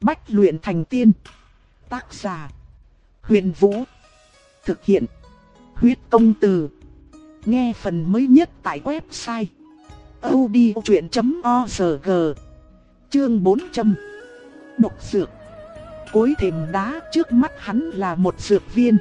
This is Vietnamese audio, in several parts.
Bách luyện thành tiên. Tác giả: Huyền Vũ. Thực hiện: Huyết Công Từ. Nghe phần mới nhất tại website audiochuyện.org. Chương 400. Độc dược. Cuối thềm đá trước mắt hắn là một dược viên.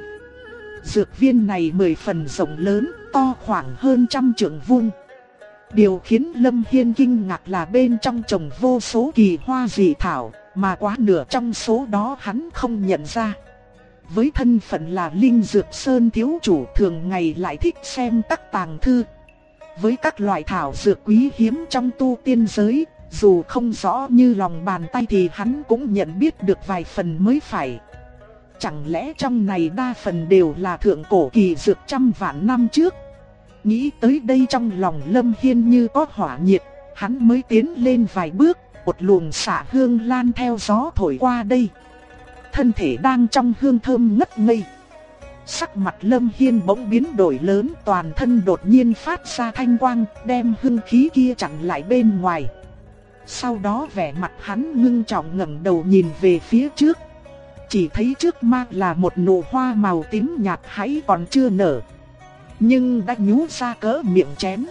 Dược viên này 10 phần rộng lớn, to khoảng hơn 100 trượng vuông. Điều khiến Lâm Hiên kinh ngạc là bên trong trồng vô số kỳ hoa dị thảo, mà quá nửa trong số đó hắn không nhận ra. Với thân phận là Linh Dược Sơn thiếu chủ, thường ngày lại thích xem các tàng thư. Với các loại thảo dược quý hiếm trong tu tiên giới, dù không rõ như lòng bàn tay thì hắn cũng nhận biết được vài phần mới phải. Chẳng lẽ trong này đa phần đều là thượng cổ kỳ dược trăm vạn năm trước? Nghĩ tới đây trong lòng Lâm Hiên như có hỏa nhiệt, hắn mới tiến lên vài bước, một luồng xạ hương lan theo gió thổi qua đây. Thân thể đang trong hương thơm ngất ngây. Sắc mặt Lâm Hiên bỗng biến đổi lớn, toàn thân đột nhiên phát ra thanh quang, đem hương khí kia chặn lại bên ngoài. Sau đó vẻ mặt hắn ngưng trọng ngẩng đầu nhìn về phía trước. Chỉ thấy trước mắt là một nụ hoa màu tím nhạt hãy còn chưa nở, nhưng đã nhú ra cỡ miệng chén.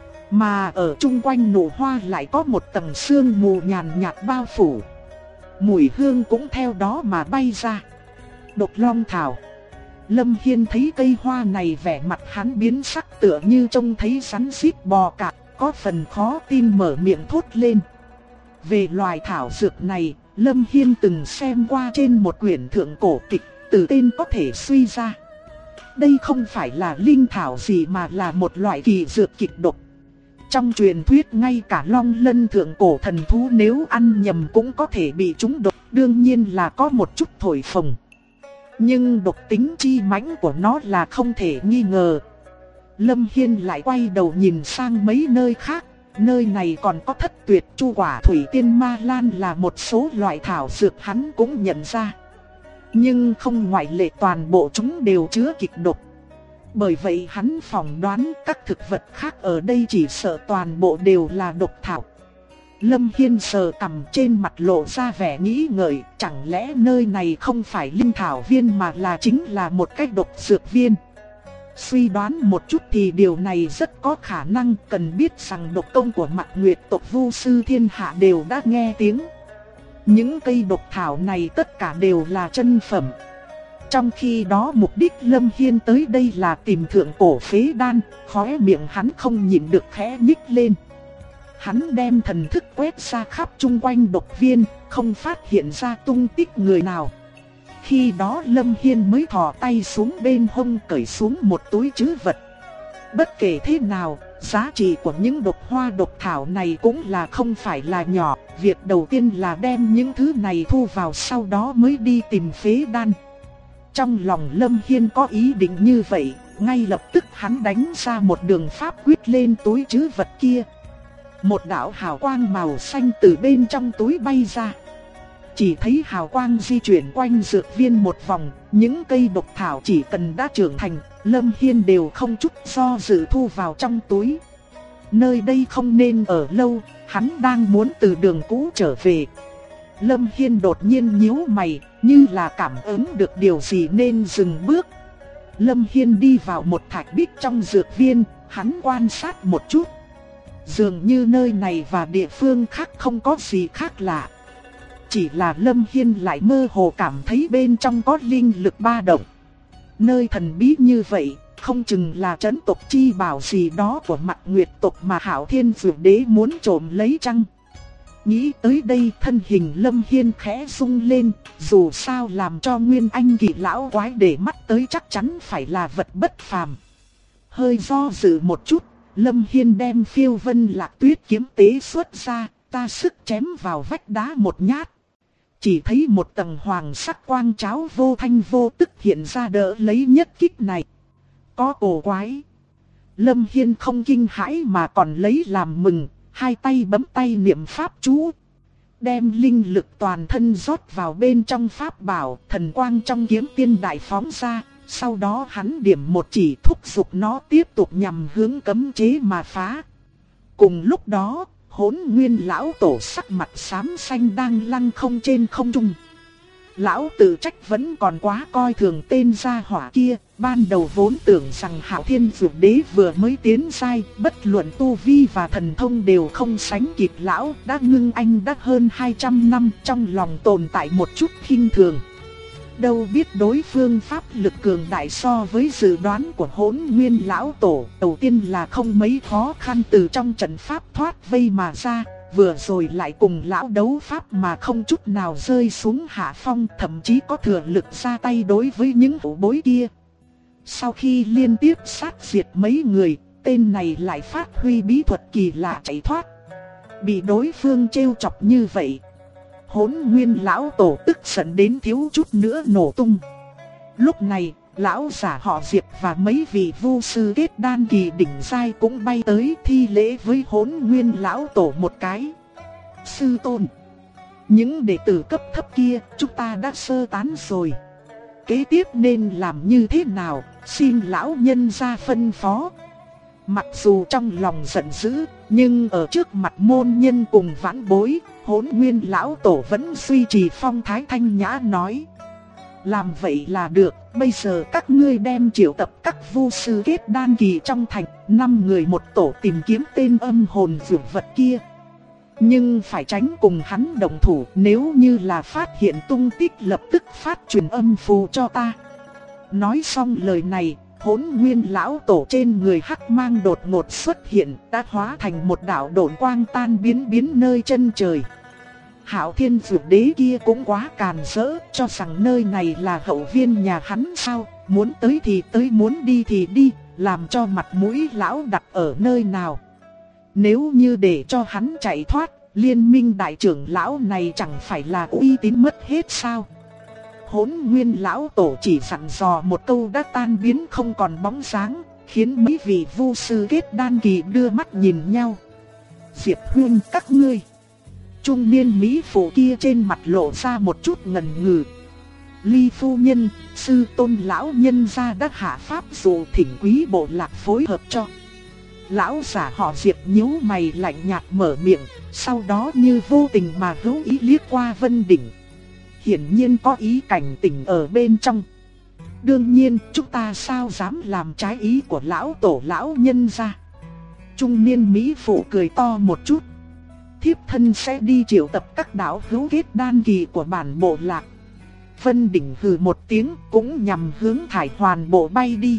Mà ở chung quanh nụ hoa lại có một tầng sương mù nhàn nhạt bao phủ. Mùi hương cũng theo đó mà bay ra. Độc long thảo. Lâm Hiên thấy cây hoa này, vẻ mặt hắn biến sắc tựa như trông thấy rắn rít bò cạp, có phần khó tin mở miệng thốt lên. Về loài thảo dược này, Lâm Hiên từng xem qua trên một quyển thượng cổ kịch, từ tên có thể suy ra. Đây không phải là linh thảo gì mà là một loại kỳ dược kịch độc. Trong truyền thuyết ngay cả long lân thượng cổ thần thú nếu ăn nhầm cũng có thể bị trúng độc, đương nhiên là có một chút thổi phồng. Nhưng độc tính chi mãnh của nó là không thể nghi ngờ. Lâm Hiên lại quay đầu nhìn sang mấy nơi khác. Nơi này còn có thất tuyệt chu quả, thủy tiên ma lan là một số loại thảo dược hắn cũng nhận ra. Nhưng không ngoại lệ toàn bộ chúng đều chứa kịch độc. Bởi vậy hắn phỏng đoán các thực vật khác ở đây chỉ sợ toàn bộ đều là độc thảo. Lâm Hiên sờ cằm, trên mặt lộ ra vẻ nghĩ ngợi, chẳng lẽ nơi này không phải linh thảo viên mà là chính là một cái độc dược viên. Suy đoán một chút thì điều này rất có khả năng. Cần biết rằng độc công của Mạc Nguyệt tộc Vu sư thiên hạ đều đã nghe tiếng. Những cây độc thảo này tất cả đều là chân phẩm. Trong khi đó mục đích Lâm Hiên tới đây là tìm thượng cổ phế đan, khóe miệng hắn không nhịn được khẽ nhích lên. Hắn đem thần thức quét ra khắp chung quanh độc viên, không phát hiện ra tung tích người nào. Khi đó Lâm Hiên mới thò tay xuống bên hông cởi xuống một túi trữ vật. Bất kể thế nào, giá trị của những độc hoa độc thảo này cũng là không phải là nhỏ. Việc đầu tiên là đem những thứ này thu vào, sau đó mới đi tìm phế đan. Trong lòng Lâm Hiên có ý định như vậy, ngay lập tức hắn đánh ra một đường pháp quyết lên túi trữ vật kia. Một đạo hào quang màu xanh từ bên trong túi bay ra. Chỉ thấy hào quang di chuyển quanh dược viên một vòng, những cây độc thảo chỉ cần đã trưởng thành, Lâm Hiên đều không chút do dự thu vào trong túi. Nơi đây không nên ở lâu, hắn đang muốn từ đường cũ trở về. Lâm Hiên đột nhiên nhíu mày, như là cảm ứng được điều gì nên dừng bước. Lâm Hiên đi vào một thạch bích trong dược viên, hắn quan sát một chút. Dường như nơi này và địa phương khác không có gì khác lạ. Chỉ là Lâm Hiên lại mơ hồ cảm thấy bên trong có linh lực ba động. Nơi thần bí như vậy, không chừng là trấn tộc chi bảo gì đó của Mạc Nguyệt tộc mà Hạo Thiên Dược Đế muốn trộm lấy chăng? Nghĩ tới đây, thân hình Lâm Hiên khẽ rung lên, dù sao làm cho Nguyên Anh kỳ lão quái để mắt tới chắc chắn phải là vật bất phàm. Hơi do dự một chút, Lâm Hiên đem Phiêu Vân Lạc Tuyết kiếm tế xuất ra, ta sức chém vào vách đá một nhát. Chỉ thấy một tầng hoàng sắc quang cháo vô thanh vô tức hiện ra đỡ lấy nhất kích này. Có cổ quái. Lâm Hiên không kinh hãi mà còn lấy làm mừng, hai tay bấm tay niệm pháp chú. Đem linh lực toàn thân rót vào bên trong pháp bảo, thần quang trong kiếm tiên đại phóng ra. Sau đó hắn điểm một chỉ thúc giục nó tiếp tục nhằm hướng cấm chế mà phá. Cùng lúc đó, Hỗn Nguyên lão tổ sắc mặt xám xanh đang lăng không trên không trung. Lão tự trách vẫn còn quá coi thường tên gia hỏa kia, ban đầu vốn tưởng rằng Hạo Thiên Dược Đế vừa mới tiến giai, bất luận tu vi và thần thông đều không sánh kịp lão, đã ngưng anh đã hơn 200 năm, trong lòng tồn tại một chút khinh thường. Đâu biết đối phương pháp lực cường đại so với dự đoán của Hỗn Nguyên lão tổ, đầu tiên là không mấy khó khăn từ trong trận pháp thoát vây mà ra. Vừa rồi lại cùng lão đấu pháp mà không chút nào rơi xuống hạ phong, thậm chí có thừa lực ra tay đối với những hổ bối kia. Sau khi liên tiếp sát diệt mấy người, tên này lại phát huy bí thuật kỳ lạ chạy thoát. Bị đối phương trêu chọc như vậy, Hỗn Nguyên lão tổ tức giận đến thiếu chút nữa nổ tung. Lúc này, lão giả họ Diệp và mấy vị vu sư kết đan kỳ đỉnh giai cũng bay tới thi lễ với Hỗn Nguyên lão tổ một cái. Sư tôn, những đệ tử cấp thấp kia chúng ta đã sơ tán rồi. Kế tiếp nên làm như thế nào, xin lão nhân ra phân phó. Mặc dù trong lòng giận dữ, nhưng ở trước mặt môn nhân cùng vãn bối, Hỗn Nguyên lão tổ vẫn duy trì phong thái thanh nhã nói. Làm vậy là được, bây giờ các ngươi đem triệu tập các vu sư kết đan kỳ trong thành, 5 người một tổ tìm kiếm tên âm hồn dược vật kia. Nhưng phải tránh cùng hắn đồng thủ, nếu như là phát hiện tung tích lập tức phát truyền âm phù cho ta. Nói xong lời này, Hỗn Nguyên lão tổ trên người hắc mang đột ngột xuất hiện, đã hóa thành một đạo độn quang tan biến nơi chân trời. Hạo Thiên Dược Đế kia cũng quá càn rỡ, cho rằng nơi này là hậu viên nhà hắn sao, muốn tới thì tới, muốn đi thì đi, làm cho mặt mũi lão đặt ở nơi nào. Nếu như để cho hắn chạy thoát, liên minh đại trưởng lão này chẳng phải là uy tín mất hết sao. Hỗn Nguyên lão tổ chỉ dặn dò một câu đã tan biến không còn bóng dáng, khiến mấy vị vu sư kết đan kỳ đưa mắt nhìn nhau. Diệp huynh, các ngươi. Trung niên mỹ phụ kia trên mặt lộ ra một chút ngần ngừ. Ly phu nhân, sư tôn lão nhân gia đã hạ pháp dụ, thỉnh quý bộ lạc phối hợp cho. Lão giả họ Diệp nhíu mày lạnh nhạt mở miệng, sau đó như vô tình mà hữu ý liếc qua Vân Đỉnh. Hiển nhiên có ý cảnh tỉnh ở bên trong. Đương nhiên, chúng ta sao dám làm trái ý của lão tổ lão nhân gia. Trung niên mỹ phụ cười to một chút. Thiếp thân sẽ đi triệu tập các đạo hữu kết đan kỳ của bản bộ lạc. Vân Đỉnh hừ một tiếng, cũng nhằm hướng Thải Hoàn bộ bay đi.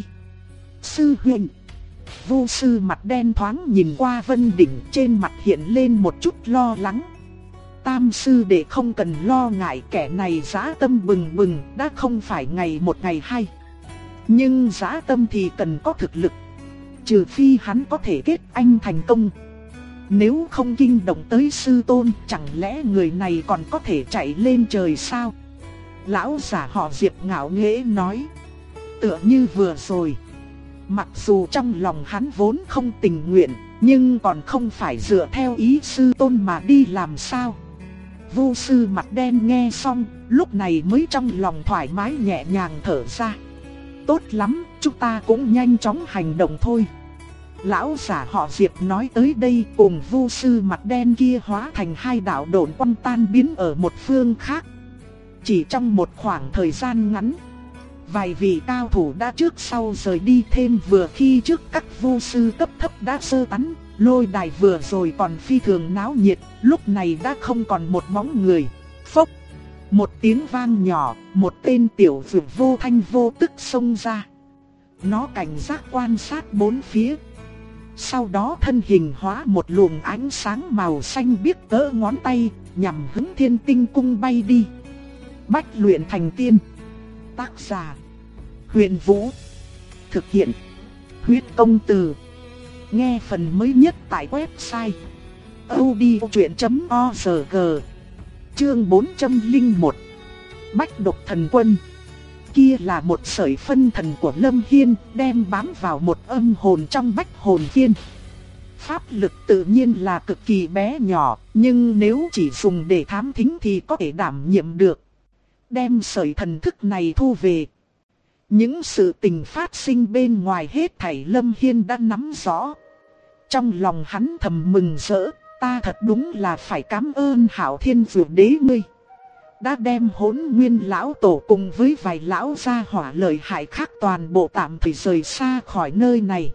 Sư huynh. Vu sư mặt đen thoáng nhìn qua Vân Đỉnh, trên mặt hiện lên một chút lo lắng. Tam sư đệ không cần lo ngại, kẻ này dã tâm bừng bừng, đã không phải ngày một ngày hai. Nhưng dã tâm thì cần có thực lực. Trừ phi hắn có thể kết anh thành công. Nếu không kinh động tới sư tôn, chẳng lẽ người này còn có thể chạy lên trời sao? Lão giả họ Diệp ngạo nghễ nói. Tựa như vừa rồi, mặc dù trong lòng hắn vốn không tình nguyện, nhưng còn không phải dựa theo ý sư tôn mà đi làm sao? Vu sư mặt đen nghe xong, lúc này mới trong lòng thoải mái nhẹ nhàng thở ra. Tốt lắm, chúng ta cũng nhanh chóng hành động thôi. Lão giả họ Diệp nói tới đây, cùng vu sư mặt đen kia hóa thành hai đạo độn quang tan biến ở một phương khác. Chỉ trong một khoảng thời gian ngắn, vài vị cao thủ đã trước sau rời đi, thêm vừa khi trước các vu sư cấp thấp đã sơ tán, lôi đài vừa rồi còn phi thường náo nhiệt, lúc này đã không còn một bóng người. Phốc! Một tiếng vang nhỏ, một tên tiểu dược vô thanh vô tức xông ra. Nó cảnh giác quan sát bốn phía. Sau đó thân hình hóa một luồng ánh sáng màu xanh biếc cỡ ngón tay, nhằm hướng Thiên Tinh cung bay đi. Bách luyện thành tiên. Tác giả: Huyền Vũ. Thực hiện: Huyết Công Từ. Nghe phần mới nhất tại website audiochuyện.org. Chương 401. Bách độc thần quân. Kia là một sợi phân thần của Lâm Hiên, đem bám vào một âm hồn trong Bách Hồn Khiên. Pháp lực tự nhiên là cực kỳ bé nhỏ, nhưng nếu chỉ dùng để thám thính thì có thể đảm nhiệm được. Đem sợi thần thức này thu về. Những sự tình phát sinh bên ngoài hết thảy Lâm Hiên đã nắm rõ. Trong lòng hắn thầm mừng rỡ, ta thật đúng là phải cảm ơn Hạo Thiên Dược Đế ngươi. Đã đem Hỗn Nguyên lão tổ cùng với vài lão gia hỏa lợi hại khác toàn bộ tạm thời rời xa khỏi nơi này.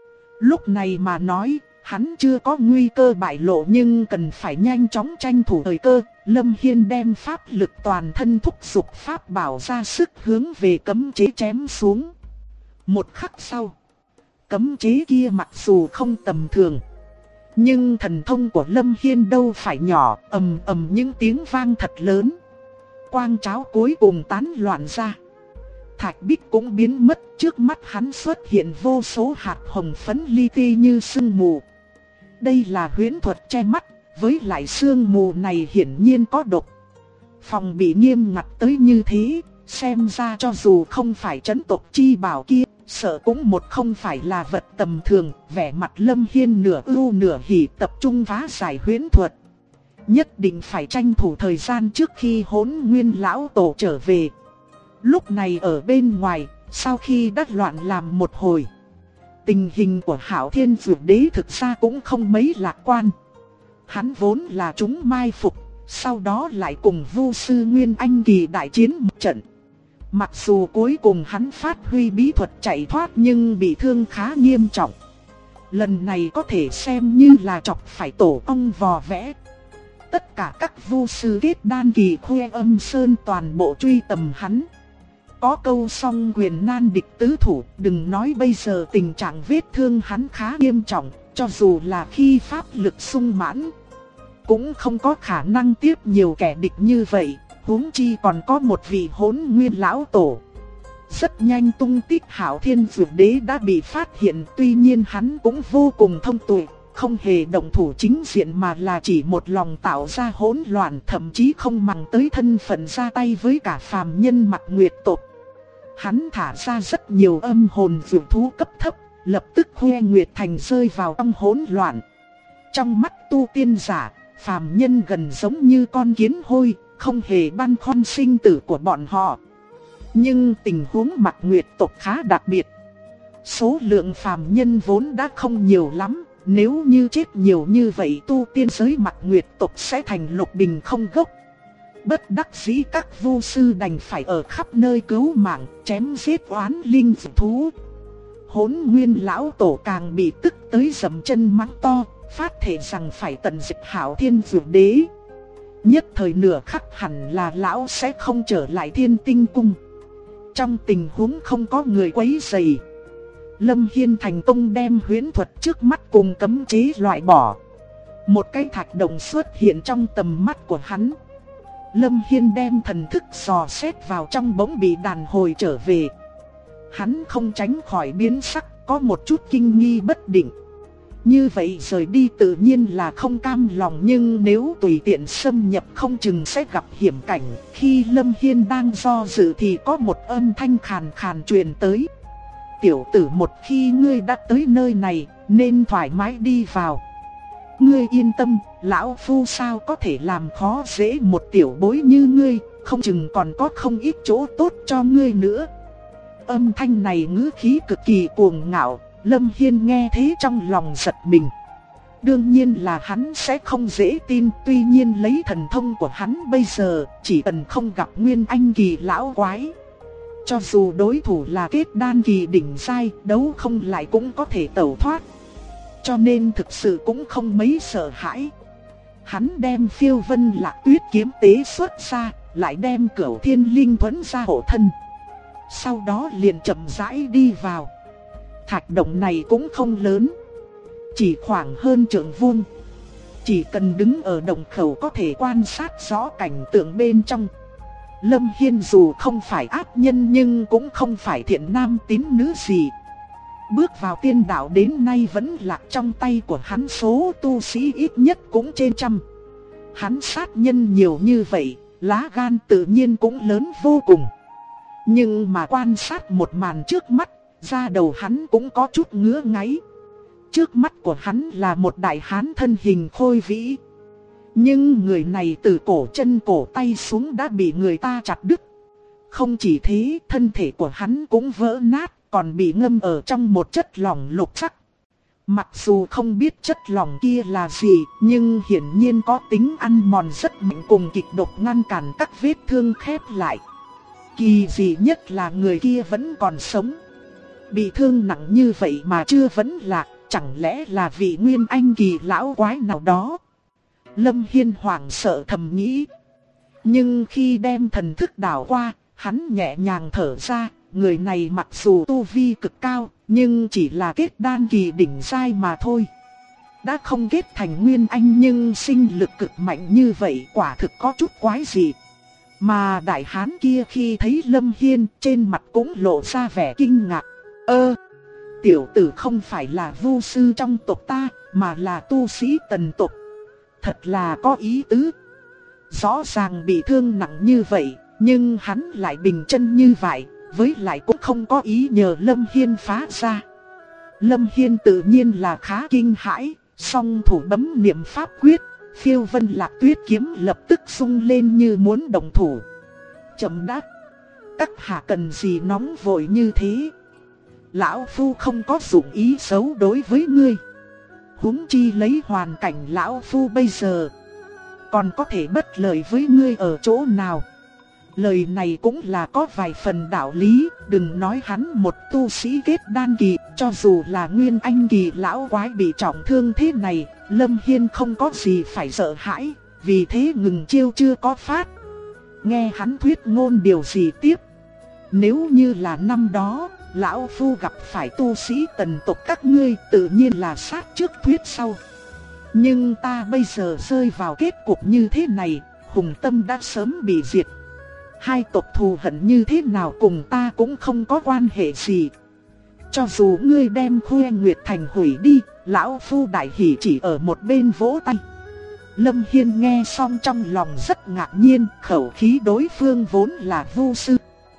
Lúc này mà nói, hắn chưa có nguy cơ bại lộ nhưng cần phải nhanh chóng tranh thủ thời cơ. Lâm Hiên đem pháp lực toàn thân thúc giục pháp bảo ra sức hướng về cấm chế chém xuống. Một khắc sau, cấm chế kia mặc dù không tầm thường, nhưng thần thông của Lâm Hiên đâu phải nhỏ, ầm ầm những tiếng vang thật lớn. Quang cháo cuối cùng tán loạn ra. Thạch bích cũng biến mất, trước mắt hắn xuất hiện vô số hạt hồng phấn li ti như sương mù. Đây là huyễn thuật che mắt, với lại sương mù này hiển nhiên có độc. Phòng bị nghiêm ngặt tới như thế, xem ra cho dù không phải trấn tộc chi bảo kia, sợ cũng một không phải là vật tầm thường. Vẻ mặt Lâm Hiên nửa ưu nửa hỉ, tập trung phá giải huyễn thuật. Nhất định phải tranh thủ thời gian trước khi Hỗn Nguyên lão tổ trở về. Lúc này ở bên ngoài, sau khi đắc loạn làm một hồi, tình hình của Hạo Thiên Dược Đế thực ra cũng không mấy lạc quan. Hắn vốn là chúng mai phục, sau đó lại cùng Vu sư Nguyên Anh Kỳ đại chiến một trận. Mặc dù cuối cùng hắn phát huy bí thuật chạy thoát nhưng bị thương khá nghiêm trọng. Lần này có thể xem như là chọc phải tổ ong vò vẽ. Tất cả các vu sư kết đan kỳ Khuê Âm Sơn toàn bộ truy tầm hắn. Có câu song quyền nan địch tứ thủ, đừng nói bây giờ tình trạng vết thương hắn khá nghiêm trọng, cho dù là khi pháp lực sung mãn, cũng không có khả năng tiếp nhiều kẻ địch như vậy, huống chi còn có một vị Hỗn Nguyên lão tổ. Rất nhanh tung tích Hạo Thiên Dược Đế đã bị phát hiện, tuy nhiên hắn cũng vô cùng thông tuệ, không hề động thủ chính diện mà là chỉ một lòng tạo ra hỗn loạn, thậm chí không màng tới thân phận ra tay với cả phàm nhân Mặc Nguyệt tộc. Hắn thả ra rất nhiều âm hồn dược thú cấp thấp, lập tức Khuê Nguyệt Thành rơi vào trong hỗn loạn. Trong mắt tu tiên giả, phàm nhân gần giống như con kiến hôi, không hề băn khoăn sinh tử của bọn họ. Nhưng tình huống Mặc Nguyệt tộc khá đặc biệt. Số lượng phàm nhân vốn đã không nhiều lắm, nếu như chết nhiều như vậy tu tiên giới Mặc Nguyệt tộc sẽ thành lục bình không gốc. Bất đắc dĩ các vu sư đành phải ở khắp nơi cứu mạng, chém giết oán linh dược thú. Hỗn Nguyên lão tổ càng bị tức tới dậm chân mắng to, phát thể rằng phải tận diệt Hạo Thiên Dược Đế. Nhất thời nửa khắc hẳn là lão sẽ không trở lại Thiên Tinh Cung. Trong tình huống không có người quấy rầy, Lâm Hiên thành công đem huyễn thuật trước mắt cùng cấm chế loại bỏ. Một cái thạch động xuất hiện trong tầm mắt của hắn. Lâm Hiên đem thần thức dò xét vào trong bỗng bị đàn hồi trở về. Hắn không tránh khỏi biến sắc, có một chút kinh nghi bất định. Như vậy rời đi tự nhiên là không cam lòng, nhưng nếu tùy tiện xâm nhập không chừng sẽ gặp hiểm cảnh. Khi Lâm Hiên đang do dự thì có một âm thanh khàn khàn truyền tới. Tiểu tử, một khi ngươi đã tới nơi này, nên thoải mái đi vào. Ngươi yên tâm, lão phu sao có thể làm khó dễ một tiểu bối như ngươi, không chừng còn có không ít chỗ tốt cho ngươi nữa. Âm thanh này ngữ khí cực kỳ cuồng ngạo, Lâm Hiên nghe thế trong lòng giật mình. Đương nhiên là hắn sẽ không dễ tin, tuy nhiên lấy thần thông của hắn bây giờ, chỉ cần không gặp Nguyên Anh kỳ lão quái, cho dù đối thủ là kết đan kỳ đỉnh giai, đấu không lại cũng có thể tẩu thoát. Cho nên thực sự cũng không mấy sợ hãi. Hắn đem Phiêu Vân Lạc Tuyết kiếm tế xuất ra, lại đem Cửu Thiên Linh Thuẫn ra hộ thân. Sau đó liền chậm rãi đi vào. Thạch động này cũng không lớn, chỉ khoảng hơn trượng vuông. Chỉ cần đứng ở động khẩu có thể quan sát rõ cảnh tượng bên trong. Lâm Hiên dù không phải ác nhân nhưng cũng không phải thiện nam tín nữ gì. Bước vào tiên đạo đến nay vẫn lạc trong tay của hắn số tu sĩ ít nhất cũng trên trăm. Hắn sát nhân nhiều như vậy, lá gan tự nhiên cũng lớn vô cùng. Nhưng mà quan sát một màn trước mắt, da đầu hắn cũng có chút ngứa ngáy. Trước mắt của hắn là một đại hán thân hình khôi vĩ. Nhưng người này từ cổ chân cổ tay xuống đã bị người ta chặt đứt. Không chỉ thế, thân thể của hắn cũng vỡ nát, còn bị ngâm ở trong một chất lỏng lục sắc. Mặc dù không biết chất lỏng kia là gì, nhưng hiển nhiên có tính ăn mòn rất mạnh cùng kịch độc ngăn cản các vết thương khép lại. Kỳ dị nhất là người kia vẫn còn sống. Bị thương nặng như vậy mà chưa vẫn lạc, chẳng lẽ là vị nguyên anh kỳ lão quái nào đó? Lâm Hiên hoảng sợ thầm nghĩ. Nhưng khi đem thần thức đảo qua, hắn nhẹ nhàng thở ra, người này mặc dù tu vi cực cao, nhưng chỉ là kết đan kỳ đỉnh giai mà thôi. Đã không kết thành nguyên anh nhưng sinh lực cực mạnh như vậy quả thực có chút quái dị. Mà đại hán kia khi thấy Lâm Hiên trên mặt cũng lộ ra vẻ kinh ngạc. Tiểu tử không phải là vu sư trong tộc ta, mà là tu sĩ Tần tộc. Thật là có ý tứ. Rõ ràng bị thương nặng như vậy, nhưng hắn lại bình chân như vậy, với lại cũng không có ý nhờ Lâm Hiên phá ra. Lâm Hiên tự nhiên là khá kinh hãi, song thủ bấm niệm pháp quyết, Phiêu Vân Lạc Tuyết kiếm lập tức rung lên như muốn động thủ. Chậm đã, các hạ cần gì nóng vội như thế? Lão Phu không có dụng ý xấu đối với ngươi. Huống chi lấy hoàn cảnh Lão Phu bây giờ, còn có thể bất lợi với ngươi ở chỗ nào? Lời này cũng là có vài phần đạo lý, đừng nói hắn một tu sĩ kết đan kỳ, cho dù là nguyên anh kỳ lão quái bị trọng thương thế này, Lâm Hiên không có gì phải sợ hãi, vì thế ngừng chiêu chưa có phát. Nghe hắn thuyết ngôn điều gì tiếp? Nếu như là năm đó, lão Phu gặp phải tu sĩ Tần tộc các ngươi, tự nhiên là sát trước thuyết sau. Nhưng ta bây giờ rơi vào kết cục như thế này, Hùng Tâm đã sớm bị diệt. Hai tộc thù hận như thế nào cùng ta cũng không có quan hệ gì. Cho dù ngươi đem Khuê Nguyệt Thành hủy đi, lão Phu đại hỉ chỉ ở một bên vỗ tay. Lâm Hiên nghe xong trong lòng rất ngạc nhiên, khẩu khí đối phương vốn là vu sư.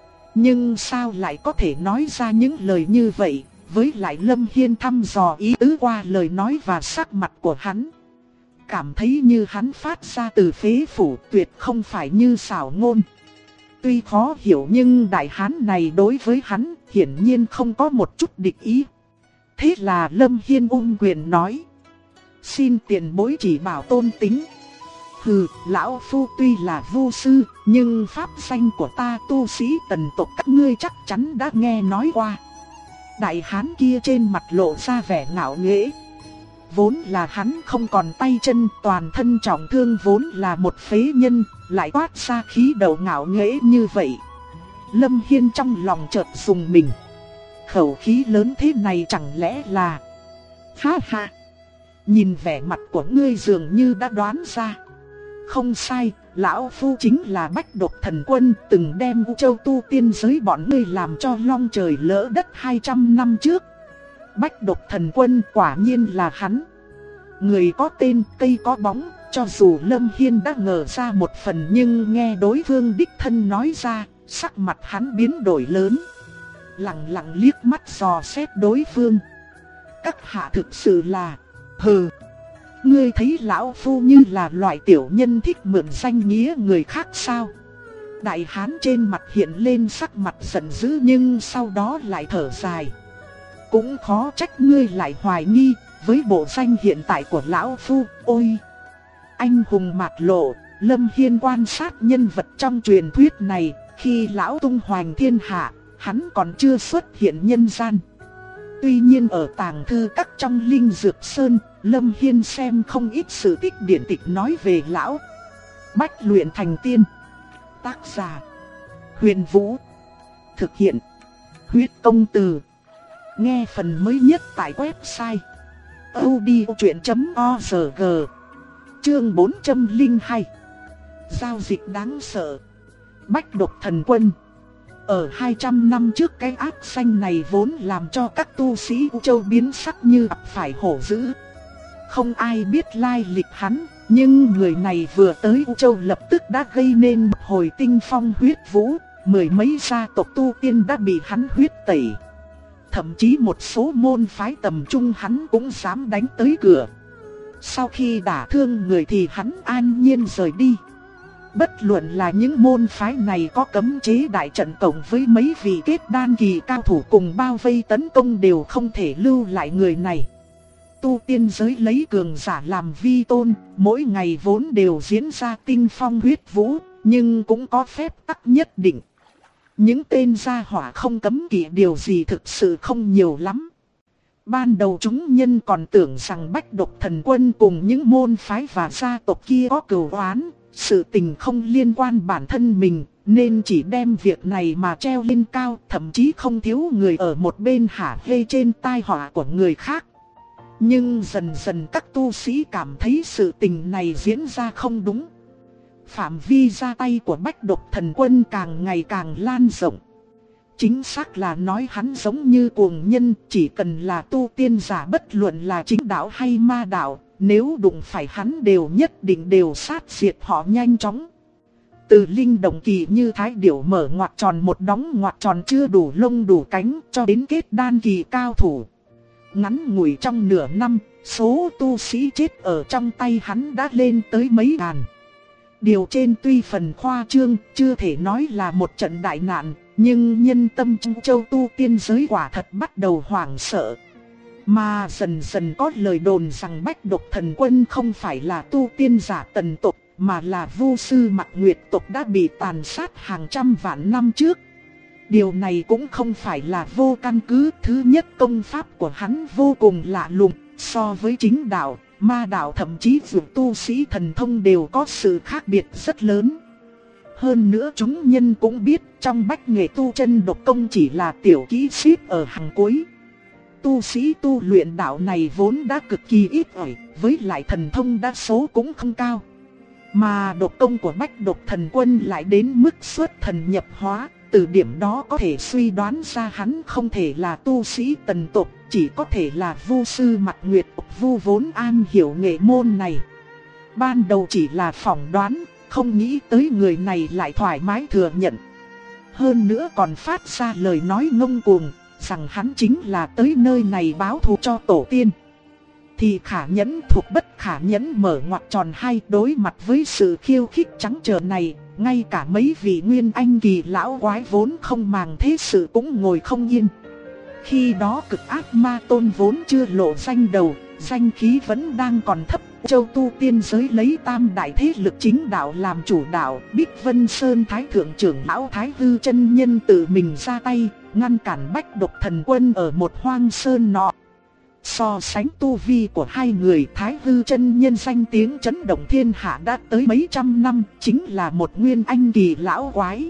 Nhưng sao lại có thể nói ra những lời như vậy? Với lại Lâm Hiên thăm dò ý tứ qua lời nói và sắc mặt của hắn, cảm thấy như hắn phát ra từ phế phủ, tuyệt không phải như xảo ngôn. Tuy khó hiểu nhưng đại hán này đối với hắn hiển nhiên không có một chút địch ý. Thế là Lâm Hiên ung quyền nói: xin tiền bối chỉ bảo tôn tính. Hừ, lão Phu tuy là vu sư, nhưng pháp danh của ta tu sĩ Tần tộc các ngươi chắc chắn đã nghe nói qua. Đại hán kia trên mặt lộ ra vẻ ngạo nghễ. Vốn là hắn không còn tay chân, toàn thân trọng thương, vốn là một phế nhân, lại toát ra khí đầu ngạo nghễ như vậy. Lâm Hiên trong lòng chợt rùng mình. Khẩu khí lớn thế này chẳng lẽ là... Ha ha! Nhìn vẻ mặt của ngươi dường như đã đoán ra. Không sai, lão Phu chính là Bách Độc Thần Quân, từng đem U Châu tu tiên giới bọn ngươi làm cho long trời lỡ đất 200 năm trước. Bách Độc Thần Quân quả nhiên là hắn. Người có tên, cây có bóng, cho dù Lâm Hiên đã ngờ ra một phần nhưng nghe đối phương đích thân nói ra, sắc mặt hắn biến đổi lớn. Lặng lặng liếc mắt dò xét đối phương. Các hạ thực sự là... Hừ! Ngươi thấy lão Phu như là loại tiểu nhân thích mượn danh nghĩa người khác sao? Đại hán trên mặt hiện lên sắc mặt giận dữ nhưng sau đó lại thở dài. Cũng khó trách ngươi lại hoài nghi, với bộ danh hiện tại của lão Phu, ôi! Anh hùng mạt lộ, Lâm Hiên quan sát nhân vật trong truyền thuyết này, khi lão tung hoành thiên hạ, hắn còn chưa xuất hiện nhân gian. Tuy nhiên ở tàng thư các trong Linh Dược Sơn, Lâm Hiên xem không ít sự tích điển tịch nói về lão. Bách luyện thành tiên. Tác giả: Huyền Vũ. Thực hiện: Huyết Công Từ. Nghe phần mới nhất tại website audiochuyện.org. Chương 402. Giao dịch đáng sợ. Bách Độc Thần Quân. Ở 200 năm trước, cái ác xanh này vốn làm cho các tu sĩ U Châu biến sắc như gặp phải hổ dữ. Không ai biết lai lịch hắn, nhưng người này vừa tới U Châu lập tức đã gây nên hồi tinh phong huyết vũ, mười mấy gia tộc tu tiên đã bị hắn huyết tẩy. Thậm chí một số môn phái tầm trung hắn cũng dám đánh tới cửa. Sau khi đả thương người thì hắn an nhiên rời đi. Bất luận là những môn phái này có cấm chế đại trận cộng với mấy vị kết đan kỳ cao thủ cùng bao vây tấn công đều không thể lưu lại người này. tu tiên giới lấy cường giả làm vi tôn, mỗi ngày vốn đều diễn ra tinh phong huyết vũ, nhưng cũng có phép tắc nhất định. Những tên gia hỏa không cấm kỵ điều gì thực sự không nhiều lắm. Ban đầu chúng nhân còn tưởng rằng Bách Độc Thần Quân cùng những môn phái và gia tộc kia có cừu oán, sự tình không liên quan bản thân mình, nên chỉ đem việc này mà treo lên cao, thậm chí không thiếu người ở một bên hả hê trên tai họa của người khác. Nhưng dần dần các tu sĩ cảm thấy sự tình này diễn ra không đúng. Phạm vi ra tay của Bách Độc Thần Quân càng ngày càng lan rộng. Chính xác là nói hắn giống như cuồng nhân, chỉ cần là tu tiên giả bất luận là chính đạo hay ma đạo, nếu đụng phải hắn đều nhất định đều sát diệt họ nhanh chóng. Từ linh động kỳ như thái điểu mở ngoặc tròn một đóng ngoặc tròn chưa đủ lông đủ cánh cho đến kết đan kỳ cao thủ. Ngắn ngủi trong nửa năm, số tu sĩ chết ở trong tay hắn đã lên tới mấy ngàn. Điều trên tuy phần khoa trương, chưa thể nói là một trận đại nạn, nhưng nhân tâm trong châu tu tiên giới quả thật bắt đầu hoảng sợ. Mà dần dần có lời đồn rằng Bách Độc Thần Quân không phải là tu tiên giả tần tộc, mà là vu sư Mạc Nguyệt tộc đã bị tàn sát hàng trăm vạn năm trước. Điều này cũng không phải là vô căn cứ. Thứ nhất, công pháp của hắn vô cùng lạ lùng, so với chính đạo, ma đạo thậm chí dù tu sĩ thần thông đều có sự khác biệt rất lớn. Hơn nữa chúng nhân cũng biết trong bách nghệ tu chân độc công chỉ là tiểu kỹ xếp ở hàng cuối. Tu sĩ tu luyện đạo này vốn đã cực kỳ ít ỏi, với lại thần thông đa số cũng không cao. Mà độc công của Bách Độc Thần Quân lại đến mức xuất thần nhập hóa, từ điểm đó có thể suy đoán ra hắn không thể là tu sĩ tần tộc, chỉ có thể là vu sư Mạc Nguyệt tộc vu vốn am hiểu nghệ môn này. Ban đầu chỉ là phỏng đoán, không nghĩ tới người này lại thoải mái thừa nhận. Hơn nữa còn phát ra lời nói ngông cuồng, rằng hắn chính là tới nơi này báo thù cho tổ tiên. Thì khả nhẫn thuộc bất khả nhẫn mở ngoặc tròn hai, đối mặt với sự khiêu khích trắng trợn này, ngay cả mấy vị nguyên anh kỳ lão quái vốn không màng thế sự cũng ngồi không yên. Khi đó cực ác ma tôn vốn chưa lộ danh đầu, danh khí vẫn đang còn thấp. Châu tu tiên giới lấy tam đại thế lực chính đạo làm chủ đạo, Bích Vân Sơn Thái Thượng trưởng lão Thái Hư chân nhân tự mình ra tay, ngăn cản Bách Độc Thần Quân ở một hoang sơn nọ. So sánh tu vi của hai người, Thái Hư chân nhân danh tiếng chấn động thiên hạ đã tới mấy trăm năm, chính là một nguyên anh kỳ lão quái.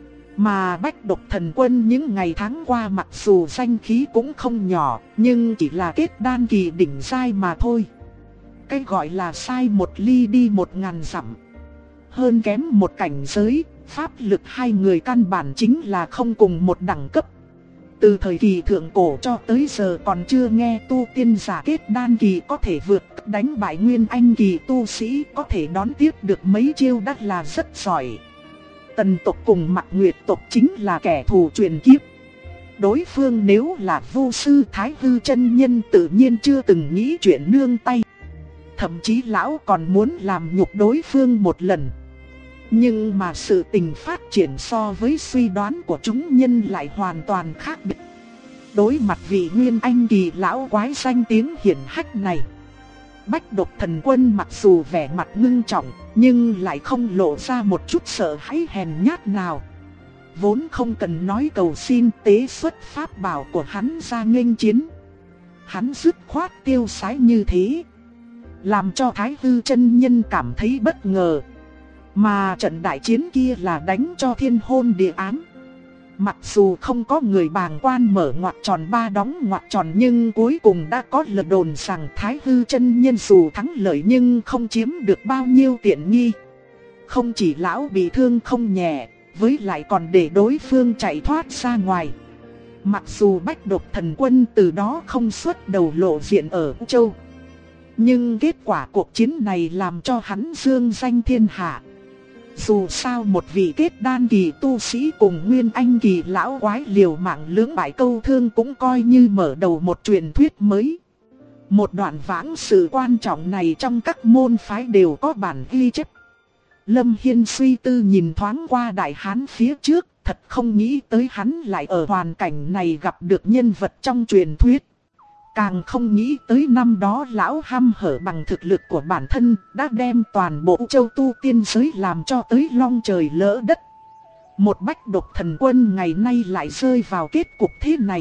Mà Bách Độc Thần Quân những ngày tháng qua mặc dù danh khí cũng không nhỏ, nhưng chỉ là kết đan kỳ đỉnh giai mà thôi. Cái gọi là sai một ly đi 1000 dặm. Hơn kém một cảnh giới, pháp lực hai người căn bản chính là không cùng một đẳng cấp. Từ thời kỳ thượng cổ cho tới giờ còn chưa nghe tu tiên giả kết đan kỳ có thể vượt đánh bại nguyên anh kỳ tu sĩ, có thể đón tiếp được mấy chiêu đắt là rất giỏi. Tần tộc cùng Mạc Nguyệt tộc chính là kẻ thù truyền kiếp. Đối phương nếu là vu sư Thái Hư chân nhân tự nhiên chưa từng nghĩ chuyện nương tay. Thậm chí lão còn muốn làm nhục đối phương một lần. Nhưng mà sự tình phát triển so với suy đoán của chúng nhân lại hoàn toàn khác biệt. Đối mặt vị nguyên anh kỳ lão quái danh tiếng hiển hách này, Bách Độc Thần Quân mặc dù vẻ mặt ngưng trọng, nhưng lại không lộ ra một chút sợ hãi hèn nhát nào. Vốn không cần nói cầu xin, tế xuất pháp bảo của hắn ra nghênh chiến. Hắn dứt khoát tiêu sái như thế, làm cho Thái Hư chân nhân cảm thấy bất ngờ. Mà trận đại chiến kia là đánh cho thiên hôn địa ám. Mặc dù không có người bàng quan mở ngoặc tròn ba đóng ngoặc tròn, nhưng cuối cùng đã có lời đồn rằng Thái Hư chân nhân dù thắng lợi nhưng không chiếm được bao nhiêu tiện nghi. Không chỉ lão bị thương không nhẹ, với lại còn để đối phương chạy thoát ra ngoài. Mặc dù Bách Độc Thần Quân từ đó không xuất đầu lộ diện ở châu, nhưng kết quả cuộc chiến này làm cho hắn dương danh thiên hạ. Dù sao một vị kết đan kỳ tu sĩ cùng nguyên anh kỳ lão quái liều mạng lưỡng bại câu thương cũng coi như mở đầu một truyền thuyết mới. Một đoạn vãng sự quan trọng này trong các môn phái đều có bản ghi chép. Lâm Hiên suy tư nhìn thoáng qua đại hán phía trước, thật không nghĩ tới hắn lại ở hoàn cảnh này gặp được nhân vật trong truyền thuyết. Càng không nghĩ tới năm đó lão hăm hở bằng thực lực của bản thân đã đem toàn bộ châu tu tiên giới làm cho tới long trời lỡ đất. Một bách độc thần quân ngày nay lại rơi vào kết cục thế này.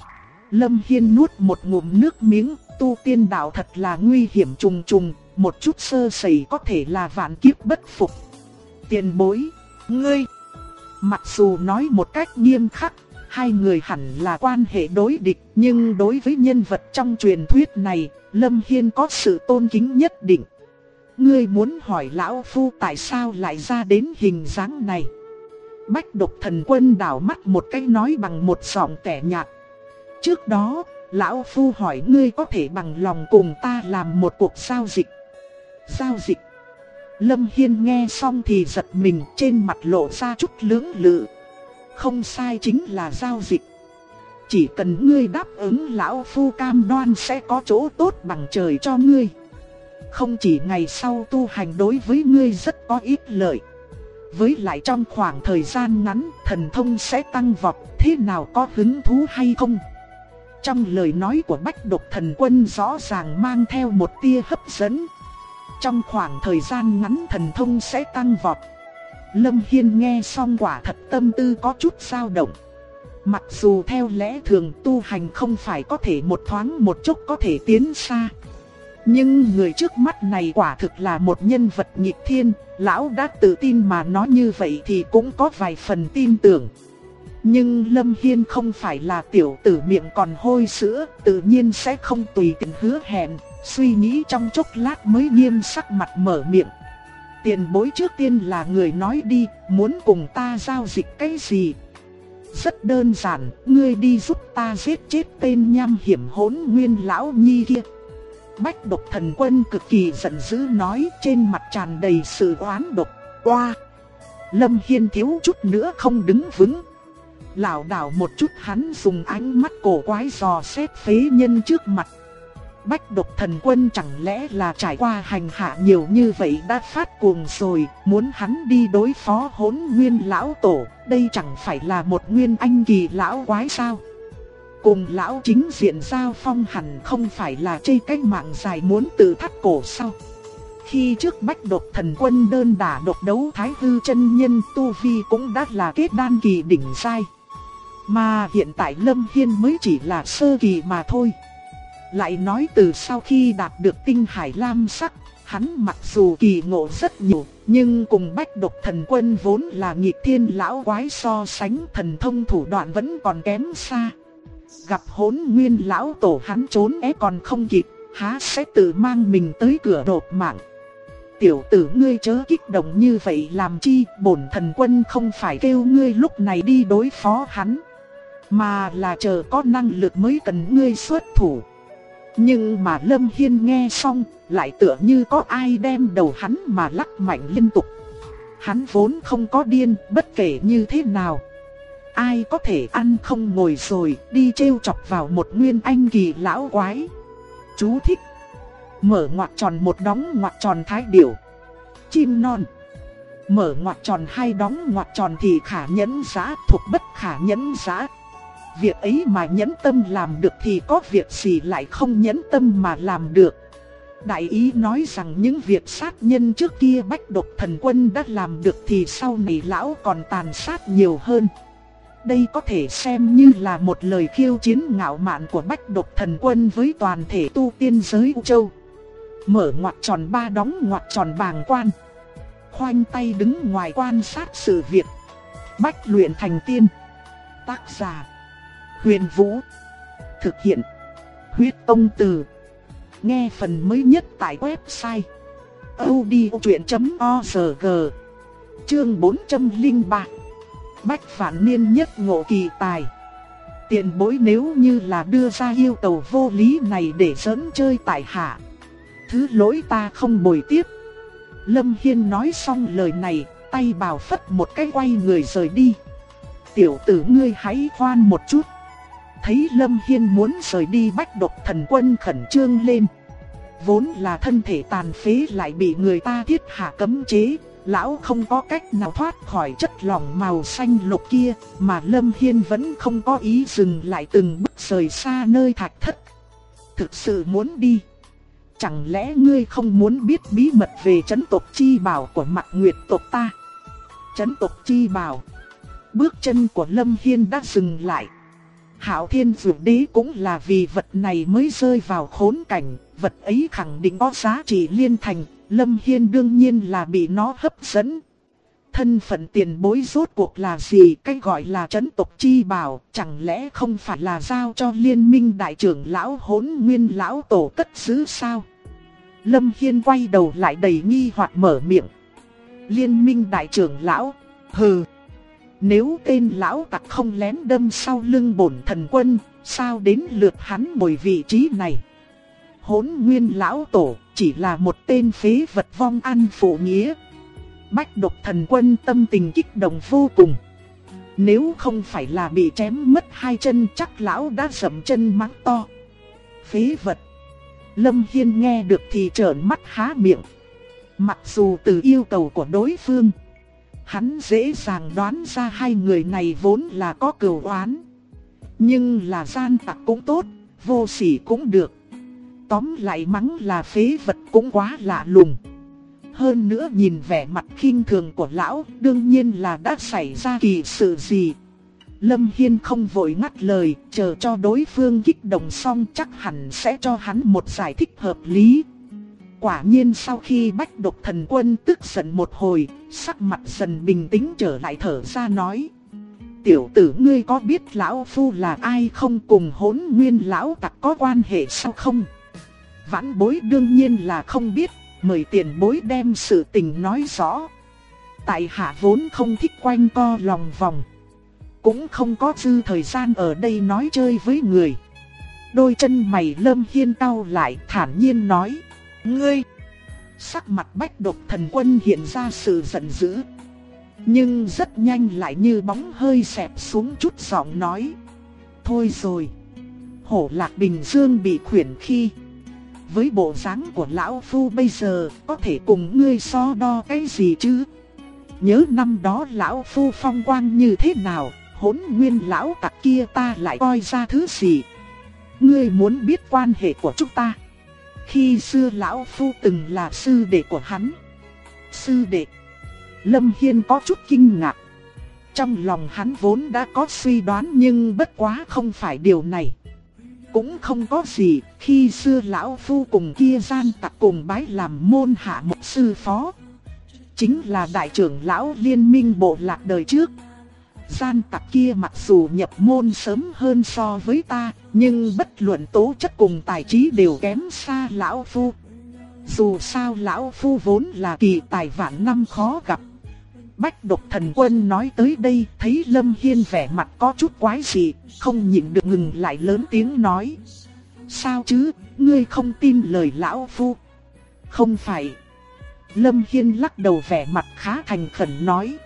Lâm Hiên nuốt một ngụm nước miếng, tu tiên đạo thật là nguy hiểm trùng trùng, một chút sơ sẩy có thể là vạn kiếp bất phục. Tiền bối, ngươi, mặc dù nói một cách nghiêm khắc, hai người hẳn là quan hệ đối địch, nhưng đối với nhân vật trong truyền thuyết này, Lâm Hiên có sự tôn kính nhất định. Ngươi muốn hỏi lão phu tại sao lại ra đến hình dáng này? Bách độc thần quân đảo mắt một cái nói bằng một giọng tẻ nhạt. Trước đó, lão phu hỏi ngươi có thể bằng lòng cùng ta làm một cuộc giao dịch. Giao dịch? Lâm Hiên nghe xong thì giật mình, trên mặt lộ ra chút lưỡng lự. Không sai, chính là giao dịch. Chỉ cần ngươi đáp ứng lão phu cam đoan sẽ có chỗ tốt bằng trời cho ngươi. Không chỉ ngày sau tu hành đối với ngươi rất có ích lợi. Với lại trong khoảng thời gian ngắn thần thông sẽ tăng vọt, thế nào có hứng thú hay không? Trong lời nói của Bách Độc Thần Quân rõ ràng mang theo một tia hấp dẫn. Trong khoảng thời gian ngắn thần thông sẽ tăng vọt. Lâm Hiên nghe xong quả thật tâm tư có chút dao động. Mặc dù theo lẽ thường tu hành không phải có thể một thoáng một chốc có thể tiến xa, nhưng người trước mắt này quả thực là một nhân vật nghịch thiên. Lão đã tự tin mà nói như vậy thì cũng có vài phần tin tưởng. Nhưng Lâm Hiên không phải là tiểu tử miệng còn hôi sữa, tự nhiên sẽ không tùy tiện hứa hẹn. Suy nghĩ trong chốc lát mới nghiêm sắc mặt mở miệng. Tiền bối trước tiên là người nói đi, muốn cùng ta giao dịch cái gì? Rất đơn giản, ngươi đi giúp ta giết chết tên nham hiểm Hỗn Nguyên lão nhi kia. Bách Độc Thần Quân cực kỳ giận dữ nói, trên mặt tràn đầy sự oán độc. Oa! Lâm Hiên thiếu chút nữa không đứng vững. Lảo đảo một chút, hắn dùng ánh mắt cổ quái dò xét phế nhân trước mặt. Bách Độc Thần Quân chẳng lẽ là trải qua hành hạ nhiều như vậy đã phát cuồng rồi, muốn hắn đi đối phó Hỗn Nguyên lão tổ, đây chẳng phải là một nguyên anh kỳ lão quái sao? Cùng lão chính diện giao phong hẳn không phải là chê cái mạng dài muốn tự thắt cổ sao? Khi trước Bách Độc Thần Quân đơn đả độc đấu Thái Hư chân nhân, tu vi cũng đã là kết đan kỳ đỉnh giai. Mà hiện tại Lâm Hiên mới chỉ là sơ kỳ mà thôi. Lại nói từ sau khi đạt được tinh hải lam sắc, hắn mặc dù kỳ ngộ rất nhiều, nhưng cùng Bách Độc Thần Quân vốn là nghịch thiên lão quái so sánh, thần thông thủ đoạn vẫn còn kém xa. Gặp Hỗn Nguyên lão tổ hắn trốn còn không kịp, há sẽ tự mang mình tới cửa đột mạng. Tiểu tử ngươi chớ kích động như vậy làm chi, bổn thần quân không phải kêu ngươi lúc này đi đối phó hắn, mà là chờ có năng lực mới cần ngươi xuất thủ. Nhưng mà Lâm Hiên nghe xong, lại tựa như có ai đem đầu hắn mà lắc mạnh liên tục. Hắn vốn không có điên, bất kể như thế nào, ai có thể ăn không ngồi rồi đi trêu chọc vào một nguyên anh kỳ lão quái. Chú thích: mở ngoặc tròn một đóng ngoặc tròn thái điểu. Chim non. Mở ngoặc tròn hai đóng ngoặc tròn thì khả nhẫn giá thuộc bất khả nhẫn giá. Việc ấy mà nhẫn tâm làm được thì có việc gì lại không nhẫn tâm mà làm được. Đại ý nói rằng những việc sát nhân trước kia Bách Độc Thần Quân đã làm được thì sau này lão còn tàn sát nhiều hơn. Đây có thể xem như là một lời khiêu chiến ngạo mạn của Bách Độc Thần Quân với toàn thể tu tiên giới U Châu. Mở ngoặc tròn ba đóng ngoặc tròn bàng quan. Khoanh tay đứng ngoài quan sát sự việc. Bách luyện thành tiên. Tác giả: Huyền Vũ. Thực hiện: Huyết Tông Từ. Nghe phần mới nhất tại website audiochuyện.org. Chương 403. Bách Vạn Niên nhất ngộ kỳ tài. Tiền bối nếu như là đưa ra yêu cầu vô lý này để giỡn chơi tại hạ, thứ lỗi ta không bồi tiếp. Lâm Hiên nói xong lời này, tay bào phất một cái quay người rời đi. Tiểu tử ngươi hãy khoan một chút. Thấy Lâm Hiên muốn rời đi, Bách Độc Thần Quân khẩn trương lên. Vốn là thân thể tàn phế lại bị người ta thiết hạ cấm chế, lão không có cách nào thoát khỏi chất lỏng màu xanh lục kia, mà Lâm Hiên vẫn không có ý dừng lại, từng bước rời xa nơi thạch thất. Thực sự muốn đi? Chẳng lẽ ngươi không muốn biết bí mật về trấn tộc chi bảo của Mạc Nguyệt tộc ta? Trấn tộc chi bảo. Bước chân của Lâm Hiên đã dừng lại. Hạo Thiên Dược Đế cũng là vì vật này mới rơi vào khốn cảnh. Vật ấy khẳng định có giá trị liên thành. Lâm Hiên đương nhiên là bị nó hấp dẫn. Thân phận tiền bối rốt cuộc là gì? Cái gọi là trấn tộc chi bảo, chẳng lẽ không phải là giao cho liên minh đại trưởng lão Hỗn Nguyên lão tổ cất giữ sao? Lâm Hiên quay đầu lại đầy nghi hoặc mở miệng. Liên minh đại trưởng lão? Hừ. Nếu tên lão tặc không lén đâm sau lưng bổn thần quân, sao đến lượt hắn ngồi vị trí này? Hỗn Nguyên lão tổ chỉ là một tên phế vật vong ăn phụ nghĩa. Bách Độc Thần Quân tâm tình kích động vô cùng. Nếu không phải là bị chém mất hai chân, chắc lão đã dậm chân mắng to. Phế vật. Lâm Hiên nghe được thì trợn mắt há miệng. Mặc dù từ yêu cầu của đối phương, hắn dễ dàng đoán ra hai người này vốn là có cừu oán. Nhưng là gian tặc cũng tốt, vô sỉ cũng được. Tóm lại mắng là phế vật cũng quá lạ lùng. Hơn nữa nhìn vẻ mặt khinh thường của lão, đương nhiên là đã xảy ra kỳ sự gì. Lâm Hiên không vội ngắt lời, chờ cho đối phương kích động xong chắc hẳn sẽ cho hắn một giải thích hợp lý. Quả nhiên sau khi Bách Độc Thần Quân tức giận một hồi, sắc mặt dần bình tĩnh trở lại, thở ra nói. Tiểu tử ngươi có biết lão phu là ai không, cùng Hỗn Nguyên lão tặc có quan hệ sao không? Vãn bối đương nhiên là không biết, mời tiền bối đem sự tình nói rõ. Tại hạ vốn không thích quanh co lòng vòng, cũng không có dư thời gian ở đây nói chơi với người. Đôi chân mày Lâm Hiên cau lại, thản nhiên nói. Ngươi! Sắc mặt Bách Độc Thần Quân hiện ra sự giận dữ, nhưng rất nhanh lại như bóng hơi xẹp xuống, chút giọng nói. Thôi rồi, Hổ Lạc Bình Dương bị khuyển khi. Với bộ dáng của lão phu bây giờ, có thể cùng ngươi so đo cái gì chứ? Nhớ năm đó lão phu phong quang như thế nào, Hỗn Nguyên lão tặc kia ta lại coi ra thứ gì? Ngươi muốn biết quan hệ của chúng ta? Khi xưa lão phu từng là sư đệ của hắn. Sư đệ? Lâm Hiên có chút kinh ngạc. Trong lòng hắn vốn đã có suy đoán, nhưng bất quá không phải điều này. Cũng không có gì, khi xưa lão phu cùng kia gian tặc cùng bái làm môn hạ một sư phó. Chính là đại trưởng lão liên minh bộ lạc đời trước. Gian tặc kia mặc dù nhập môn sớm hơn so với ta, nhưng bất luận tố chất cùng tài trí đều kém xa lão phu. Dù sao lão phu vốn là kỳ tài vạn năm khó gặp. Bách Độc Thần Quân nói tới đây, thấy Lâm Hiên vẻ mặt có chút quái dị, không nhịn được ngừng lại lớn tiếng nói. Sao chứ, ngươi không tin lời lão phu? Không phải. Lâm Hiên lắc đầu, vẻ mặt khá thành khẩn nói.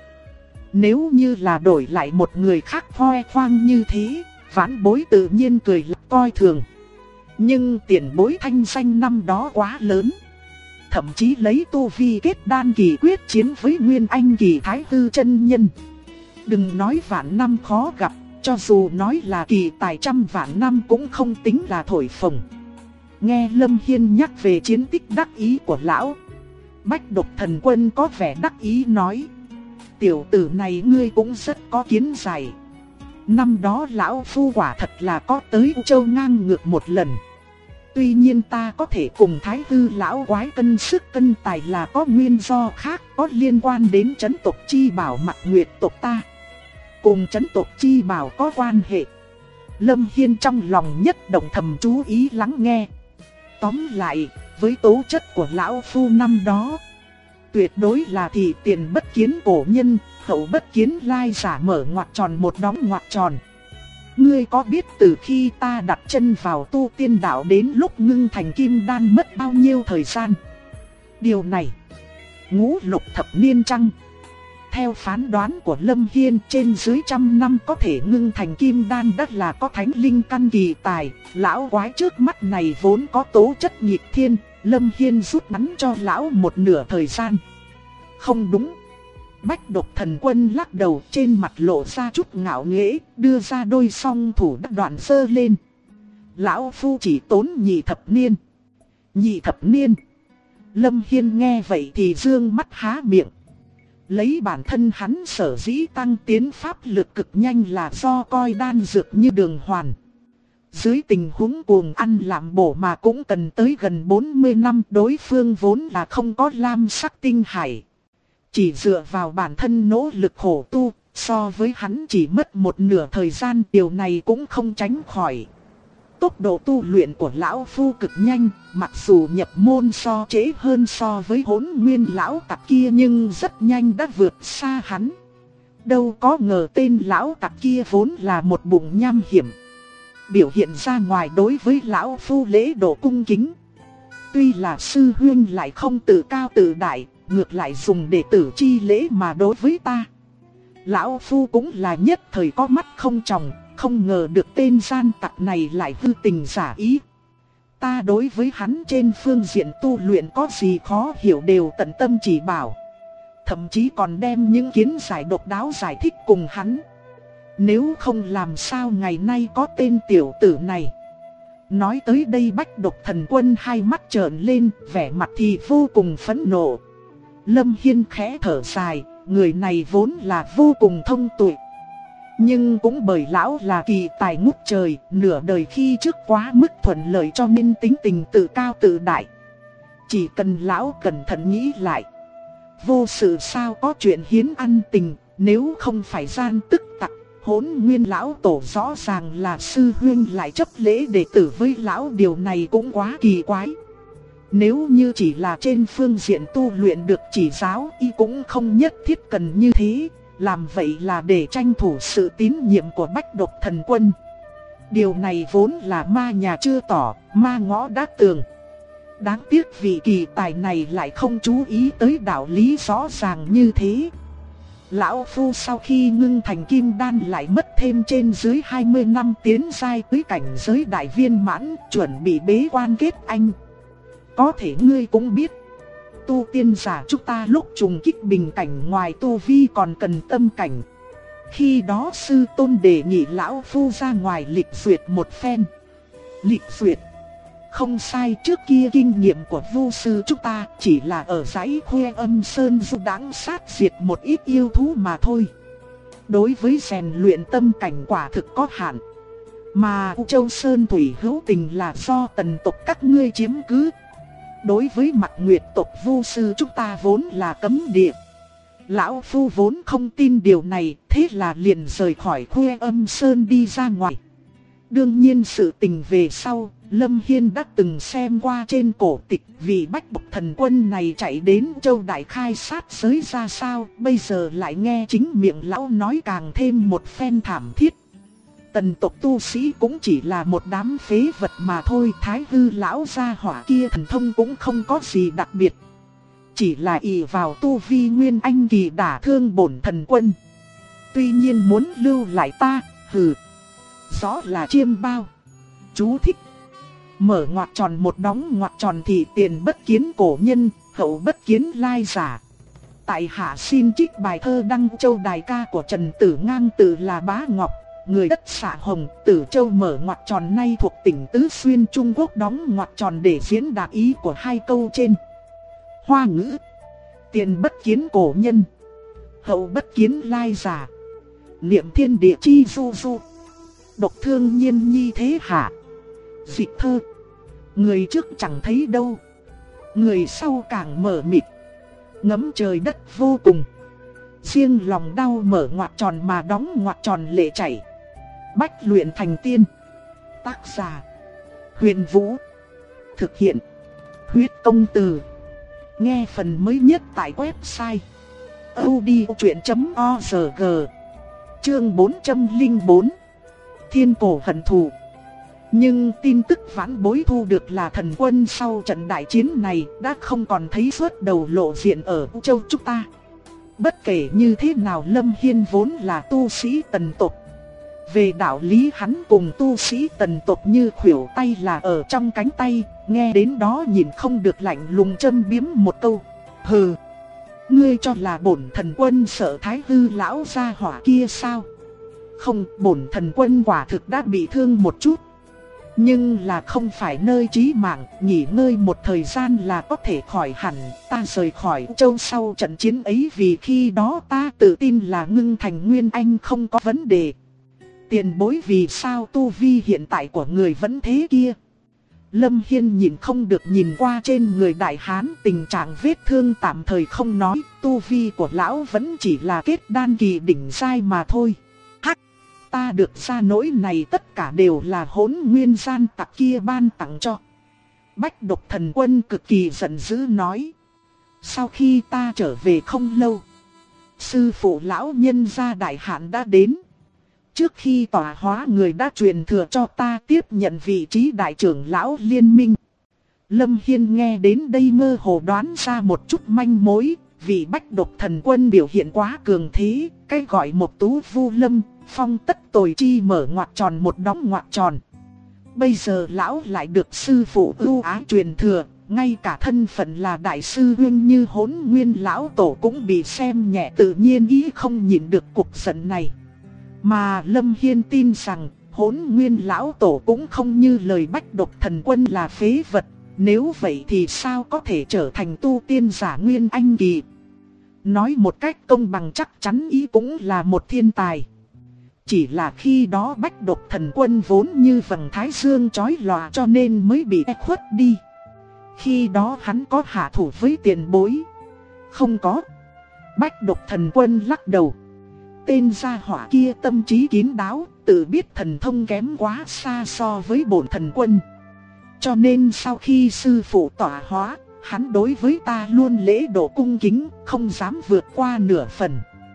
Nếu như là đổi lại một người khác khoe khoang như thế, vãn bối tự nhiên cười coi thường. Nhưng tiền bối thanh danh năm đó quá lớn. Thậm chí lấy tu vi kết đan kỳ quyết chiến với Nguyên Anh kỳ Thái Hư chân nhân. Đừng nói vạn năm khó gặp, cho dù nói là kỳ tài trăm vạn năm cũng không tính là thổi phồng. Nghe Lâm Hiên nhắc về chiến tích đắc ý của lão, Bách Độc Thần Quân có vẻ đắc ý nói. Tiểu tử này ngươi cũng rất có kiến giải. Năm đó lão phu quả thật là có tới U Châu ngang ngược một lần. Tuy nhiên ta có thể cùng Thái Hư lão quái cân sức cân tài là có nguyên do khác, có liên quan đến trấn tộc chi bảo Mạc Nguyệt tộc ta. Cùng trấn tộc chi bảo có quan hệ. Lâm Hiên trong lòng nhất động thầm chú ý lắng nghe. Tóm lại, với tố chất của lão phu năm đó, tuyệt đối là thị tiền bất kiến cổ nhân, hậu bất kiến lai giả, mở ngoặc tròn một đóng ngoặc tròn. Ngươi có biết từ khi ta đặt chân vào tu tiên đạo đến lúc ngưng thành kim đan mất bao nhiêu thời gian? Điều này, ngũ lục thập niên chăng? Theo phán đoán của Lâm Hiên, trên dưới trăm năm có thể ngưng thành kim đan đất là có thánh linh căn kỳ tài. Lão quái trước mắt này vốn có tố chất nghịch thiên, Lâm Hiên rút ngắn cho lão một nửa thời gian. Không đúng. Bách Độc Thần Quân lắc đầu, trên mặt lộ ra chút ngạo nghễ, đưa ra đôi song thủ đắc đoạn giơ lên. Lão phu chỉ tốn nhị thập niên. Nhị thập niên. Lâm Hiên nghe vậy thì dương mắt há miệng. Lấy bản thân hắn sở dĩ tăng tiến pháp lực cực nhanh là do coi đan dược như đường hoàn. Dưới tình huống cuồng ăn làm bổ mà cũng cần tới gần 40 năm, đối phương vốn là không có lam sắc tinh hải. Chỉ dựa vào bản thân nỗ lực khổ tu, so với hắn chỉ mất một nửa thời gian, điều này cũng không tránh khỏi. Tốc độ tu luyện của lão phu cực nhanh, mặc dù nhập môn so trễ hơn so với Hỗn Nguyên lão tặc kia nhưng rất nhanh đã vượt xa hắn. Đâu có ngờ tên lão tặc kia vốn là một bụng nham hiểm. Biểu hiện ra ngoài đối với lão phu lễ độ cung kính. Tuy là sư huynh lại không tự cao tự đại, ngược lại dùng đệ tử chi lễ mà đối với ta. Lão phu cũng là nhất thời có mắt không tròng, không ngờ được tên gian tặc này lại hư tình giả ý. Ta đối với hắn trên phương diện tu luyện có gì khó hiểu đều tận tâm chỉ bảo. Thậm chí còn đem những kiến giải độc đáo giải thích cùng hắn. Nếu không làm sao ngày nay có tên tiểu tử này. Nói tới đây Bách Độc Thần Quân hai mắt trợn lên, vẻ mặt thì vô cùng phẫn nộ. Lâm Hiên khẽ thở dài, người này vốn là vô cùng thông tuệ. Nhưng cũng bởi lão là kỳ tài ngút trời, nửa đời khi trước quá mức thuận lợi cho nên tính tình tự cao tự đại. Chỉ cần lão cẩn thận nghĩ lại, vô sự sao có chuyện hiến ăn tình, nếu không phải gian tức tặc, Hỗn Nguyên lão tổ rõ ràng là sư huynh lại chấp lễ đệ tử với lão, điều này cũng quá kỳ quái. Nếu như chỉ là trên phương diện tu luyện được chỉ giáo, y cũng không nhất thiết cần như thế. Làm vậy là để tranh thủ sự tín nhiệm của Bách Độc Thần Quân. Điều này vốn là ma nhà chưa tỏ, ma ngõ đã tường. Đáng tiếc vị kỳ tài này lại không chú ý tới đạo lý rõ ràng như thế. Lão phu sau khi ngưng thành kim đan lại mất thêm trên dưới 20 năm tiến giai tới cảnh giới đại viên mãn, chuẩn bị bế quan kết anh. Có thể ngươi cũng biết, tu tiên giả chúng ta lúc trùng kích bình cảnh ngoài tu vi còn cần tâm cảnh. Khi đó sư tôn đề nghị lão phu ra ngoài lịch duyệt một phen. Lịch duyệt? Không sai, trước kia kinh nghiệm của vu sư chúng ta chỉ là ở dãy Khuê Âm Sơn du đãng sát diệt một ít yêu thú mà thôi. Đối với rèn luyện tâm cảnh quả thực có hạn. Mà U Châu Sơn Thủy Hữu Tình là do tần tộc các ngươi chiếm cứ. Đối với Mặc Nguyệt tộc vu sư chúng ta vốn là cấm địa. Lão phu vốn không tin điều này, thế là liền rời khỏi Khuê Âm Sơn đi ra ngoài. Đương nhiên sự tình về sau, Lâm Hiên đã từng xem qua trên cổ tịch, vì Bách Độc Thần Quân này chạy đến Châu Đại khai sát giới ra sao, bây giờ lại nghe chính miệng lão nói càng thêm một phen thảm thiết. Tần tộc tu sĩ cũng chỉ là một đám phế vật mà thôi, Thái Hư lão gia hỏa kia thần thông cũng không có gì đặc biệt. Chỉ là ỷ vào tu vi nguyên anh kỳ đả thương bổn thần quân. Tuy nhiên muốn lưu lại ta, hừ. Rõ là chiêm bao. Chú thích. Mở ngoặc tròn một đóng ngoặc tròn thì tiền bất kiến cổ nhân, hậu bất kiến lai giả. Tại hạ xin trích bài thơ Đăng Châu Đài ca của Trần Tử Ngang tự là Bá Ngọc. Người đất xạ hồng, Tử Châu mở ngoặc tròn nay thuộc tỉnh Tứ Xuyên Trung Quốc đóng ngoặc tròn để diễn đạt ý của hai câu trên. Hoa ngữ. Tiền bất kiến cổ nhân, hậu bất kiến lai giả. Niệm thiên địa chi du du, độc thương nhiên nhi thế hạ. Dịch thơ. Người trước chẳng thấy đâu, người sau càng mờ mịt. Ngắm trời đất vô cùng, riêng lòng đau mở ngoặc tròn mà đóng ngoặc tròn lệ chảy. Bách luyện thành tiên. Tác giả Huyền Vũ. Thực hiện Huyết Công Từ. Nghe phần mới nhất tại website audiochuyện.org. Chương 404. Thiên cổ hận thù. Nhưng tin tức vãn bối thu được là thần quân sau trận đại chiến này đã không còn thấy xuất đầu lộ diện ở U Châu chúng ta. Bất kể như thế nào Lâm Hiên vốn là tu sĩ tần tộc. Về đạo lý hắn cùng tu sĩ tần tộc như khuỷu tay là ở trong cánh tay, nghe đến đó nhìn không được lạnh lùng châm biếm một câu. Hừ, ngươi cho là bổn thần quân sợ Thái Hư lão gia hỏa kia sao? Không, bổn thần quân quả thực đã bị thương một chút. Nhưng là không phải nơi chí mạng, nghỉ ngơi một thời gian là có thể khỏi hẳn. Ta rời khỏi châu sau trận chiến ấy vì khi đó ta tự tin là ngưng thành Nguyên Anh không có vấn đề. Tiền bối vì sao tu vi hiện tại của người vẫn thế kia? Lâm Hiên nhìn không được nhìn qua trên người đại hán, tình trạng vết thương tạm thời không nói, tu vi của lão vẫn chỉ là kết đan kỳ đỉnh giai mà thôi. Hắc, ta được ra nỗi này tất cả đều là Hỗn Nguyên gian tặc kia ban tặng cho. Bách Độc Thần Quân cực kỳ giận dữ nói. Sau khi ta trở về không lâu, sư phụ lão nhân gia đại hạn đã đến. Trước khi tọa hóa người đã truyền thừa cho ta tiếp nhận vị trí đại trưởng lão liên minh. Lâm Hiên nghe đến đây mơ hồ đoán ra một chút manh mối. Vì Bách Độc Thần Quân biểu hiện quá cường thế, cái gọi một tú vu lâm, phong tất tồi chi mở ngoặc tròn một đóng ngoặc tròn. Bây giờ lão lại được sư phụ ưu ái truyền thừa, ngay cả thân phận là đại sư huynh như Hỗn Nguyên lão tổ cũng bị xem nhẹ, tự nhiên ý không nhịn được cuộc giận này. Mà Lâm Hiên tin rằng Hỗn Nguyên lão tổ cũng không như lời Bách Độc Thần Quân là phế vật. Nếu vậy thì sao có thể trở thành tu tiên giả Nguyên Anh kỳ? Nói một cách công bằng chắc chắn ý cũng là một thiên tài. Chỉ là khi đó Bách Độc Thần Quân vốn như vầng thái dương chói lòa cho nên mới bị khuất đi. Khi đó hắn có hạ thủ với tiền bối? Không có. Bách Độc Thần Quân lắc đầu. Tên gia hỏa kia tâm trí kín đáo, tự biết thần thông kém quá xa so với bổn thần quân. Cho nên sau khi sư phụ tọa hóa, hắn đối với ta luôn lễ độ cung kính, không dám vượt qua nửa phần.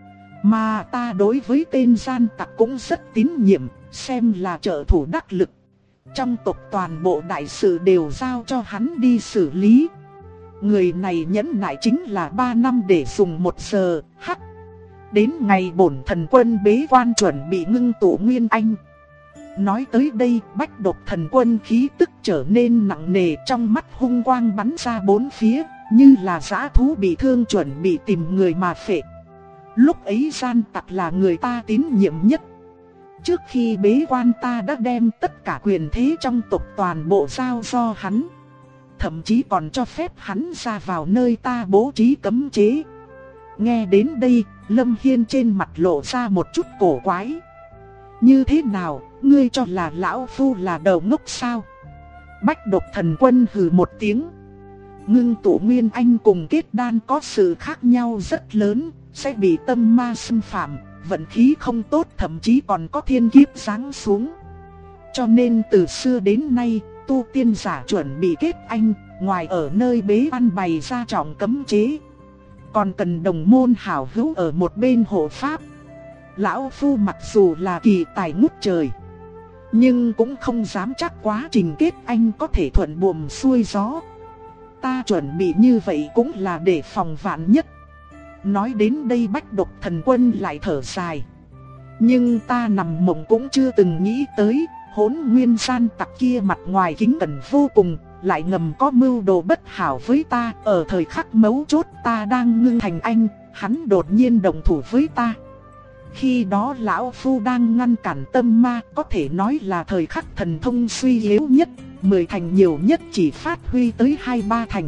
Mà ta đối với tên gian tặc cũng rất tín nhiệm, xem là trợ thủ đắc lực. Trong tộc toàn bộ đại sự đều giao cho hắn đi xử lý. Người này nhẫn nại chính là 3 năm để dùng 1 giờ, hắc. Đến ngày bổn thần quân bế quan chuẩn bị ngưng tụ Nguyên Anh. Nói tới đây, Bách Độc Thần Quân khí tức trở nên nặng nề, trong mắt hung quang bắn ra bốn phía, như là dã thú bị thương chuẩn bị tìm người mà phệ. Lúc ấy gian tặc là người ta tín nhiệm nhất. Trước khi bế quan ta đã đem tất cả quyền thế trong tộc toàn bộ giao do hắn. Thậm chí còn cho phép hắn ra vào nơi ta bố trí cấm chế. Nghe đến đây, Lâm Hiên trên mặt lộ ra một chút cổ quái. Như thế nào, ngươi cho là lão phu là đầu ngốc sao? Bách Độc Thần Quân hừ một tiếng. Ngưng tụ Nguyên Anh cùng kết đan có sự khác nhau rất lớn, sẽ bị tâm ma xâm phạm, vận khí không tốt, thậm chí còn có thiên kiếp giáng xuống. Cho nên từ xưa đến nay, tu tiên giả chuẩn bị kết anh, ngoài ở nơi bế quan bày ra trọng cấm chế, còn cần đồng môn hảo hữu ở một bên hộ pháp. Lão phu mặc dù là kỳ tài ngút trời, nhưng cũng không dám chắc quá trình kết anh có thể thuận buồm xuôi gió. Ta chuẩn bị như vậy cũng là để phòng vạn nhất. Nói đến đây Bách Độc Thần Quân lại thở dài. Nhưng ta nằm mộng cũng chưa từng nghĩ tới, Hỗn Nguyên gian tặc kia mặt ngoài kính cẩn vô cùng, lại ngầm có mưu đồ bất hảo với ta. Ở thời khắc mấu chốt ta đang ngưng thành anh, hắn đột nhiên động thủ với ta. Khi đó lão phu đang ngăn cản tâm ma, có thể nói là thời khắc thần thông suy yếu nhất, 10 thành nhiều nhất chỉ phát huy tới 2-3 thành.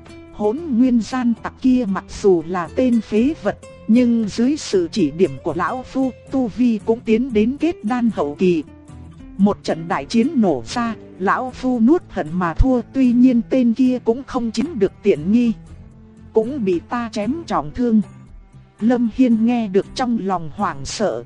Hỗn Nguyên gian tặc kia mặc dù là tên phế vật, nhưng dưới sự chỉ điểm của lão phu, tu vi cũng tiến đến kết đan hậu kỳ. Một trận đại chiến nổ ra, lão phu nuốt hận mà thua, tuy nhiên tên kia cũng không chiếm được tiện nghi, cũng bị ta chém trọng thương. Lâm Hiên nghe được trong lòng hoảng sợ.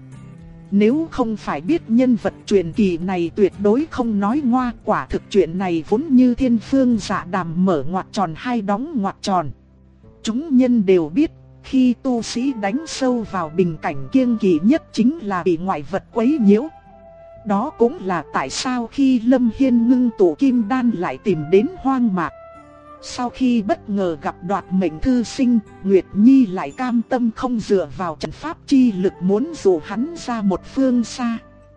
Nếu không phải biết nhân vật truyền kỳ này tuyệt đối không nói ngoa, quả thực chuyện này vốn như thiên phương dạ đàm mở ngoặc tròn hay đóng ngoặc tròn. Chúng nhân đều biết, khi tu sĩ đánh sâu vào bình cảnh kiêng kỵ nhất chính là bị ngoại vật quấy nhiễu. Đó cũng là tại sao khi Lâm Hiên ngưng tụ kim đan lại tìm đến hoang mạc. Sau khi bất ngờ gặp đoạt mệnh thư sinh, Nguyệt Nhi lại cam tâm không dựa vào trận pháp chi lực muốn dụ hắn ra một phương xa.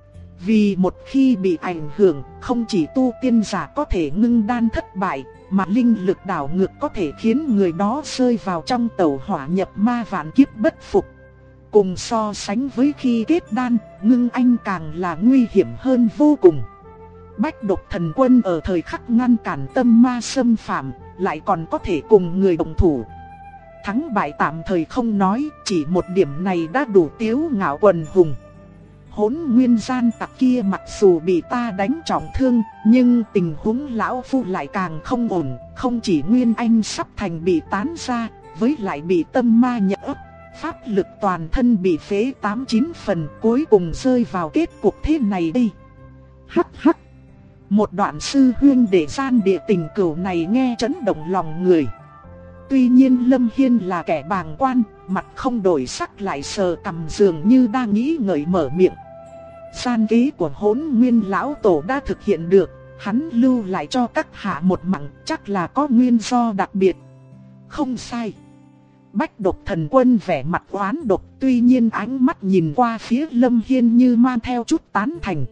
Vì một khi bị ảnh hưởng, không chỉ tu tiên giả có thể ngưng đan thất bại, mà linh lực đảo ngược có thể khiến người đó rơi vào trong tẩu hỏa nhập ma vạn kiếp bất phục. Cùng so sánh với khi kết đan, ngưng anh càng là nguy hiểm hơn vô cùng. Bách Độc Thần Quân ở thời khắc ngăn cản tâm ma xâm phạm, lại còn có thể cùng người đồng thủ. Thắng bại tạm thời không nói, chỉ một điểm này đã đủ tiếu ngạo quần hùng. Hỗn nguyên gian tặc kia mặc dù bị ta đánh trọng thương, nhưng tình huống lão phu lại càng không ổn. Không chỉ Nguyên Anh sắp thành bị tán ra, với lại bị tâm ma nhập ấp, pháp lực toàn thân bị phế 8-9 phần, cuối cùng rơi vào kết cục thế này đây. Hắc hắc. Một đoạn sư huyên để gian địa tình cửu này nghe chấn động lòng người. Tuy nhiên Lâm Hiên là kẻ bàng quan, mặt không đổi sắc lại sờ cằm dường như đang nghĩ ngợi mở miệng. Gian kế của Hỗn Nguyên lão tổ đã thực hiện được, hắn lưu lại cho các hạ một mạng, chắc là có nguyên do đặc biệt. Không sai. Bách Độc Thần Quân vẻ mặt oán độc, tuy nhiên ánh mắt nhìn qua phía Lâm Hiên như mang theo chút tán thành.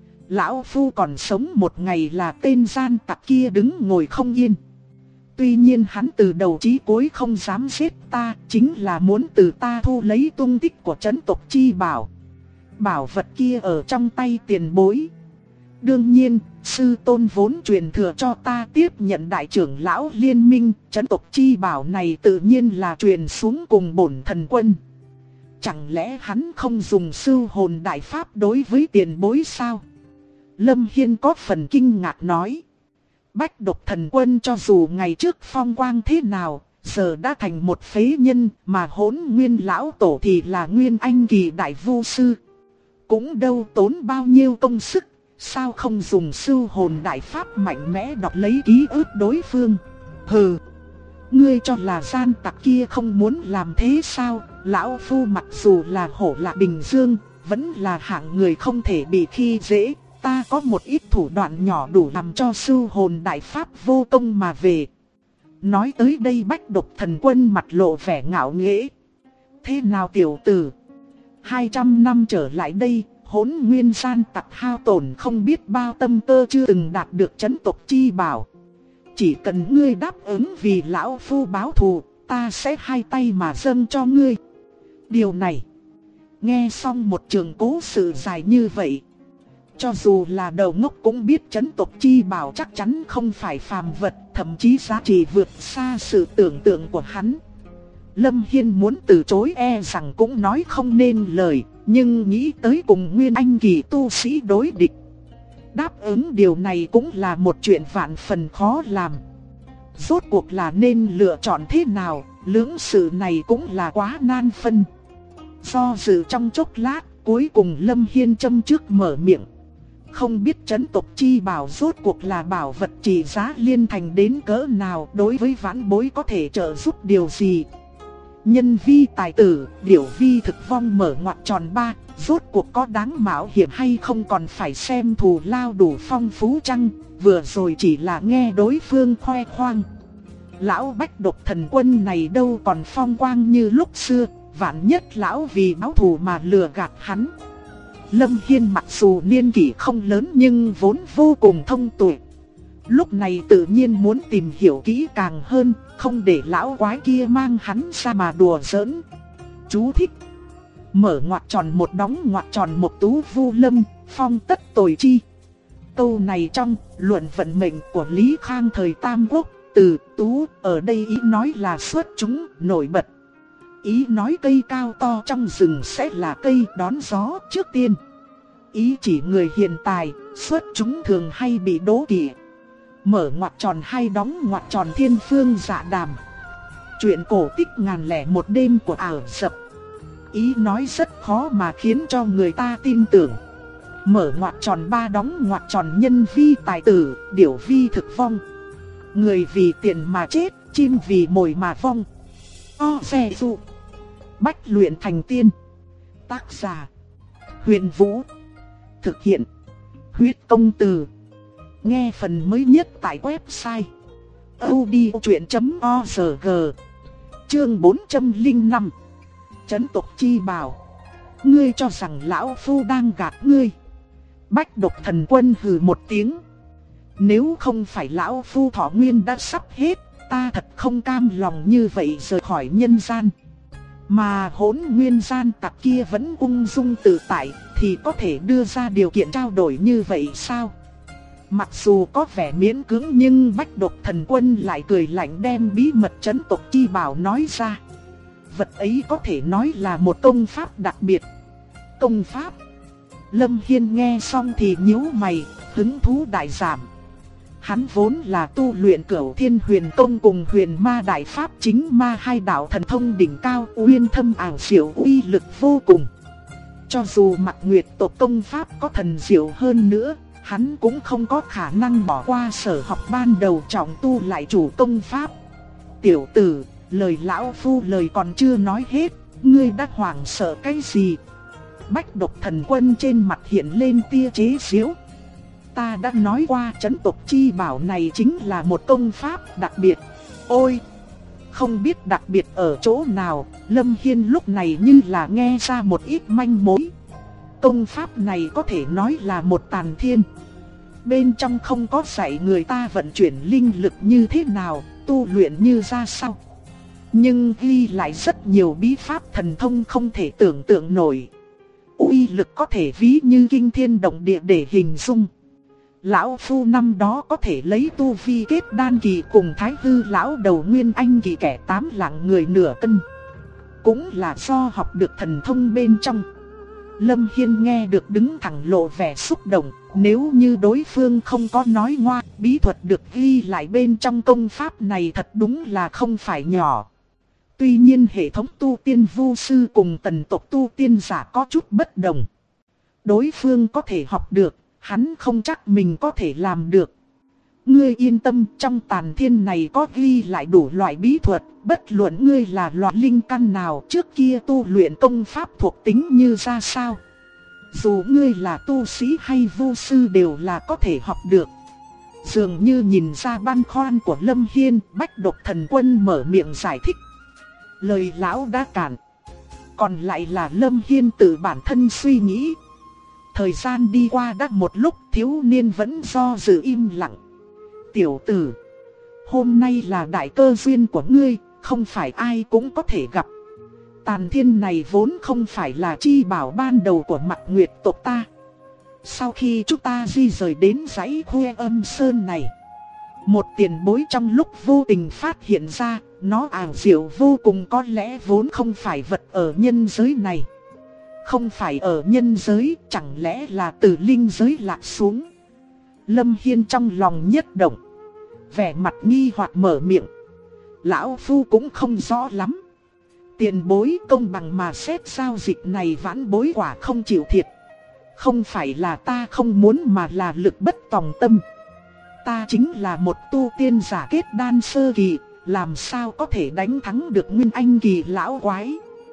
Lão phu còn sống một ngày là tên gian tặc kia đứng ngồi không yên. Tuy nhiên hắn từ đầu chí cuối không dám giết ta, chính là muốn từ ta thu lấy tung tích của trấn tộc chi bảo. Bảo vật kia ở trong tay tiền bối. Đương nhiên, sư tôn vốn truyền thừa cho ta tiếp nhận đại trưởng lão liên minh, trấn tộc chi bảo này tự nhiên là truyền xuống cùng bổn thần quân. Chẳng lẽ hắn không dùng sư hồn đại pháp đối với tiền bối sao? Lâm Hiên có phần kinh ngạc nói. Bách Độc Thần Quân cho dù ngày trước phong quang thế nào, giờ đã thành một phế nhân, mà Hỗn Nguyên lão tổ thì là Nguyên Anh kỳ đại vu sư. Cũng đâu tốn bao nhiêu công sức, sao không dùng sư hồn đại pháp mạnh mẽ đọc lấy ký ức đối phương? Hừ, ngươi cho là gian tặc kia không muốn làm thế sao? Lão phu mặc dù là hổ lạc bình dương, vẫn là hạng người không thể bị khi dễ. Ta có một ít thủ đoạn nhỏ đủ làm cho sư hồn đại pháp vô công mà về. Nói tới đây Bách Độc Thần Quân mặt lộ vẻ ngạo nghễ. Thế nào tiểu tử? 200 năm trở lại đây, Hỗn Nguyên gian tặc hao tổn không biết bao tâm cơ chưa từng đạt được trấn tộc chi bảo. Chỉ cần ngươi đáp ứng vì lão phu báo thù, ta sẽ hai tay mà dâng cho ngươi. Điều này, nghe xong một trường cố sự dài như vậy, cho dù là đầu ngốc cũng biết trấn tộc chi bảo chắc chắn không phải phàm vật, thậm chí giá trị vượt xa sự tưởng tượng của hắn. Lâm Hiên muốn từ chối e rằng cũng nói không nên lời, nhưng nghĩ tới cùng Nguyên Anh kỳ tu sĩ đối địch, đáp ứng điều này cũng là một chuyện vạn phần khó làm. Rốt cuộc là nên lựa chọn thế nào, lưỡng sự này cũng là quá nan phân. Do dự trong chốc lát, cuối cùng Lâm Hiên châm trước mở miệng. Không biết trấn tộc chi bảo rốt cuộc là bảo vật trị giá liên thành đến cỡ nào, đối với vãn bối có thể trợ giúp điều gì? Nhân vi tài tử, điểu vi thực vong mở ngoặc tròn 3, rốt cuộc có đáng mạo hiểm hay không còn phải xem thù lao đủ phong phú chăng? Vừa rồi chỉ là nghe đối phương khoe khoang. Lão Bách Độc Thần Quân này đâu còn phong quang như lúc xưa, vạn nhất lão vì báo thù mà lừa gạt hắn. Lâm Hiên mặc dù niên kỷ không lớn nhưng vốn vô cùng thông tuệ. Lúc này tự nhiên muốn tìm hiểu kỹ càng hơn, không để lão quái kia mang hắn ra mà đùa giỡn. Chú thích: mở ngoặc tròn một đóng ngoặc tròn một tú vu lâm, phong tất tồi chi. Câu này trong luận vận mệnh của Lý Khang thời Tam Quốc, từ tú ở đây ý nói là xuất chúng, nổi bật. Ý nói cây cao to trong rừng sẽ là cây đón gió trước tiên. Ý chỉ người hiện tài, xuất chúng thường hay bị đố kỵ. Mở ngoặc tròn hay đóng ngoặc tròn thiên phương dạ đàm. Chuyện cổ tích 1001 đêm của Ả Rập. Ý nói rất khó mà khiến cho người ta tin tưởng. Mở ngoặc tròn 3 đóng ngoặc tròn nhân vi tài tử, điểu vi thực vong. Người vì tiền mà chết, chim vì mồi mà vong. O xe dụ. Bách luyện thành tiên. Tác giả: Huyền Vũ. Thực hiện: Huyết Công Từ. Nghe phần mới nhất tại website audiochuyện.org. Chương 405. Trấn tộc chi bảo. Ngươi cho rằng lão phu đang gạt ngươi? Bách Độc Thần Quân hừ một tiếng. Nếu không phải lão phu thọ nguyên đã sắp hết, ta thật không cam lòng như vậy rời khỏi nhân gian. Mà Hỗn Nguyên gian tặc kia vẫn ung dung tự tại, thì có thể đưa ra điều kiện trao đổi như vậy sao? Mặc dù có vẻ miễn cưỡng nhưng Bách Độc Thần Quân lại cười lạnh đem bí mật trấn tộc chi bảo nói ra. Vật ấy có thể nói là một công pháp đặc biệt. Công pháp? Lâm Hiên nghe xong thì nhíu mày, hứng thú đại giảm. Hắn vốn là tu luyện Cửu Thiên Huyền Công cùng Huyền Ma Đại Pháp chính ma hai đạo thần thông đỉnh cao, uyên thâm ảo diệu, uy lực vô cùng. Cho dù Mạc Nguyệt tộc công pháp có thần diệu hơn nữa, hắn cũng không có khả năng bỏ qua sở học ban đầu trọng tu lại chủ công pháp. Tiểu tử, lời lão phu lời còn chưa nói hết, ngươi đã hoảng sợ cái gì? Bách Độc Thần Quân trên mặt hiện lên tia chế giễu. Ta đã nói qua trấn tộc chi bảo này chính là một công pháp đặc biệt. Ôi! Không biết đặc biệt ở chỗ nào, Lâm Hiên lúc này như là nghe ra một ít manh mối. Công pháp này có thể nói là một tàn thiên. Bên trong không có dạy người ta vận chuyển linh lực như thế nào, tu luyện như ra sao. Nhưng ghi lại rất nhiều bí pháp thần thông không thể tưởng tượng nổi. Uy lực có thể ví như kinh thiên động địa để hình dung. Lão phu năm đó có thể lấy tu vi kết đan kỳ cùng Thái Hư lão đầu Nguyên Anh kỳ kẻ tám lạng người nửa cân. Cũng là do học được thần thông bên trong. Lâm Hiên nghe được đứng thẳng lộ vẻ xúc động. Nếu như đối phương không có nói ngoa, bí thuật được ghi lại bên trong công pháp này thật đúng là không phải nhỏ. Tuy nhiên hệ thống tu tiên vu sư cùng tần tộc tu tiên giả có chút bất đồng. Đối phương có thể học được, hắn không chắc mình có thể làm được. Ngươi yên tâm, trong tàn thiên này có ghi lại đủ loại bí thuật, bất luận ngươi là loại linh căn nào trước kia tu luyện công pháp thuộc tính như ra sao. Dù ngươi là tu sĩ hay vu sư đều là có thể học được. Dường như nhìn ra băn khoăn của Lâm Hiên, Bách Độc Thần Quân mở miệng giải thích. Lời lão đã cạn. Còn lại là Lâm Hiên tự bản thân suy nghĩ. Thời gian đi qua đã một lúc, thiếu niên vẫn do dự im lặng. Tiểu tử, hôm nay là đại cơ duyên của ngươi, không phải ai cũng có thể gặp. Tàn thiên này vốn không phải là chi bảo ban đầu của Mạc Nguyệt tộc ta. Sau khi chúng ta di rời đến dãy Khuê Âm Sơn này, một tiền bối trong lúc vô tình phát hiện ra, nó ảo diệu vô cùng, có lẽ vốn không phải vật ở nhân giới này. Không phải ở nhân giới, chẳng lẽ là từ linh giới lạc xuống. Lâm Hiên trong lòng nhất động, vẻ mặt nghi hoặc mở miệng. Lão phu cũng không rõ lắm. Tiền bối công bằng mà xét giao dịch này, vãn bối quả không chịu thiệt. Không phải là ta không muốn mà là lực bất tòng tâm. Ta chính là một tu tiên giả kết đan sơ kỳ, làm sao có thể đánh thắng được Nguyên Anh kỳ lão quái.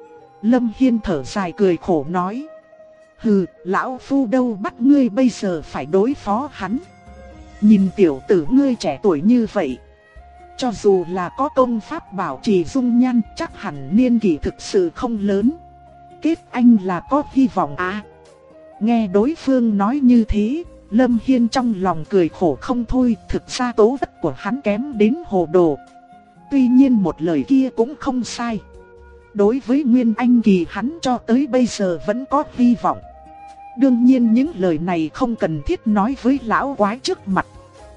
Lâm Hiên thở dài cười khổ nói. Hừ, lão phu đâu bắt ngươi bây giờ phải đối phó hắn. Nhìn tiểu tử ngươi trẻ tuổi như vậy, cho dù là có công pháp bảo trì dung nhan, chắc hẳn niên kỷ thực sự không lớn. Kết anh là có hy vọng à. Nghe đối phương nói như thế, Lâm Hiên trong lòng cười khổ không thôi. Thực ra tố chất của hắn kém đến hồ đồ. Tuy nhiên một lời kia cũng không sai. Đối với Nguyên Anh kỳ hắn cho tới bây giờ vẫn có hy vọng. Đương nhiên những lời này không cần thiết nói với lão quái trước mặt.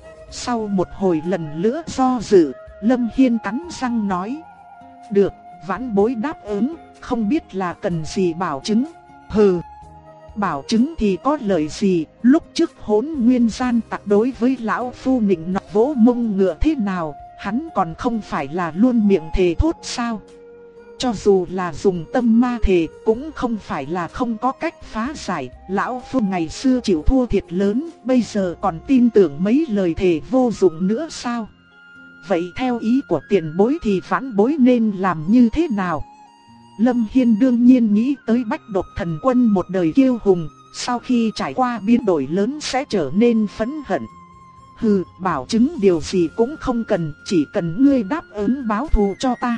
Sau một hồi lần nữa do dự, Lâm Hiên cắn răng nói. Được, vãn bối đáp ứng, không biết là cần gì bảo chứng. Hừ, bảo chứng thì có lợi gì, lúc trước Hỗn Nguyên gian tặc đối với lão phu nịnh nọt vỗ mông ngựa thế nào, hắn còn không phải là luôn miệng thề thốt sao. Cho dù là dùng tâm ma thề cũng không phải là không có cách phá giải. Lão phu ngày xưa chịu thua thiệt lớn, bây giờ còn tin tưởng mấy lời thề vô dụng nữa sao? Vậy theo ý của tiền bối thì vãn bối nên làm như thế nào? Lâm Hiên đương nhiên nghĩ tới Bách Độc Thần Quân một đời kiêu hùng, sau khi trải qua biến đổi lớn sẽ trở nên phẫn hận. Hừ, bảo chứng điều gì cũng không cần, chỉ cần ngươi đáp ứng báo thù cho ta.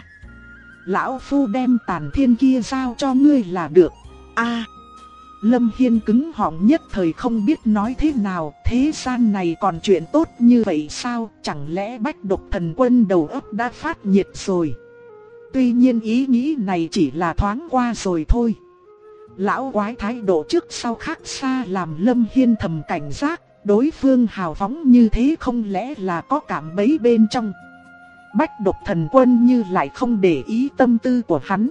Lão phu đem tàn thiên kia giao cho ngươi là được. A, Lâm Hiên cứng họng nhất thời không biết nói thế nào. Thế gian này còn chuyện tốt như vậy sao? Chẳng lẽ Bách Độc Thần Quân đầu óc đã phát nhiệt rồi? Tuy nhiên ý nghĩ này chỉ là thoáng qua rồi thôi. Lão quái thái độ trước sau khác xa làm Lâm Hiên thầm cảnh giác. Đối phương hào phóng như thế không lẽ là có cảm bấy bên trong. Bách Độc Thần Quân như lại không để ý tâm tư của hắn.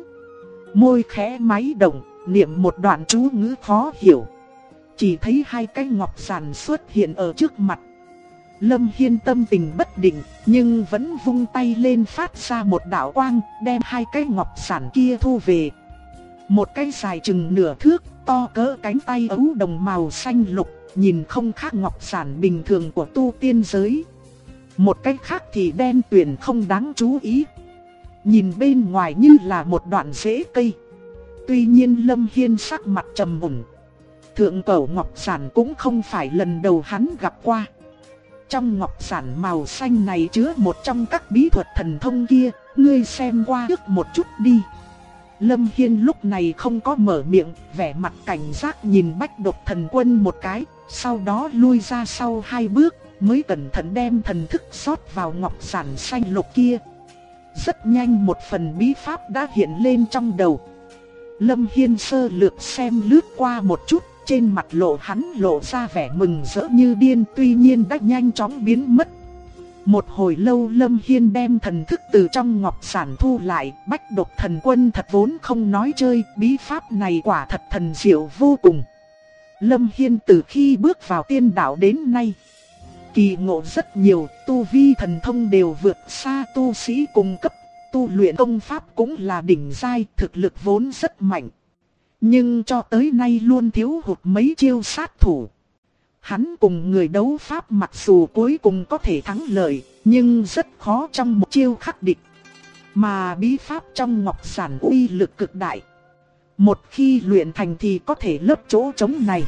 Môi khẽ máy động, niệm một đoạn chú ngữ khó hiểu. Chỉ thấy hai cái ngọc giản xuất hiện ở trước mặt. Lâm Hiên tâm tình bất định, nhưng vẫn vung tay lên phát ra một đạo quang, đem hai cái ngọc giản kia thu về. Một cái dài chừng nửa thước, to cỡ cánh tay ấu đồng màu xanh lục, nhìn không khác ngọc giản bình thường của tu tiên giới. Một cái khác thì đen tuyền không đáng chú ý. Nhìn bên ngoài như là một đoạn rễ cây. Tuy nhiên Lâm Hiên sắc mặt trầm mùn. Thượng cổ ngọc giản cũng không phải lần đầu hắn gặp qua. Trong ngọc giản màu xanh này chứa một trong các bí thuật thần thông kia, ngươi xem qua trước một chút đi. Lâm Hiên lúc này không có mở miệng, vẻ mặt cảnh giác nhìn Bách Độc Thần Quân một cái, sau đó lui ra sau 2 bước, mới cẩn thận đem thần thức rót vào ngọc giản xanh lục kia. Rất nhanh một phần bí pháp đã hiện lên trong đầu. Lâm Hiên sơ lược xem lướt qua một chút, trên mặt hắn lộ ra vẻ mừng rỡ như điên, tuy nhiên đã nhanh chóng biến mất. Một hồi lâu Lâm Hiên đem thần thức từ trong ngọc giản thu lại. Bách Độc Thần Quân thật vốn không nói chơi, bí pháp này quả thật thần diệu vô cùng. Lâm Hiên từ khi bước vào tiên đạo đến nay, kỳ ngộ rất nhiều, tu vi thần thông đều vượt xa tu sĩ cùng cấp, tu luyện công pháp cũng là đỉnh giai, thực lực vốn rất mạnh. Nhưng cho tới nay luôn thiếu hụt mấy chiêu sát thủ. Hắn cùng người đấu pháp mặc dù cuối cùng có thể thắng lợi, nhưng rất khó trong một chiêu khắc địch. Mà bí pháp trong ngọc giản uy lực cực đại. Một khi luyện thành thì có thể lấp chỗ trống này.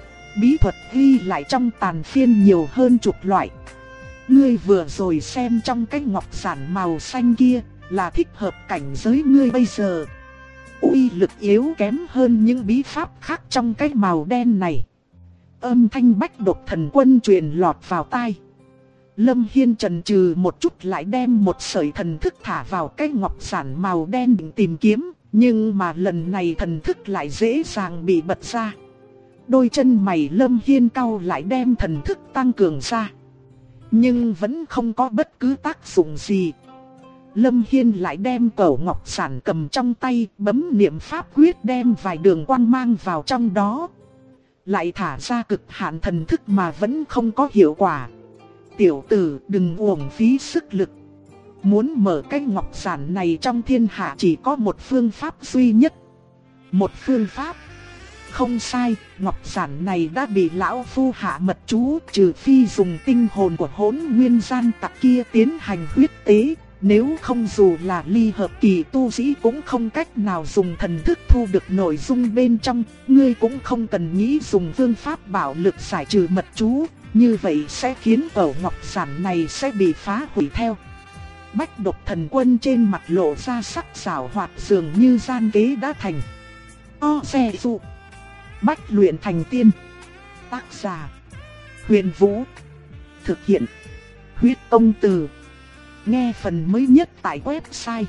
Bí thuật ghi lại trong tàn phiên nhiều hơn chục loại. Ngươi vừa rồi xem trong cái ngọc giản màu xanh kia là thích hợp cảnh giới ngươi bây giờ. Uy lực yếu kém hơn những bí pháp khác trong cái màu đen này. Âm thanh Bách Độc Thần Quân truyền lọt vào tai. Lâm Hiên chần chừ một chút lại đem một sợi thần thức thả vào cái ngọc giản màu đen định tìm kiếm. Nhưng mà lần này thần thức lại dễ dàng bị bật ra. Đôi chân mày Lâm Hiên cau lại đem thần thức tăng cường ra. Nhưng vẫn không có bất cứ tác dụng gì. Lâm Hiên lại đem cẩu ngọc giản cầm trong tay, bấm niệm pháp quyết đem vài đường quang mang vào trong đó. Lại thả ra cực hạn thần thức mà vẫn không có hiệu quả. Tiểu tử đừng uổng phí sức lực. Muốn mở cái ngọc giản này trong thiên hạ chỉ có một phương pháp duy nhất. Một phương pháp. Không sai, ngọc giản này đã bị lão phu hạ mật chú, trừ phi dùng tinh hồn của Hỗn Nguyên gian tặc kia tiến hành huyết tế. Nếu không dù là ly hợp kỳ tu sĩ cũng không cách nào dùng thần thức thu được nội dung bên trong. Ngươi cũng không cần nghĩ dùng phương pháp bạo lực giải trừ mật chú. Như vậy sẽ khiến cẩu ngọc giản này sẽ bị phá hủy theo. Bách Độc Thần Quân trên mặt lộ ra sắc sảo hoạt dường như gian kế đã thành. O xe dụ. Bách luyện thành tiên. Tác giả Huyền Vũ. Thực hiện Huyết Công Từ. Nghe phần mới nhất tại website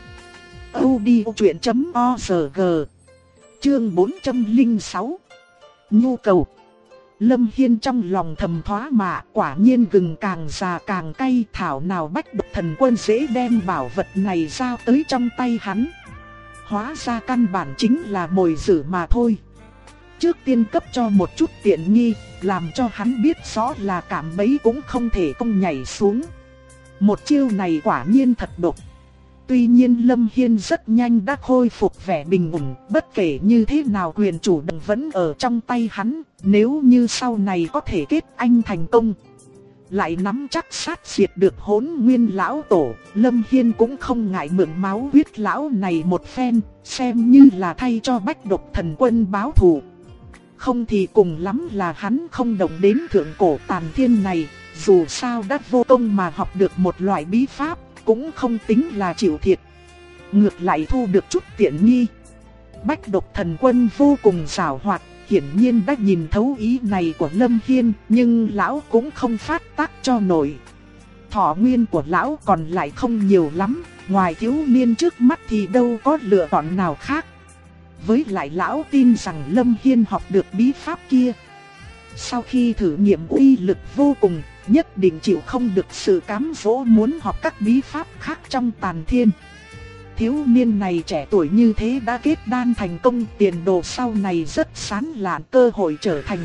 audiochuyện.org. Chương 406. Nhu cầu. Lâm Hiên trong lòng thầm thoá mạ, quả nhiên gừng càng già càng cay, thảo nào Bách Độc Thần Quân dễ đem bảo vật này giao tới trong tay hắn. Hóa ra căn bản chính là mồi dữ mà thôi. Trước tiên cấp cho một chút tiện nghi, làm cho hắn biết rõ là cạm bẫy cũng không thể không nhảy xuống. Một chiêu này quả nhiên thật độc. Tuy nhiên Lâm Hiên rất nhanh đã khôi phục vẻ bình ổn, bất kể như thế nào quyền chủ động vẫn ở trong tay hắn. Nếu như sau này có thể kết anh thành công, lại nắm chắc sát diệt được Hỗn Nguyên lão tổ, Lâm Hiên cũng không ngại mượn máu huyết lão này một phen, xem như là thay cho Bách Độc Thần Quân báo thù. Không thì cùng lắm là hắn không động đến thượng cổ tàn thiên này, dù sao đã vô công mà học được một loại bí pháp, cũng không tính là chịu thiệt. Ngược lại thu được chút tiện nghi. Bách Độc Thần Quân vô cùng giàu hoạt, hiển nhiên đã nhìn thấu ý này của Lâm Hiên, nhưng lão cũng không phát tác cho nổi. Thọ nguyên của lão còn lại không nhiều lắm, ngoài thiếu niên trước mắt thì đâu có lựa chọn nào khác. Với lại lão tin rằng Lâm Hiên học được bí pháp kia Sau khi thử nghiệm uy lực vô cùng, nhất định chịu không được sự cám dỗ muốn học các bí pháp khác trong Tàn Thiên. Thiếu niên này trẻ tuổi như thế đã kết đan thành công, tiền đồ sau này rất sáng lạn, cơ hội trở thành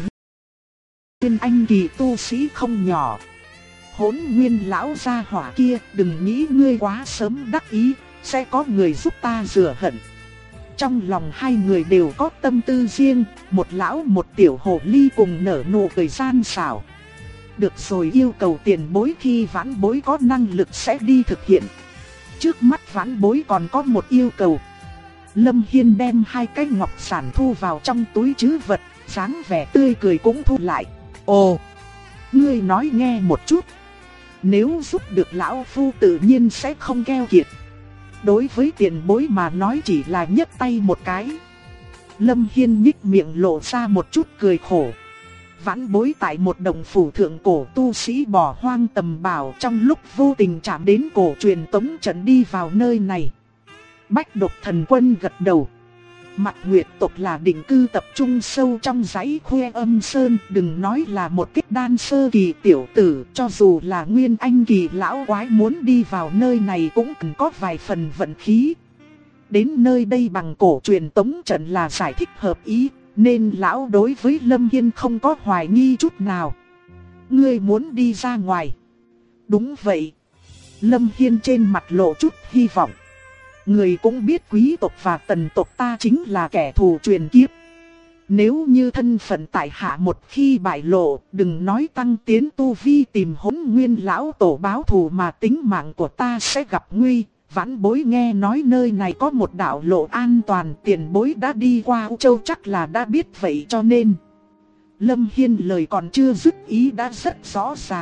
Nguyên Anh kỳ tu sĩ không nhỏ. Hỗn Nguyên lão gia hỏa kia, đừng nghĩ ngươi quá sớm đắc ý, sẽ có người giúp ta rửa hận. Trong lòng hai người đều có tâm tư riêng, một lão một tiểu hồ ly cùng nở nụ cười gian xảo. Được rồi, yêu cầu tiền bối khi Vãn Bối có năng lực sẽ đi thực hiện. Trước mắt Vãn Bối còn có một yêu cầu. Lâm Hiên đem hai cái ngọc sản thu vào trong túi trữ vật, dáng vẻ tươi cười cũng thu lại. Ồ, ngươi nói nghe một chút. Nếu giúp được lão phu tự nhiên sẽ không keo kiệt. Đối với tiền bối mà nói chỉ là nhấc tay một cái. Lâm Hiên nhích miệng lộ ra một chút cười khổ. Vãn Bối tại một đồng phủ thượng cổ tu sĩ bỏ hoang tầm bảo, trong lúc vô tình chạm đến cổ truyền tống trận đi vào nơi này. Bách Độc Thần Quân gật đầu. Mạc Nguyệt tộc là định cư tập trung sâu trong dãy Khuê Âm Sơn, đừng nói là một kết đan sơ kỳ tiểu tử, cho dù là Nguyên Anh kỳ lão quái muốn đi vào nơi này cũng cần có vài phần vận khí. Đến nơi đây bằng cổ truyền tống trận là giải thích hợp ý, nên lão đối với Lâm Hiên không có hoài nghi chút nào. Ngươi muốn đi ra ngoài? Đúng vậy. Lâm Hiên trên mặt lộ chút hy vọng. Người cũng biết quý tộc và tần tộc ta chính là kẻ thù truyền kiếp. Nếu như thân phận tại hạ một khi bại lộ, đừng nói tăng tiến tu vi tìm Hỗn Nguyên lão tổ báo thù mà tính mạng của ta sẽ gặp nguy. Vãn Bối nghe nói nơi này có một đạo lộ an toàn, tiền bối đã đi qua U Châu chắc là đã biết vậy cho nên. Lâm Hiên lời còn chưa dứt ý đã rất rõ ràng.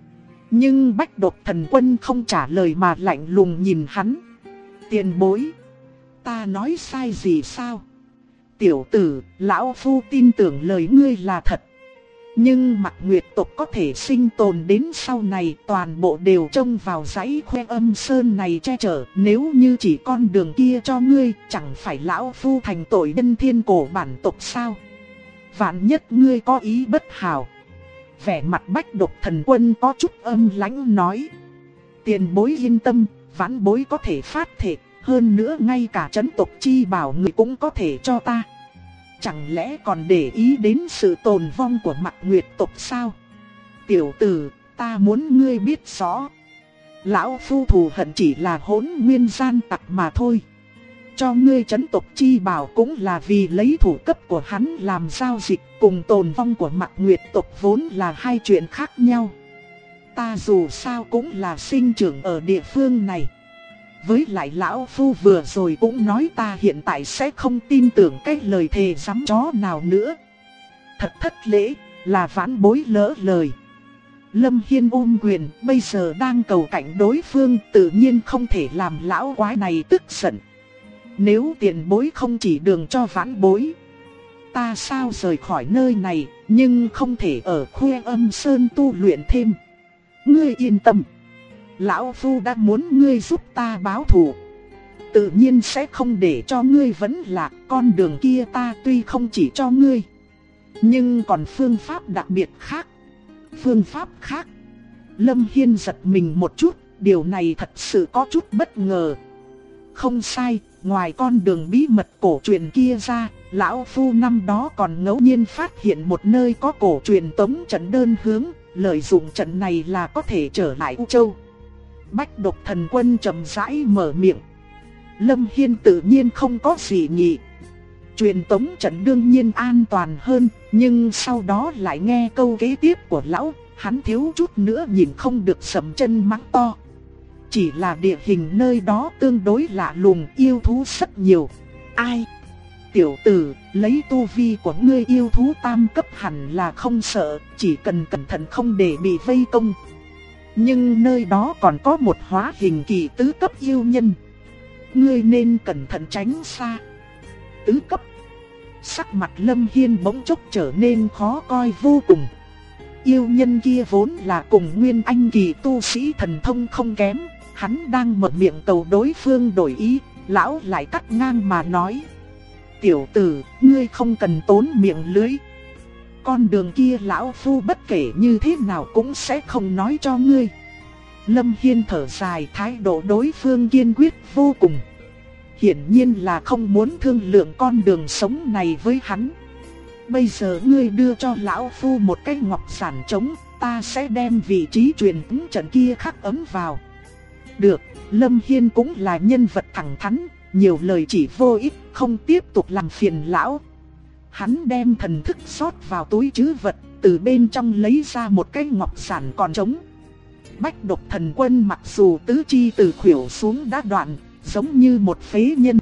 Nhưng Bách Độc Thần Quân không trả lời mà lạnh lùng nhìn hắn. Tiền bối, ta nói sai gì sao? Tiểu tử, lão phu tin tưởng lời ngươi là thật. Nhưng Mạc Nguyệt tộc có thể sinh tồn đến sau này, toàn bộ đều trông vào dãy Khuê Âm Sơn này che chở. Nếu như chỉ con đường kia cho ngươi, chẳng phải lão phu thành tội nhân thiên cổ bản tộc sao? Vạn nhất ngươi có ý bất hảo. Vẻ mặt Bách Độc Thần Quân có chút âm lãnh nói. Tiền bối yên tâm, Vãn Bối có thể phát thể, hơn nữa ngay cả trấn tộc chi bảo người cũng có thể cho ta. Chẳng lẽ còn để ý đến sự tồn vong của Mạc Nguyệt tộc sao? Tiểu tử, ta muốn ngươi biết rõ. Lão phu thù hận chỉ là Hỗn Nguyên gian tặc mà thôi. Cho ngươi trấn tộc chi bảo cũng là vì lấy thủ cấp của hắn làm giao dịch, cùng tồn vong của Mạc Nguyệt tộc vốn là hai chuyện khác nhau. Ta dù sao cũng là sinh trưởng ở địa phương này. Với lại lão phu vừa rồi cũng nói ta hiện tại sẽ không tin tưởng cái lời thề giám chó nào nữa. Thật thất lễ, là Vãn Bối lỡ lời. Lâm Hiên ôm quyền, bây giờ đang cầu cạnh đối phương, tự nhiên không thể làm lão quái này tức giận. Nếu tiền bối không chỉ đường cho Vãn Bối, ta sao rời khỏi nơi này, nhưng không thể ở Khuê Âm Sơn tu luyện thêm. Ngươi yên tâm. Lão phu đã muốn ngươi giúp ta báo thù, tự nhiên sẽ không để cho ngươi vẫn lạc. Con đường kia ta tuy không chỉ cho ngươi, nhưng còn phương pháp đặc biệt khác. Phương pháp khác? Lâm Hiên giật mình một chút, điều này thật sự có chút bất ngờ. Không sai, ngoài con đường bí mật cổ truyền kia ra, lão phu năm đó còn ngẫu nhiên phát hiện một nơi có cổ truyền tống trận đơn hướng, lợi dụng trận này là có thể trở lại U Châu. Bách Độc Thần Quân chậm rãi mở miệng. Lâm Hiên tự nhiên không có gì nhỉ. Truyền tống trận đương nhiên an toàn hơn, nhưng sau đó lại nghe câu kế tiếp của lão, hắn thiếu chút nữa nhìn không được sầm chân mắng to. Chỉ là địa hình nơi đó tương đối lạ lùng, yêu thú rất nhiều. Ai? Tiểu tử, lấy tu vi của ngươi yêu thú tam cấp hẳn là không sợ, chỉ cần cẩn thận không để bị vây công. Nhưng nơi đó còn có một hóa hình kỳ tứ cấp yêu nhân, ngươi nên cẩn thận tránh xa. Tứ cấp? Sắc mặt Lâm Hiên bỗng chốc trở nên khó coi vô cùng. Yêu nhân kia vốn là cùng Nguyên Anh kỳ tu sĩ thần thông không kém, hắn đang mở miệng cầu đối phương đổi ý, lão lại cắt ngang mà nói. Tiểu tử, ngươi không cần tốn miệng lưỡi. con đường kia lão phu bất kể như thế nào cũng sẽ không nói cho ngươi. Lâm Hiên thở dài, thái độ đối phương kiên quyết vô cùng. Hiển nhiên là không muốn thương lượng con đường sống này với hắn. Bây giờ ngươi đưa cho lão phu một cái ngọc giản trống, ta sẽ đem vị trí truyền tống trận kia khắc ấn vào. Được, Lâm Hiên cũng là nhân vật thẳng thắn, nhiều lời chỉ vô ích, không tiếp tục làm phiền lão. Hắn đem thần thức rót vào túi trữ vật, từ bên trong lấy ra một cái ngọc giản còn trống. Bách Độc Thần Quân mặc dù tứ chi từ khuỷu xuống đã đoạn, giống như một phế nhân,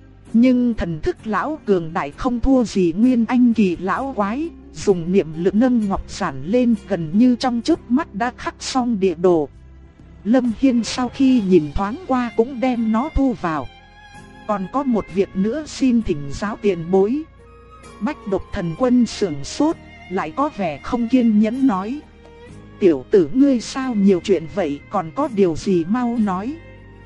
nhưng thần thức lão cường đại không thua gì Nguyên Anh kỳ lão quái, dùng niệm lực nâng ngọc giản lên, gần như trong chớp mắt đã khắc xong địa đồ. Lâm Hiên sau khi nhìn thoáng qua cũng đem nó thu vào. Còn có một việc nữa xin thỉnh giáo tiền bối. Bách Độc Thần Quân sững sốt, lại có vẻ không kiên nhẫn nói: tiểu tử ngươi sao nhiều chuyện vậy, còn có điều gì mau nói.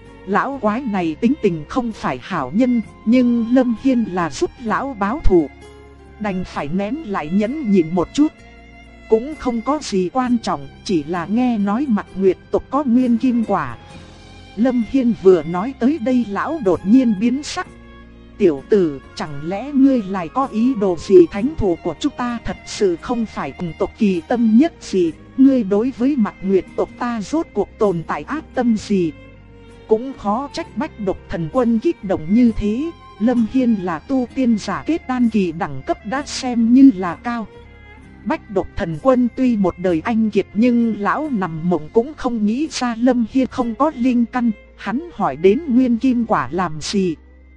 Lão quái này tính tình không phải hảo nhân, nhưng Lâm Hiên là giúp lão báo thù, đành phải nén lại nhẫn nhịn một chút. Cũng không có gì quan trọng, chỉ là nghe nói Mạc Nguyệt tộc có nguyên kim quả. Lâm Hiên vừa nói tới đây lão đột nhiên biến sắc. Tiểu tử, chẳng lẽ ngươi lại có ý đồ gì? Thánh thủ của chúng ta thật sự không phải cùng tộc kỳ tâm nhất gì. Ngươi đối với Mạc Nguyệt tộc ta rốt cuộc tồn tại ác tâm gì? Cũng khó trách Bách Độc Thần Quân kích động như thế. Lâm Hiên là tu tiên giả kết đan kỳ đẳng cấp đã xem như là cao. Bách Độc Thần Quân tuy một đời anh kiệt nhưng lão nằm mộng cũng không nghĩ ra Lâm Hiên không có linh căn. Hắn hỏi đến nguyên kim quả làm gì?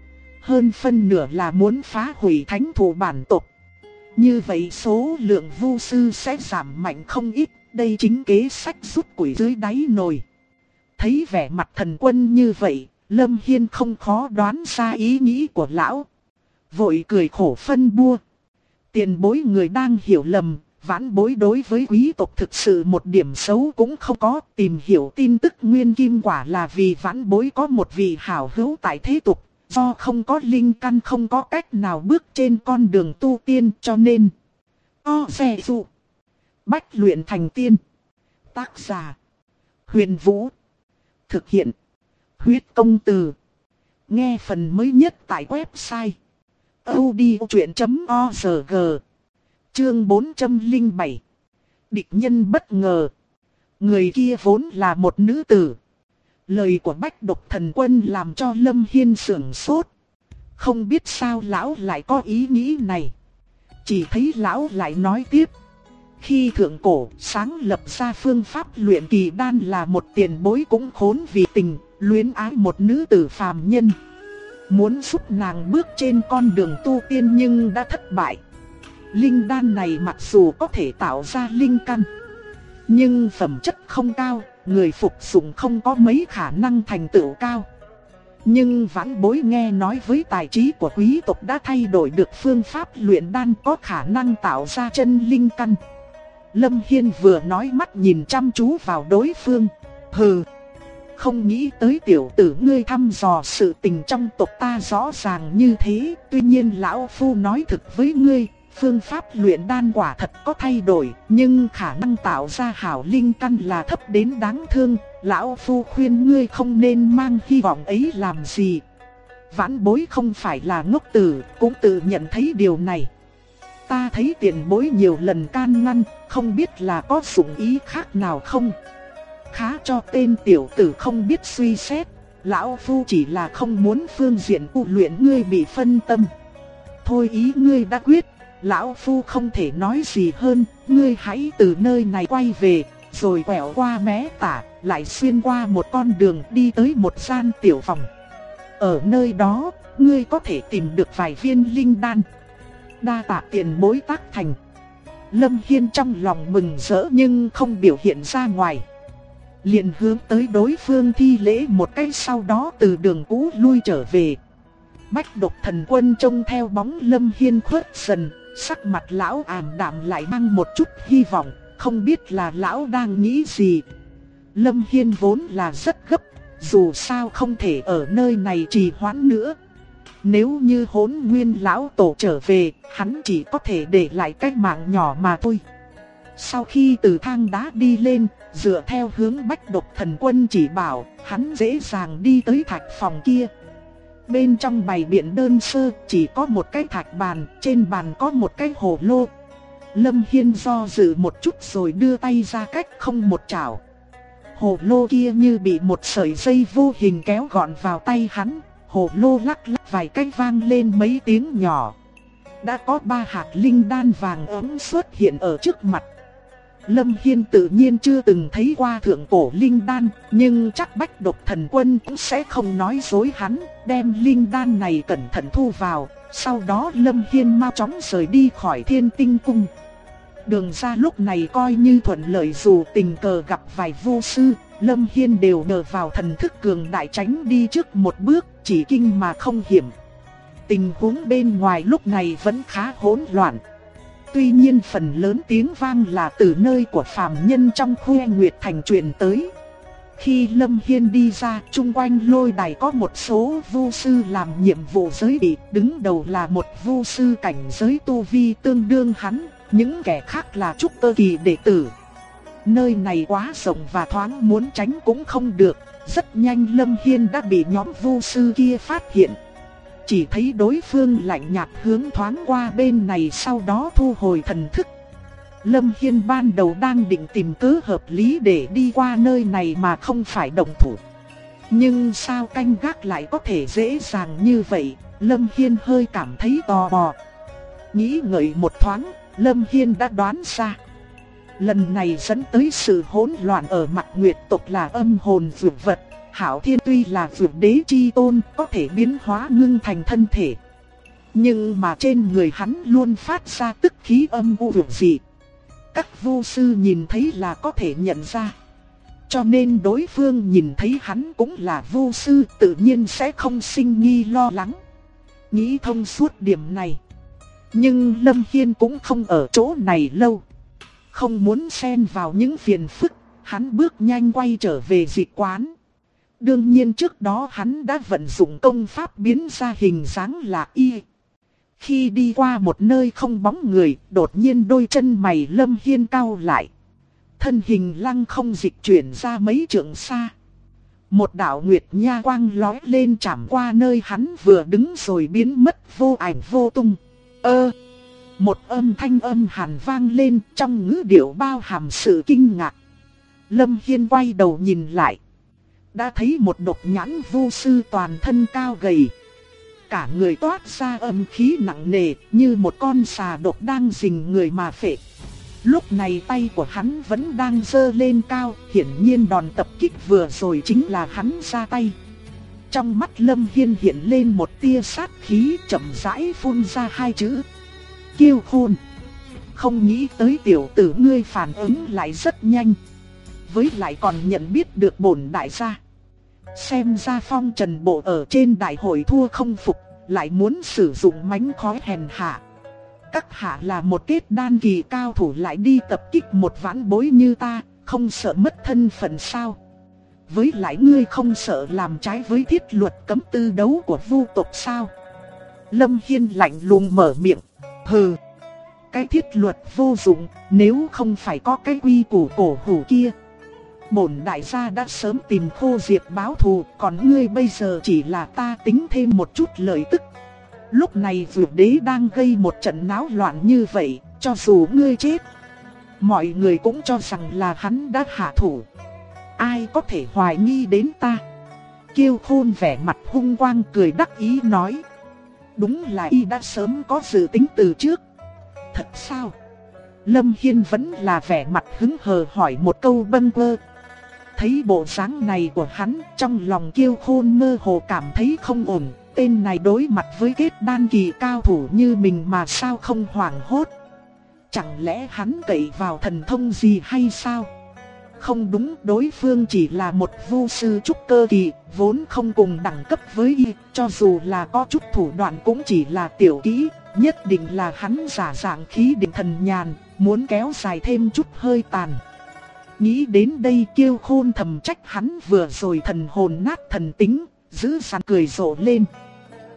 Hơn phân nửa là muốn phá hủy thánh thủ bản tộc. Như vậy số lượng vu sư sẽ giảm mạnh không ít. Đây chính kế sách rút củi dưới đáy nồi. Thấy vẻ mặt thần quân như vậy, Lâm Hiên không khó đoán ra ý nghĩ của lão. Vội cười khổ phân bua. Tiền bối người đang hiểu lầm, vãn bối đối với quý tộc thực sự một điểm xấu cũng không có. Tìm hiểu tin tức nguyên kim quả là vì vãn bối có một vị hảo hữu tại thế tục. Do không có linh căn không có cách nào bước trên con đường tu tiên cho nên xe dụ bách luyện thành tiên. Tác giả Huyền Vũ. Thực hiện Huyết Công Từ. Nghe phần mới nhất tại website audiochuyện.org. Chương 407. Địch nhân bất ngờ. Người kia vốn là một nữ tử. Lời của Bách Độc Thần Quân làm cho Lâm Hiên sửng sốt. Không biết sao lão lại có ý nghĩ này. Chỉ thấy lão lại nói tiếp. Khi thượng cổ sáng lập ra phương pháp luyện kỳ đan là một tiền bối cũng khốn vì tình, luyến ái một nữ tử phàm nhân. Muốn giúp nàng bước trên con đường tu tiên nhưng đã thất bại. Linh đan này mặc dù có thể tạo ra linh căn, nhưng phẩm chất không cao, người phục dụng không có mấy khả năng thành tựu cao. Nhưng vãn bối nghe nói với tài trí của quý tộc đã thay đổi được phương pháp luyện đan có khả năng tạo ra chân linh căn. Lâm Hiên vừa nói mắt nhìn chăm chú vào đối phương. Hừ, không nghĩ tới tiểu tử ngươi thăm dò sự tình trong tộc ta rõ ràng như thế. Tuy nhiên lão phu nói thực với ngươi, phương pháp luyện đan quả thật có thay đổi, nhưng khả năng tạo ra hảo linh căn là thấp đến đáng thương. Lão phu khuyên ngươi không nên mang hy vọng ấy làm gì. Vãn bối không phải là ngốc tử, cũng tự nhận thấy điều này. Ta thấy tiền bối nhiều lần can ngăn, không biết là có dụng ý khác nào không. Khá cho tên tiểu tử không biết suy xét. Lão phu chỉ là không muốn phương diện tu luyện ngươi bị phân tâm. Thôi ý ngươi đã quyết, lão phu không thể nói gì hơn. Ngươi hãy từ nơi này quay về, rồi quẹo qua mé tả, lại xuyên qua một con đường đi tới một gian tiểu phòng. Ở nơi đó, ngươi có thể tìm được vài viên linh đan. Đa tạ tiền bối tác thành. Lâm Hiên trong lòng mừng rỡ nhưng không biểu hiện ra ngoài. Liền hướng tới đối phương thi lễ một cái, sau đó từ đường cũ lui trở về. Bách Độc Thần Quân trông theo bóng Lâm Hiên khuất dần, sắc mặt lão ảm đạm lại mang một chút hy vọng, không biết là lão đang nghĩ gì. Lâm Hiên vốn là rất gấp, dù sao không thể ở nơi này trì hoãn nữa. Nếu như Hỗn Nguyên lão tổ trở về, hắn chỉ có thể để lại cái mạng nhỏ mà thôi. Sau khi từ thang đá đi lên, dựa theo hướng Bách Độc Thần Quân chỉ bảo, hắn dễ dàng đi tới thạch phòng kia. Bên trong bày biện đơn sơ, chỉ có một cái thạch bàn, trên bàn có một cái hồ lô. Lâm Hiên do dự một chút rồi đưa tay ra cách không một chảo. Hồ lô kia như bị một sợi dây vô hình kéo gọn vào tay hắn, hồ lô lắc lắc vài cái vang lên mấy tiếng nhỏ. Đã có 3 hạt linh đan vàng ấm xuất hiện ở trước mặt. Lâm Hiên tự nhiên chưa từng thấy qua thượng cổ linh đan, nhưng chắc Bách Độc Thần Quân cũng sẽ không nói dối hắn, đem linh đan này cẩn thận thu vào. Sau đó Lâm Hiên mau chóng rời đi khỏi Thiên Tinh Cung. Đường ra lúc này coi như thuận lợi, dù tình cờ gặp vài vô sư, Lâm Hiên đều nhờ vào thần thức cường đại tránh đi trước một bước, chỉ kinh mà không hiểm. Tình huống bên ngoài lúc này vẫn khá hỗn loạn. Tuy nhiên phần lớn tiếng vang là từ nơi của phàm nhân trong Khuê Nguyệt Thành truyền tới. Khi Lâm Hiên đi ra, chung quanh lôi đài có một số vu sư làm nhiệm vụ giới bị, đứng đầu là một vu sư cảnh giới tu vi tương đương hắn, những kẻ khác là trúc cơ kỳ đệ tử. Nơi này quá rộng và thoáng, muốn tránh cũng không được. Rất nhanh Lâm Hiên đã bị nhóm vu sư kia phát hiện. Chỉ thấy đối phương lạnh nhạt hướng thoáng qua bên này, sau đó thu hồi thần thức. Lâm Hiên ban đầu đang định tìm cớ hợp lý để đi qua nơi này mà không phải động thủ. Nhưng sao canh gác lại có thể dễ dàng như vậy, Lâm Hiên hơi cảm thấy tò mò. Nghĩ ngợi một thoáng, Lâm Hiên đã đoán ra. Lần này dẫn tới sự hỗn loạn ở Mạc Nguyệt tộc là âm hồn dược vật. Hạo Thiên tuy là dược đế chi tôn, có thể biến hóa ngưng thành thân thể, nhưng mà trên người hắn luôn phát ra tức khí âm u dược dị. Các vu sư nhìn thấy là có thể nhận ra. Cho nên đối phương nhìn thấy hắn cũng là vu sư, tự nhiên sẽ không sinh nghi lo lắng. Nghĩ thông suốt điểm này, nhưng Lâm Hiên cũng không ở chỗ này lâu. Không muốn xen vào những phiền phức, hắn bước nhanh quay trở về dịch quán. Đương nhiên trước đó hắn đã vận dụng công pháp biến ra hình dáng là y. Khi đi qua một nơi không bóng người, đột nhiên đôi chân mày Lâm Hiên cau lại. Thân hình lăng không dịch chuyển ra mấy trượng xa. Một đạo nguyệt nha quang lói lên chạm qua nơi hắn vừa đứng rồi biến mất vô ảnh vô tung. Một âm thanh âm hàn vang lên, trong ngữ điệu bao hàm sự kinh ngạc. Lâm Hiên quay đầu nhìn lại, đã thấy một độc nhãn vu sư toàn thân cao gầy. Cả người toát ra âm khí nặng nề, như một con xà độc đang rình người mà phệ. Lúc này tay của hắn vẫn đang giơ lên cao, hiển nhiên đòn tập kích vừa rồi chính là hắn ra tay. Trong mắt Lâm Hiên hiện lên một tia sát khí, chậm rãi phun ra 2 chữ: Kiêu Khôn. Không nghĩ tới tiểu tử ngươi phản ứng lại rất nhanh, với lại còn nhận biết được bổn đại gia. Xem ra phong trần bộ ở trên đại hội thua không phục, lại muốn sử dụng mánh khóe hèn hạ. Các hạ là một kết đan kỳ cao thủ lại đi tập kích một vãn bối như ta, không sợ mất thân phận sao? Với lại ngươi không sợ làm trái với thiết luật cấm tư đấu của vu tộc sao? Lâm Hiên lạnh lùng mở miệng: Hừ, cái thiết luật vô dụng, nếu không phải có cái quy củ cổ hủ kia, bổn đại gia đã sớm tìm Khô Diệp báo thù, còn ngươi bây giờ chỉ là ta tính thêm một chút lợi tức. Lúc này Dược Đế đang gây một trận náo loạn như vậy, cho dù ngươi chết, mọi người cũng cho rằng là hắn đã hạ thủ. Ai có thể hoài nghi đến ta? Kiêu Khôn vẻ mặt hung quang cười đắc ý nói: Đúng là y đã sớm có dự tính từ trước. Thật sao? Lâm Hiên vẫn là vẻ mặt hứng hờ hỏi một câu bâng quơ. Thấy bộ dáng này của hắn, trong lòng Kiêu Khôn mơ hồ cảm thấy không ổn. Tên này đối mặt với kết đan kỳ cao thủ như mình mà sao không hoảng hốt? Chẳng lẽ hắn cậy vào thần thông gì hay sao? Không đúng, đối phương chỉ là một vu sư trúc cơ kỳ, vốn không cùng đẳng cấp với y. Cho dù là có chút thủ đoạn cũng chỉ là tiểu kỹ, nhất định là hắn giả dạng khí định thần nhàn, muốn kéo dài thêm chút hơi tàn. Nghĩ đến đây Kiêu Khôn thầm trách hắn vừa rồi thần hồn nát thần tính, giữ sẵn cười rộ lên.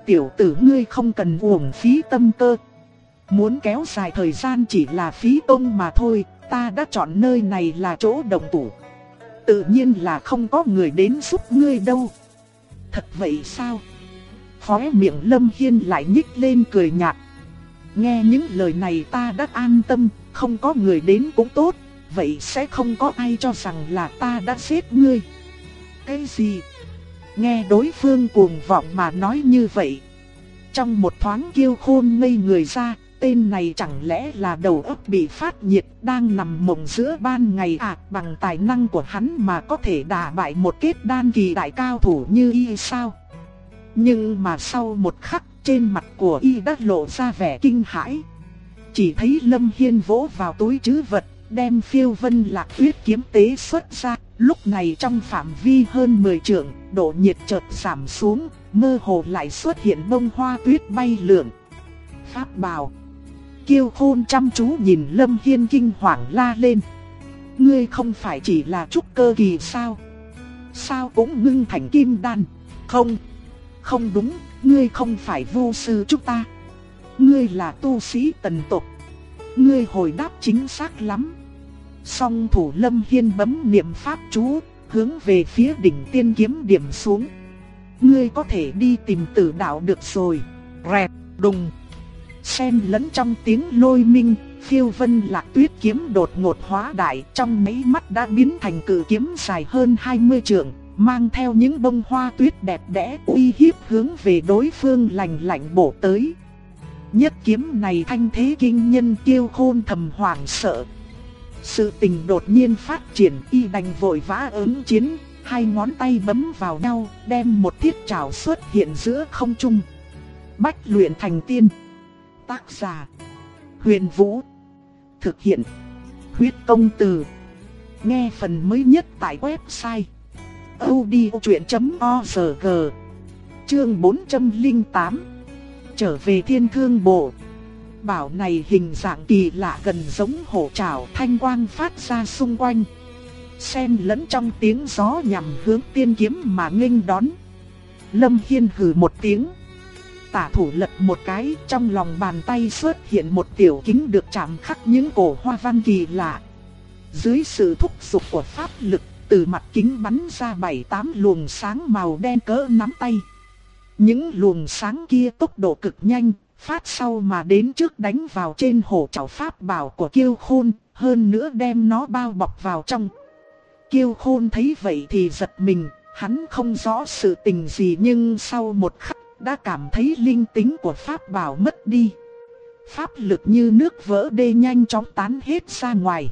Tiểu tử ngươi không cần uổng phí tâm cơ. Muốn kéo dài thời gian chỉ là phí công mà thôi, ta đã chọn nơi này là chỗ động thủ. Tự nhiên là không có người đến giúp ngươi đâu. Thật vậy sao? Khóe miệng Lâm Hiên lại nhích lên cười nhạt. Nghe những lời này ta đã an tâm, không có người đến cũng tốt, vậy sẽ không có ai cho rằng là ta đã giết ngươi. Cái gì? Nghe đối phương cuồng vọng mà nói như vậy. Trong một thoáng Kiêu Khôn ngây người ra, tên này chẳng lẽ là đầu óc bị phát nhiệt, đang nằm mộng giữa ban ngày à? Bằng tài năng của hắn mà có thể đả bại một kết đan kỳ đại cao thủ như y sao? Nhưng mà sau một khắc, trên mặt của y đã lộ ra vẻ kinh hãi. Chỉ thấy Lâm Hiên vỗ vào túi trữ vật, đem Phiêu Vân Lạc Tuyết kiếm tế xuất ra. Lúc này trong phạm vi hơn 10 trượng, độ nhiệt chợt giảm xuống, mơ hồ lại xuất hiện bông hoa tuyết bay lượn. Pháp bảo. Kiêu Khôn chăm chú nhìn Lâm Hiên kinh hoàng la lên. Ngươi không phải chỉ là trúc cơ kỳ sao? Sao cũng ngưng thành kim đan? Không đúng, ngươi không phải vô sư chúng ta. Ngươi là tu sĩ Tần tộc. Ngươi hồi đáp chính xác lắm. Song thủ Lâm Hiên bấm niệm pháp chú, hướng về phía đỉnh tiên kiếm điểm xuống. Ngươi có thể đi tìm Tử Đạo được rồi. Rẹt, đùng. Xen lẫn trong tiếng lôi minh, Phiêu Vân Lạc Tuyết kiếm đột ngột hóa đại, trong mấy mắt đã biến thành cự kiếm dài hơn 20 trượng, mang theo những bông hoa tuyết đẹp đẽ uy hiếp hướng về đối phương lạnh lạnh bổ tới. Nhất kiếm này thanh thế kinh nhân, Kiêu Khôn thầm hoảng sợ. Sự tình đột nhiên phát triển, y đành vội vã ứng chiến, hai ngón tay bấm vào nhau, đem một thiết trảo xuất hiện giữa không trung. Bách luyện thành tiên. Tác giả: Huyền Vũ. Thực hiện: Huyết Công Từ. Nghe phần mới nhất tại website audiochuyện.org. Chương 408. Trở về Thiên Thương Bộ. Bảo này hình dạng kỳ lạ, gần giống hổ trảo, thanh quang phát ra xung quanh, xen lẫn trong tiếng gió nhằm hướng tiên kiếm mà nghênh đón. Lâm Hiên hừ một tiếng, tả thủ lật một cái, trong lòng bàn tay xuất hiện một tiểu kính được chạm khắc những cổ hoa văn kỳ lạ. Dưới sự thúc giục của pháp lực, từ mặt kính bắn ra 7-8 luồng sáng màu đen cỡ nắm tay. Những luồng sáng kia tốc độ cực nhanh, phát sau mà đến trước đánh vào trên hổ trảo pháp bảo của Kiêu Khôn, hơn nữa đem nó bao bọc vào trong. Kiêu Khôn thấy vậy thì giật mình, hắn không rõ sự tình gì nhưng sau một khắc đã cảm thấy linh tính của pháp bảo mất đi. Pháp lực như nước vỡ đê nhanh chóng tán hết ra ngoài.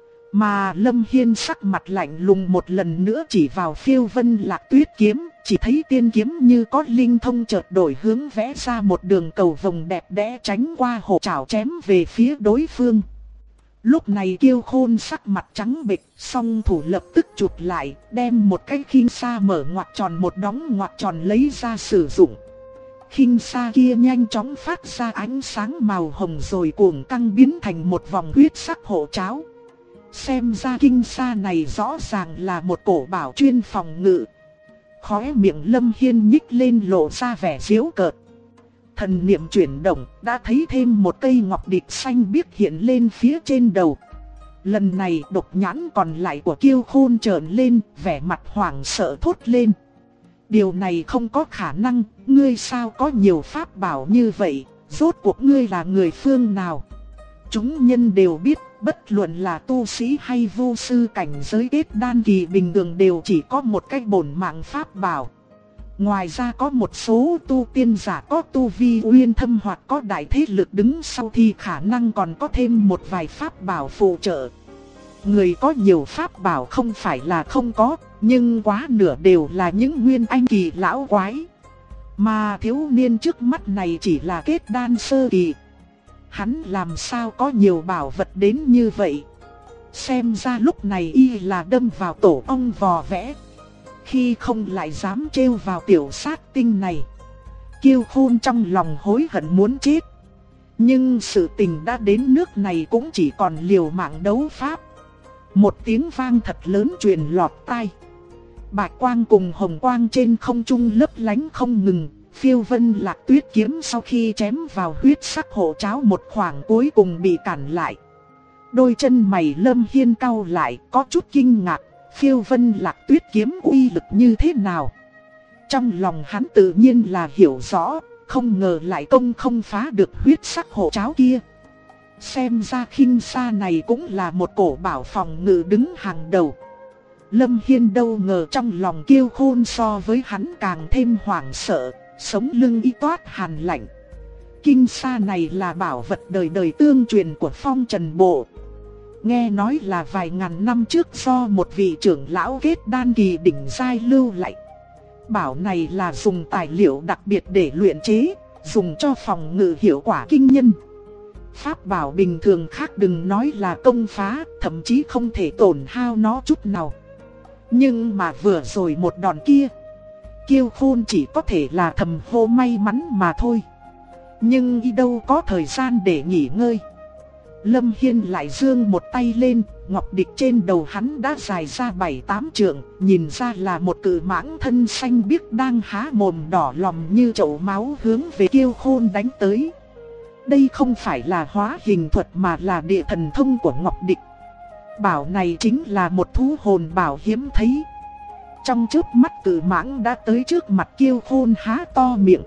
Mà Lâm Hiên sắc mặt lạnh lùng một lần nữa chỉ vào Phiêu Vân Lạc Tuyết kiếm, chỉ thấy tiên kiếm như có linh thông chợt đổi hướng vẽ ra một đường cầu vồng đẹp đẽ tránh qua hổ trảo chém về phía đối phương. Lúc này Kiêu Khôn sắc mặt trắng bệch, song thủ lập tức chụp lại, đem một cái khinh sa mở ngoặc tròn một đóng ngoặc tròn lấy ra sử dụng. Khinh sa kia nhanh chóng phát ra ánh sáng màu hồng rồi cuồng căng biến thành một vòng huyết sắc hộ cháo. Xem ra kinh sa này rõ ràng là một cổ bảo chuyên phòng ngự. Khóe miệng Lâm Hiên nhích lên lộ ra vẻ giễu cợt. Thần niệm chuyển động, đã thấy thêm một cây ngọc địch xanh biếc hiện lên phía trên đầu. Lần này độc nhãn còn lại của Kiêu Khôn trợn lên, vẻ mặt hoảng sợ thốt lên. Điều này không có khả năng, ngươi sao có nhiều pháp bảo như vậy, rốt cuộc ngươi là người phương nào? Chúng nhân đều biết, bất luận là tu sĩ hay vô sư cảnh giới kết đan kỳ bình thường đều chỉ có một cái bổn mạng pháp bảo. Ngoài ra có một số tu tiên giả có tu vi uyên thâm hoặc có đại thế lực đứng sau thì khả năng còn có thêm một vài pháp bảo phụ trợ. Người có nhiều pháp bảo không phải là không có, nhưng quá nửa đều là những nguyên anh kỳ lão quái. Mà thiếu niên trước mắt này chỉ là kết đan sơ kỳ. Hắn làm sao có nhiều bảo vật đến như vậy? Xem ra lúc này y là đâm vào tổ ong vò vẽ. Khi không lại dám trêu vào tiểu sát tinh này. Kiêu Khôn trong lòng hối hận muốn chết. Nhưng sự tình đã đến nước này cũng chỉ còn liều mạng đấu pháp. Một tiếng vang thật lớn truyền lọt tai. Bạch quang cùng hồng quang trên không trung lấp lánh không ngừng. Phiêu Vân Lạc Tuyết kiếm sau khi chém vào huyết sắc hộ cháo một khoảng cuối cùng bị cản lại. Đôi chân mày Lâm Hiên cau lại, có chút kinh ngạc, Phiêu Vân Lạc Tuyết kiếm uy lực như thế nào? Trong lòng hắn tự nhiên là hiểu rõ, không ngờ lại công không phá được huyết sắc hộ cháo kia. Xem ra khinh xa này cũng là một cổ bảo phòng ngự đứng hàng đầu. Lâm Hiên đâu ngờ trong lòng Kiêu Khôn so với hắn càng thêm hoảng sợ, sống lưng y toát hàn lạnh. Kinh xa này là bảo vật đời đời tương truyền của Phong Trần Bộ. Nghe nói là vài ngàn năm trước do một vị trưởng lão kết đan kỳ đỉnh giai lưu lại. Bảo này là dùng tài liệu đặc biệt để luyện chế, dùng cho phòng ngự hiệu quả kinh nhân. Pháp bảo bình thường khác đừng nói là công phá, thậm chí không thể tổn hao nó chút nào. Nhưng mà vừa rồi một đòn kia, Kiêu Khôn chỉ có thể là thầm hô may mắn mà thôi. Nhưng y đâu có thời gian để nghỉ ngơi. Lâm Hiên lại giương một tay lên, ngọc địch trên đầu hắn đã dài ra 7-8 trượng, nhìn ra là một cự mãng thân xanh biếc đang há mồm đỏ lòm như chậu máu hướng về Kiêu Khôn đánh tới. Đây không phải là hóa hình thuật mà là địa thần thông của ngọc địch. Bảo này chính là một thú hồn bảo hiếm thấy. Trong chớp mắt cự mãng đã tới trước mặt Kiêu Khôn há to miệng.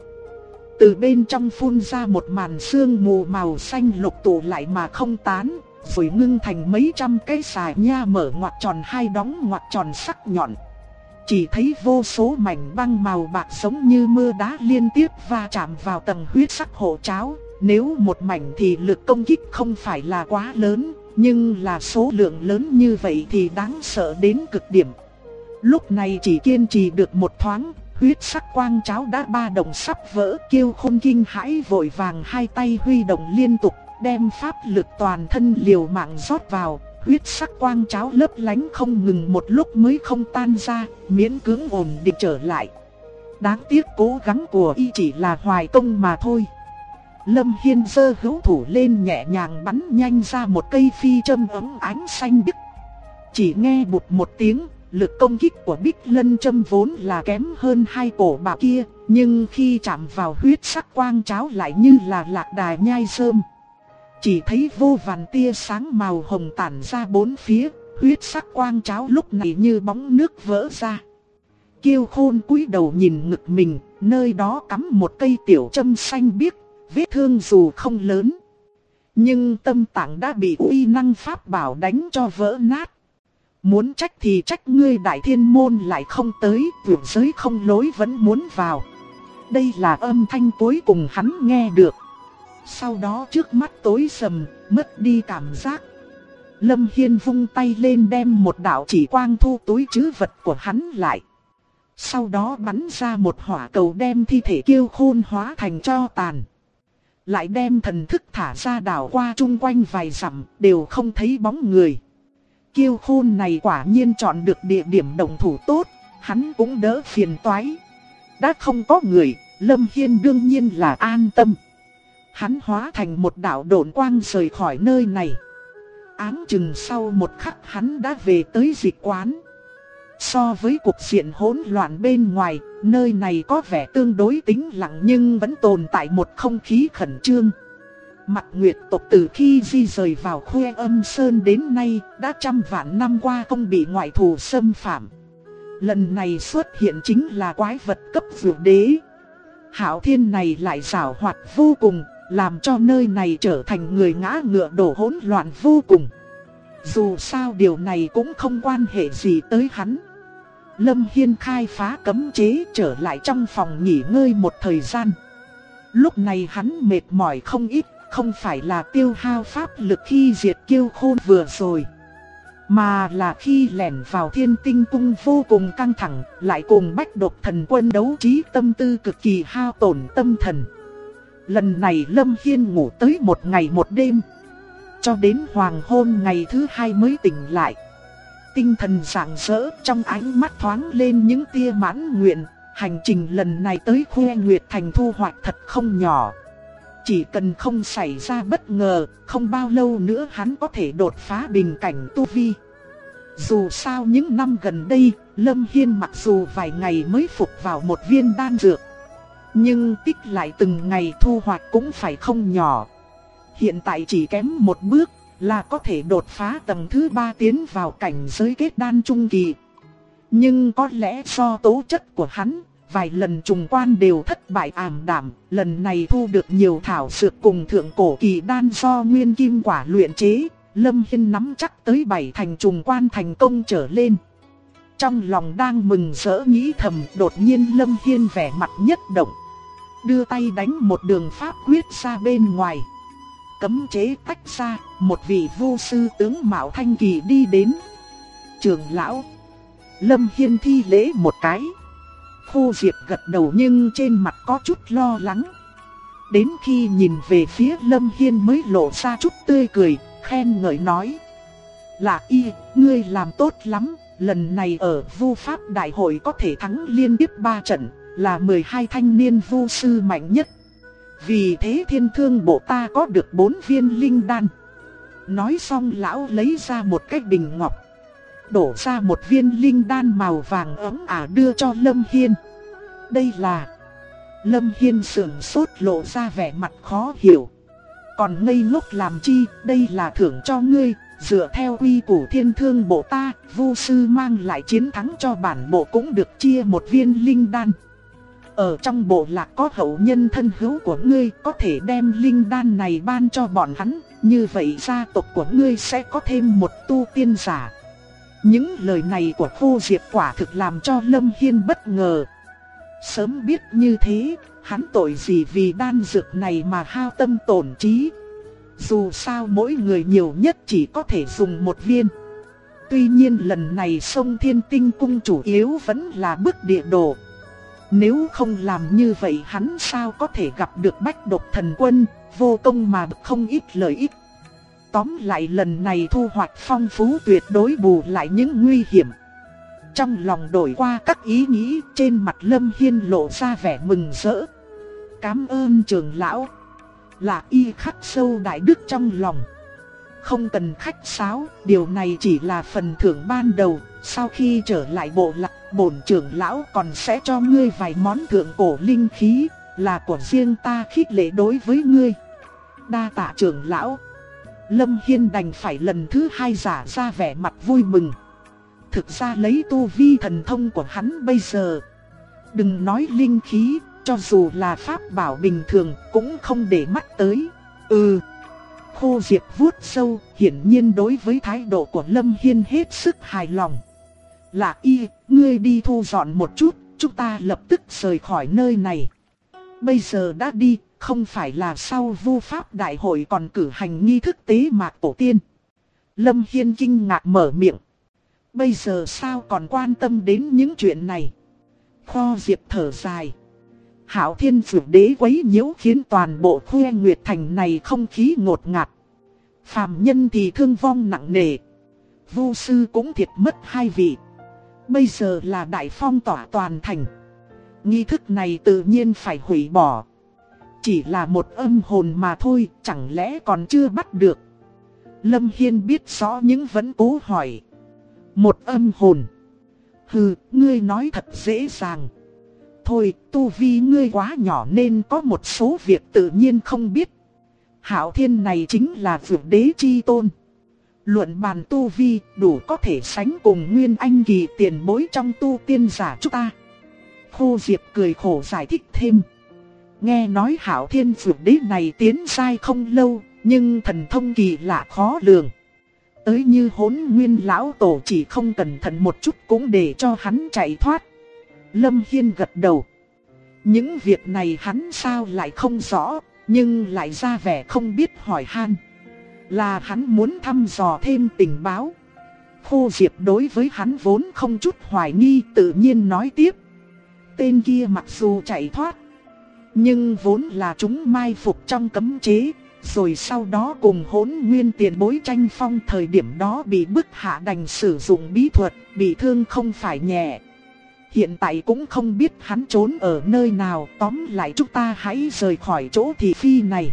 Từ bên trong phun ra một màn sương mù màu xanh lục tụ lại mà không tán, rồi ngưng thành mấy trăm cái xài nha mở ngoặt tròn hai đóng ngoặt tròn sắc nhọn. Chỉ thấy vô số mảnh băng màu bạc giống như mưa đá liên tiếp va chạm vào tầng huyết sắc hộ cháo. Nếu một mảnh thì lực công kích không phải là quá lớn, nhưng là số lượng lớn như vậy thì đáng sợ đến cực điểm. Lúc này chỉ kiên trì được một thoáng, huyết sắc quang cháo đã ba đồng sắp vỡ. Kiêu Khôn kinh hãi vội vàng hai tay huy động liên tục, đem pháp lực toàn thân liều mạng rót vào. Huyết sắc quang cháo lấp lánh không ngừng một lúc mới không tan ra, miễn cưỡng ổn định trở lại. Đáng tiếc cố gắng của y chỉ là hoài công mà thôi. Lâm Hiên giơ hữu thủ lên nhẹ nhàng bắn nhanh ra một cây phi châm ấm ánh xanh biếc. Chỉ nghe bụt một tiếng, lực công kích của Bích Lân châm vốn là kém hơn hai cổ bảo kia, nhưng khi chạm vào huyết sắc quang cháo lại như là lạc đài nhai rơm. Chỉ thấy vô vàn tia sáng màu hồng tản ra bốn phía, huyết sắc quang cháo lúc này như bóng nước vỡ ra. Kiêu Khôn cúi đầu nhìn ngực mình, nơi đó cắm một cây tiểu châm xanh biếc. Vết thương dù không lớn, nhưng tâm tạng đã bị uy năng pháp bảo đánh cho vỡ nát. Muốn trách thì trách ngươi Đại Thiên Môn lại không tới, vượt giới không lối vẫn muốn vào. Đây là âm thanh cuối cùng hắn nghe được. Sau đó trước mắt tối sầm, mất đi cảm giác. Lâm Hiên vung tay lên đem một đạo chỉ quang thu túi trữ vật của hắn lại. Sau đó bắn ra một hỏa cầu đem thi thể Kiêu Khôn hóa thành tro tàn. Lại đem thần thức thả ra đảo qua chung quanh vài dặm, đều không thấy bóng người. Kiêu Khôn này quả nhiên chọn được địa điểm động thủ tốt, hắn cũng đỡ phiền toái. Đã không có người, Lâm Hiên đương nhiên là an tâm. Hắn hóa thành một đạo độn quang rời khỏi nơi này. Áng chừng sau một khắc hắn đã về tới dịch quán. So với cục diện hỗn loạn bên ngoài, nơi này có vẻ tương đối tĩnh lặng nhưng vẫn tồn tại một không khí khẩn trương. Mặt Nguyệt tộc từ khi di rời vào Khuê Âm Sơn đến nay đã trăm vạn năm qua không bị ngoại thù xâm phạm. Lần này xuất hiện chính là quái vật cấp vượt đế. Hạo Thiên này lại giảo hoạt vô cùng, làm cho nơi này trở thành người ngã ngựa đổ hỗn loạn vô cùng. Dù sao điều này cũng không quan hệ gì tới hắn. Lâm Hiên khai phá cấm chế trở lại trong phòng nghỉ ngơi một thời gian. Lúc này hắn mệt mỏi không ít, không phải là tiêu hao pháp lực khi diệt Kiêu Khôn vừa rồi, mà là khi lẻn vào Thiên Tinh Cung vô cùng căng thẳng, lại cùng Bách Độc Thần Quân đấu trí, tâm tư cực kỳ hao tổn tâm thần. Lần này Lâm Hiên ngủ tới một ngày một đêm, cho đến hoàng hôn ngày thứ hai mới tỉnh lại. Tinh thần rạng rỡ, trong ánh mắt thoáng lên những tia mãn nguyện. Hành trình lần này tới Khuê Nguyệt Thành thu hoạch thật không nhỏ. Chỉ cần không xảy ra bất ngờ, không bao lâu nữa hắn có thể đột phá bình cảnh tu vi. Dù sao những năm gần đây, Lâm Hiên mặc dù vài ngày mới phục vào một viên đan dược, Nhưng tích lại từng ngày thu hoạch cũng phải không nhỏ. Hiện tại chỉ kém một bước là có thể đột phá tầng thứ 3 tiến vào cảnh giới kết đan trung kỳ. Nhưng có lẽ do tố chất của hắn, vài lần trùng quan đều thất bại ảm đạm, lần này thu được nhiều thảo dược cùng thượng cổ kỳ đan do nguyên kim quả luyện chế, Lâm Hiên nắm chắc tới 7 thành trùng quan thành công trở lên. Trong lòng đang mừng rỡ nghĩ thầm, đột nhiên Lâm Hiên vẻ mặt nhất động, đưa tay đánh một đường pháp quyết ra bên ngoài. Cấm chế tách ra, một vị vô sư tướng mạo thanh kỳ đi đến. Trưởng lão. Lâm Hiên thi lễ một cái. Khô Diệp gật đầu nhưng trên mặt có chút lo lắng. Đến khi nhìn về phía Lâm Hiên mới lộ ra chút tươi cười, khen ngợi nói: Là y, ngươi làm tốt lắm, lần này ở vu pháp đại hội có thể thắng liên tiếp 3 trận, là 12 thanh niên vu sư mạnh nhất. Vì thế thiên thương bộ ta có được 4 viên linh đan. Nói xong lão lấy ra một cái bình ngọc, đổ ra một viên linh đan màu vàng ấm đưa cho Lâm Hiên. Đây là... Lâm Hiên sững sốt lộ ra vẻ mặt khó hiểu. Còn ngây ngốc làm chi, đây là thưởng cho ngươi, dựa theo quy củ thiên thương bộ ta, vu sư mang lại chiến thắng cho bản bộ cũng được chia một viên linh đan. Ở trong bộ lạc có hậu nhân thân hữu của ngươi, có thể đem linh đan này ban cho bọn hắn, như vậy gia tộc của ngươi sẽ có thêm một tu tiên giả. Những lời này của Khô Diệp quả thực làm cho Lâm Hiên bất ngờ. Sớm biết như thế, hắn tội gì vì đan dược này mà hao tâm tổn trí. Dù sao mỗi người nhiều nhất chỉ có thể dùng một viên. Tuy nhiên lần này Sông Thiên Tinh Cung chủ yếu vẫn là bức địa đồ. Nếu không làm như vậy hắn sao có thể gặp được Bách Độc Thần Quân, vô công mà không ít lợi ích. Tóm lại lần này thu hoạch phong phú tuyệt đối bù lại những nguy hiểm. Trong lòng đổi qua các ý nghĩ, trên mặt Lâm Hiên lộ ra vẻ mừng rỡ. Cảm ơn trưởng lão. Là y khắc sâu đại đức trong lòng. Không cần khách sáo, điều này chỉ là phần thưởng ban đầu. Sau khi trở lại bộ lạc, bổn trưởng lão còn sẽ cho ngươi vài món thượng cổ linh khí, là của riêng ta khích lệ đối với ngươi. Đa tạ trưởng lão. Lâm Hiên đành phải lần thứ 2 giả ra vẻ mặt vui mừng. Thực ra lấy tu vi thần thông của hắn bây giờ, đừng nói linh khí, cho dù là pháp bảo bình thường cũng không để mắt tới. Khô Diệp vuốt sâu, hiển nhiên đối với thái độ của Lâm Hiên hết sức hài lòng. Là y, ngươi đi thu dọn một chút, chúng ta lập tức rời khỏi nơi này. Bây giờ đã đi, không phải là sau vu pháp đại hội còn cử hành nghi thức tế mạc tổ tiên. Lâm Hiên kinh ngạc mở miệng. Bây giờ sao còn quan tâm đến những chuyện này? Khô Diệp thở dài. Hạo Thiên Dược Đế quấy nhiễu khiến toàn bộ Khuê Nguyệt Thành này không khí ngột ngạt. Phàm nhân thì thương vong nặng nề. Vu sư cũng thiệt mất 2 vị. Bây giờ là đại phong tỏa toàn thành. Nghi thức này tự nhiên phải hủy bỏ. Chỉ là một âm hồn mà thôi, chẳng lẽ còn chưa bắt được? Lâm Hiên biết rõ nhưng vẫn cố hỏi. Một âm hồn? Hừ, ngươi nói thật dễ dàng. Thôi, tu vi ngươi quá nhỏ nên có một số việc tự nhiên không biết. Hạo Thiên này chính là Dược Đế chi tôn. Luận bàn tu vi đủ có thể sánh cùng Nguyên Anh kỳ tiền bối trong tu tiên giả chúng ta. Khô Diệp cười khổ giải thích thêm. Nghe nói Hạo Thiên Dược Đế này tiến giai không lâu, nhưng thần thông kỳ lạ khó lường. Tới như Hỗn Nguyên lão tổ chỉ không cẩn thận một chút cũng để cho hắn chạy thoát. Lâm Hiên gật đầu. Những việc này hắn sao lại không rõ, nhưng lại ra vẻ không biết hỏi han. Là hắn muốn thăm dò thêm tình báo. Khô Diệp đối với hắn vốn không chút hoài nghi, tự nhiên nói tiếp. Tên kia mặc dù chạy thoát, nhưng vốn là chúng mai phục trong cấm chế, rồi sau đó cùng Hỗn Nguyên tiền bối tranh phong, thời điểm đó bị bức hạ đành sử dụng bí thuật, bị thương không phải nhẹ. Hiện tại cũng không biết hắn trốn ở nơi nào, tóm lại chúng ta hãy rời khỏi chỗ thị phi này.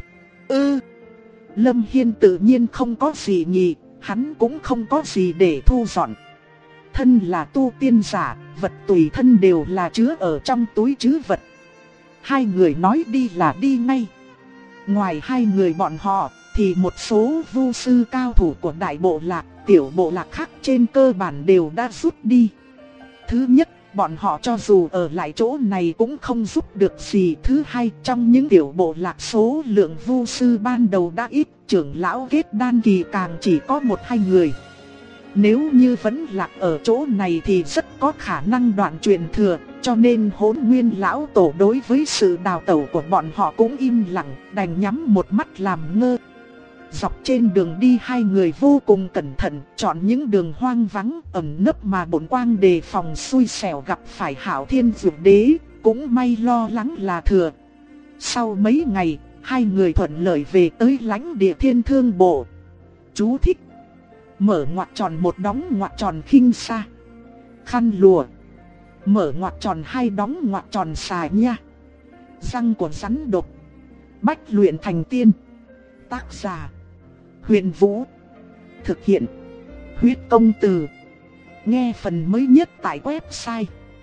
Lâm Hiên tự nhiên không có gì nhỉ, hắn cũng không có gì để thu dọn. Thân là tu tiên giả, vật tùy thân đều là chứa ở trong túi trữ vật. Hai người nói đi là đi ngay. Ngoài hai người bọn họ thì một số vu sư cao thủ của đại bộ lạc, tiểu bộ lạc khác trên cơ bản đều đã rút đi. Thứ nhất, bọn họ cho dù ở lại chỗ này cũng không giúp được gì. Thứ hai, trong những tiểu bộ lạc số lượng vu sư ban đầu đã ít, trưởng lão kết đan kỳ càng chỉ có 1-2 người. Nếu như vẫn lạc ở chỗ này thì rất có khả năng đoạn truyền thừa, cho nên Hỗn Nguyên lão tổ đối với sự đào tẩu của bọn họ cũng im lặng, đành nhắm một mắt làm ngơ. Dọc trên đường đi hai người vô cùng cẩn thận, chọn những đường hoang vắng ẩn nấp mà bổn quang đề phòng xui xẻo gặp phải Hạo Thiên Dược Đế, cũng may lo lắng là thừa. Sau mấy ngày, hai người thuận lợi về tới lãnh địa Thiên Thương Bộ. Chú thích: mở ngoặc tròn một đóng ngoặc tròn khinh xa. Khăn lùa. Mở ngoặc tròn hai đóng ngoặc tròn xà nha. Răng của rắn độc. Bách luyện thành tiên. Tác giả: Huyền Vũ. Thực hiện: Huyết Công Từ. Nghe phần mới nhất tại website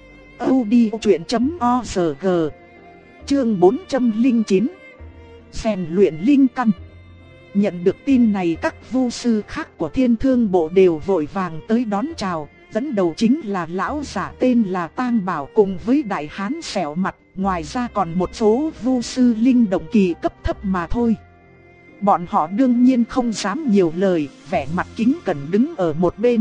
audiochuyen.org. Chương 409. Rèn luyện linh căn. Nhận được tin này, các vu sư khác của Thiên Thương Bộ đều vội vàng tới đón chào. Dẫn đầu chính là lão giả tên là Tang Bảo cùng với đại hán sẹo mặt. Ngoài ra còn một số vu sư linh động kỳ cấp thấp mà thôi. Bọn họ đương nhiên không dám nhiều lời, vẻ mặt kính cẩn đứng ở một bên.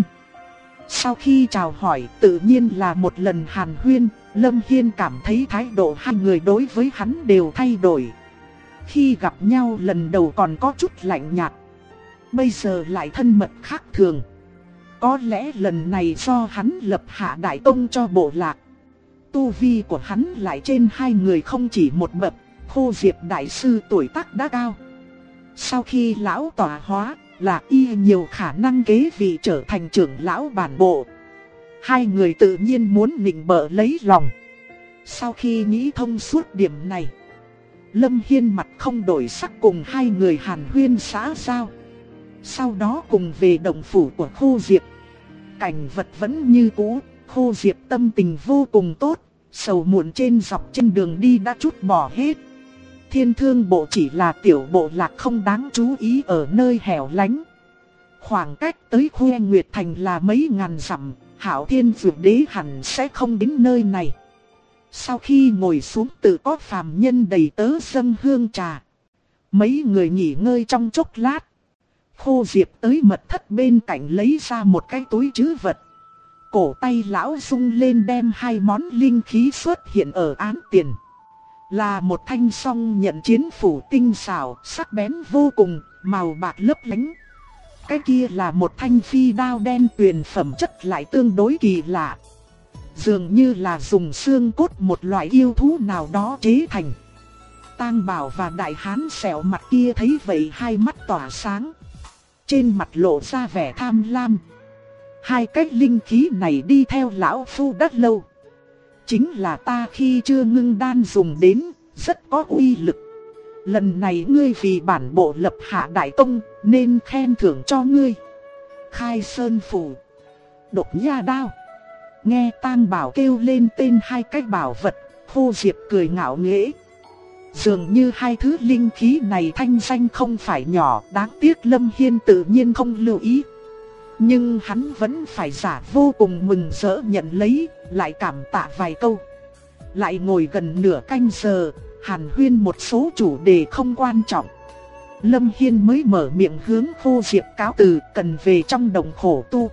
Sau khi chào hỏi, tự nhiên là một lần hàn huyên. Lâm Hiên cảm thấy thái độ hai người đối với hắn đều thay đổi. Khi gặp nhau lần đầu còn có chút lạnh nhạt, bây giờ lại thân mật khác thường. Có lẽ lần này do hắn lập hạ đại tông cho bộ lạc. Tu vi của hắn lại trên hai người không chỉ một bậc. Khô Diệp đại sư tuổi tác đã cao. Sau khi lão tọa hóa, Lạc Y nhiều khả năng kế vị trở thành trưởng lão bản bộ. Hai người tự nhiên muốn nịnh bợ lấy lòng. Sau khi nghĩ thông suốt điểm này, Lâm Hiên mặt không đổi sắc cùng hai người hàn huyên xã giao. Sau đó cùng về động phủ của Khô Diệp. Cảnh vật vẫn như cũ, Khô Diệp tâm tình vô cùng tốt, sầu muộn trên dọc trên đường đi đã trút bỏ hết. Thiên Thương Bộ chỉ là tiểu bộ lạc không đáng chú ý ở nơi hẻo lánh. Khoảng cách tới Khuê Nguyệt Thành là mấy ngàn dặm, Hạo Thiên Dược Đế hẳn sẽ không đến nơi này. Sau khi ngồi xuống tự có phàm nhân đầy tớ dâng hương trà. Mấy người nghỉ ngơi trong chốc lát. Khô Diệp tới mật thất bên cạnh lấy ra một cái túi trữ vật. Cổ tay lão rung lên đem hai món linh khí xuất hiện ở án tiền. Là một thanh song nhận chiến phủ tinh xảo, sắc bén vô cùng, màu bạc lấp lánh. Cái kia là một thanh phi đao đen tuyền phẩm chất lại tương đối kỳ lạ. Dường như là dùng xương cốt một loại yêu thú nào đó chế thành. Tang Bảo và đại hán sẹo mặt kia thấy vậy hai mắt tỏa sáng. Trên mặt lộ ra vẻ tham lam. Hai cái linh khí này đi theo lão phu đã lâu. Chính là ta khi chưa ngưng đan dùng đến, rất có uy lực. Lần này ngươi vì bản bộ lập hạ đại công, nên khen thưởng cho ngươi. Khai sơn phủ, độc nha đao. Nghe Tang Bảo kêu lên tên hai cái bảo vật, Khô Diệp cười ngạo nghễ. Dường như hai thứ linh khí này thanh danh không phải nhỏ, đáng tiếc Lâm Hiên tự nhiên không lưu ý. Nhưng hắn vẫn phải giả vô cùng mừng rỡ nhận lấy, lại cảm tạ vài câu. Lại ngồi gần nửa canh giờ, hàn huyên một số chủ đề không quan trọng. Lâm Hiên mới mở miệng hướng Khô Diệp cáo từ, cần về trong đồng khổ tu.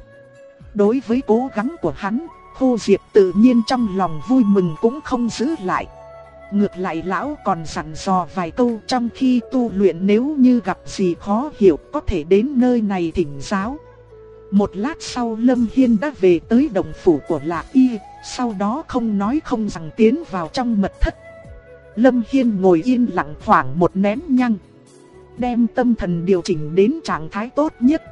Đối với cố gắng của hắn, Khô Diệp tự nhiên trong lòng vui mừng cũng không giữ lại. Ngược lại lão còn dặn dò vài câu, trong khi tu luyện nếu như gặp gì khó hiểu có thể đến nơi này thỉnh giáo. Một lát sau Lâm Hiên đã về tới đồng phủ của Lạc Y, sau đó không nói không rằng tiến vào trong mật thất. Lâm Hiên ngồi yên lặng khoảng một nén nhang, đem tâm thần điều chỉnh đến trạng thái tốt nhất.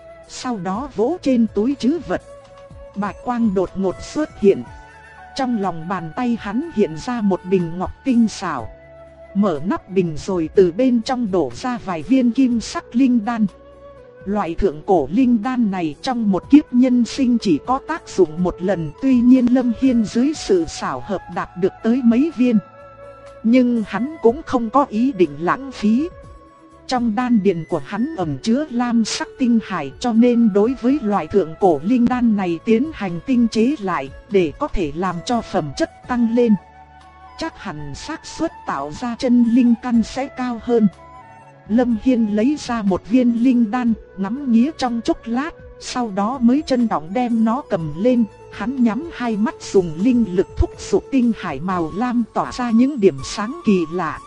Sau đó vỗ trên túi trữ vật, bạch quang đột ngột xuất hiện. Trong lòng bàn tay hắn hiện ra một bình ngọc tinh xảo. Mở nắp bình rồi từ bên trong đổ ra vài viên kim sắc linh đan. Loại thượng cổ linh đan này trong một kiếp nhân sinh chỉ có tác dụng một lần. Tuy nhiên Lâm Hiên dưới sự xảo hợp đạt được tới mấy viên. Nhưng hắn cũng không có ý định lãng phí. Trong đan điền của hắn ẩn chứa lam sắc tinh hải, cho nên đối với loại thượng cổ linh đan này tiến hành tinh chế lại để có thể làm cho phẩm chất tăng lên. Chắc hẳn xác suất tạo ra chân linh căn sẽ cao hơn. Lâm Hiên lấy ra một viên linh đan, ngắm nghía trong chốc lát, sau đó mới trân trọng đem nó cầm lên. Hắn nhắm hai mắt dùng linh lực thúc giục tinh hải màu lam tỏa ra những điểm sáng kỳ lạ.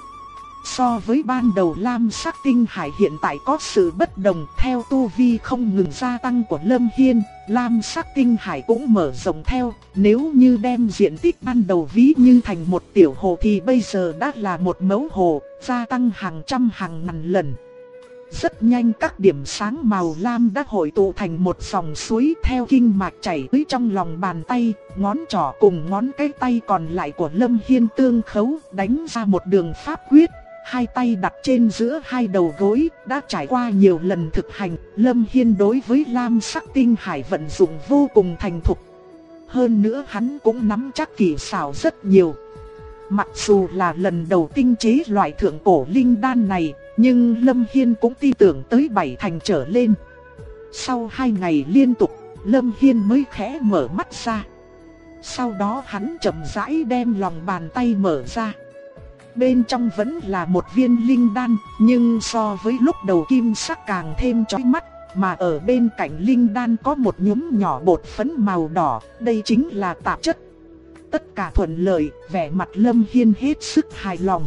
So với ban đầu lam sắc tinh hải hiện tại có sự bất đồng, theo tu vi không ngừng gia tăng của Lâm Hiên, lam sắc tinh hải cũng mở rộng theo. Nếu như đem diện tích ban đầu ví như thành một tiểu hồ thì bây giờ đã là một mẫu hồ, gia tăng hàng trăm hàng ngàn lần. Rất nhanh các điểm sáng màu lam đã hội tụ thành một dòng suối theo kinh mạch chảy tới trong lòng bàn tay, ngón trỏ cùng ngón cái tay còn lại của Lâm Hiên tương khấu đánh ra một đường pháp quyết. Hai tay đặt trên giữa hai đầu gối, đã trải qua nhiều lần thực hành, Lâm Hiên đối với lam sắc tinh hải vận dụng vô cùng thành thục. Hơn nữa hắn cũng nắm chắc kỳ xảo rất nhiều. Mặc dù là lần đầu tinh chế loại thượng cổ linh đan này, nhưng Lâm Hiên cũng tin tưởng tới 7 thành trở lên. Sau 2 ngày liên tục, Lâm Hiên mới khẽ mở mắt ra. Sau đó hắn chậm rãi đem lòng bàn tay mở ra. Bên trong vẫn là một viên linh đan, nhưng so với lúc đầu kim sắc càng thêm chói mắt. Mà ở bên cạnh linh đan có một nhúm nhỏ bột phấn màu đỏ, đây chính là tạp chất. Tất cả thuận lợi, vẻ mặt Lâm Hiên hết sức hài lòng.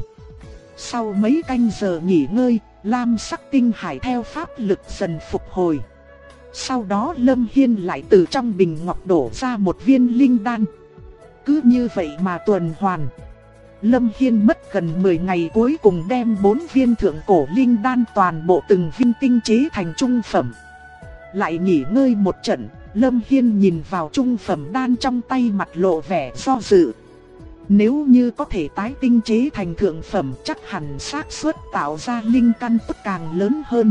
Sau mấy canh giờ nghỉ ngơi, lam sắc tinh hải theo pháp lực dần phục hồi. Sau đó Lâm Hiên lại từ trong bình ngọc đổ ra một viên linh đan. Cứ như vậy mà tuần hoàn. Lâm Hiên mất gần 10 ngày cuối cùng đem 4 viên thượng cổ linh đan toàn bộ từng viên tinh chế thành trung phẩm. Lại nghỉ ngơi một trận, Lâm Hiên nhìn vào trung phẩm đan trong tay mặt lộ vẻ do dự. Nếu như có thể tái tinh chế thành thượng phẩm chắc hẳn xác suất tạo ra linh căn tức càng lớn hơn.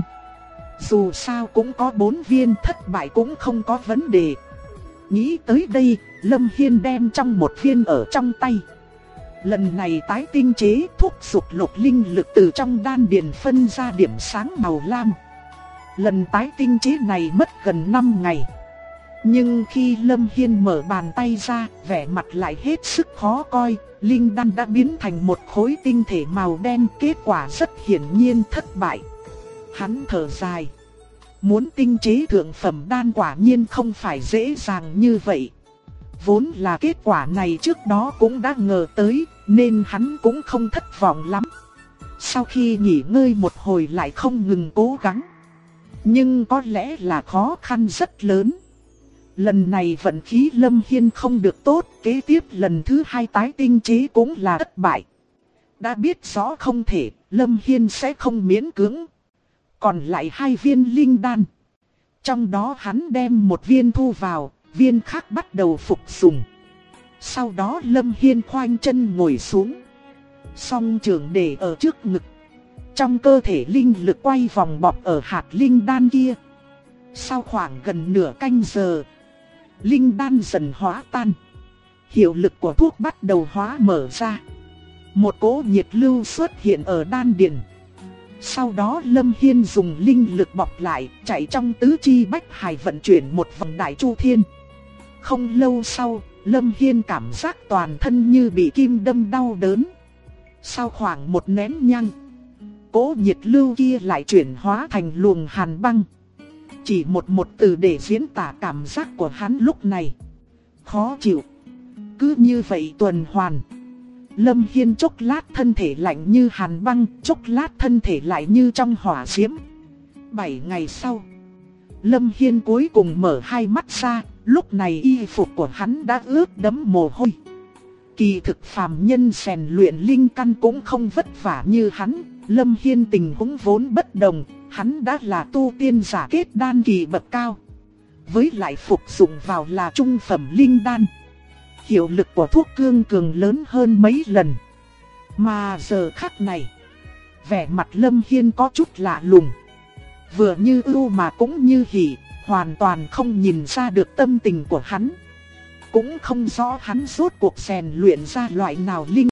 Dù sao cũng có 4 viên, thất bại cũng không có vấn đề. Nghĩ tới đây, Lâm Hiên đem trong một viên ở trong tay. Lần này tái tinh chế thúc giục lục linh lực từ trong đan điền phân ra điểm sáng màu lam. Lần tái tinh chế này mất gần 5 ngày. Nhưng khi Lâm Hiên mở bàn tay ra, vẻ mặt lại hết sức khó coi. Linh đan đã biến thành một khối tinh thể màu đen, kết quả rất hiển nhiên thất bại. Hắn thở dài. Muốn tinh chế thượng phẩm đan quả nhiên không phải dễ dàng như vậy. Vốn là kết quả này trước đó cũng đã ngờ tới, nên hắn cũng không thất vọng lắm. Sau khi nghỉ ngơi một hồi lại không ngừng cố gắng. Nhưng có lẽ là khó khăn rất lớn. Lần này vận khí Lâm Hiên không được tốt, kế tiếp lần thứ 2 tái tinh chế cũng là thất bại. Đã biết rõ không thể, Lâm Hiên sẽ không miễn cưỡng. Còn lại 2 viên linh đan. Trong đó hắn đem một viên thu vào, viên khác bắt đầu phục dùng. Sau đó Lâm Hiên khoanh chân ngồi xuống, song trường để ở trước ngực. Trong cơ thể linh lực quay vòng bọc ở hạt linh đan kia. Sau khoảng gần nửa canh giờ, linh đan dần hóa tan. Hiệu lực của thuốc bắt đầu hóa mở ra. Một cỗ nhiệt lưu xuất hiện ở đan điền. Sau đó Lâm Hiên dùng linh lực bọc lại, chạy trong tứ chi bách hải vận chuyển một vòng đại chu thiên. Không lâu sau, Lâm Hiên cảm giác toàn thân như bị kim đâm đau đớn. Sau khoảng một nén nhang, cỗ nhiệt lưu kia lại chuyển hóa thành luồng hàn băng. Chỉ một từ để diễn tả cảm giác của hắn lúc này. Khó chịu. Cứ như vậy tuần hoàn. Lâm Hiên chốc lát thân thể lạnh như hàn băng, chốc lát thân thể lại như trong hỏa diễm. 7 ngày sau, Lâm Hiên cuối cùng mở hai mắt ra. Lúc này y phục của hắn đã ướt đẫm mồ hôi. Kỳ thực phàm nhân rèn luyện linh căn cũng không vất vả như hắn. Lâm Hiên tình huống vốn bất đồng, hắn đã là tu tiên giả kết đan kỳ bậc cao. Với lại phục dụng vào là trung phẩm linh đan. Hiệu lực của thuốc cương cường lớn hơn mấy lần. Mà giờ khắc này, vẻ mặt Lâm Hiên có chút lạ lùng. Vừa như ưu mà cũng như hỉ, hoàn toàn không nhìn ra được tâm tình của hắn. Cũng không rõ hắn rốt cuộc rèn luyện ra loại nào linh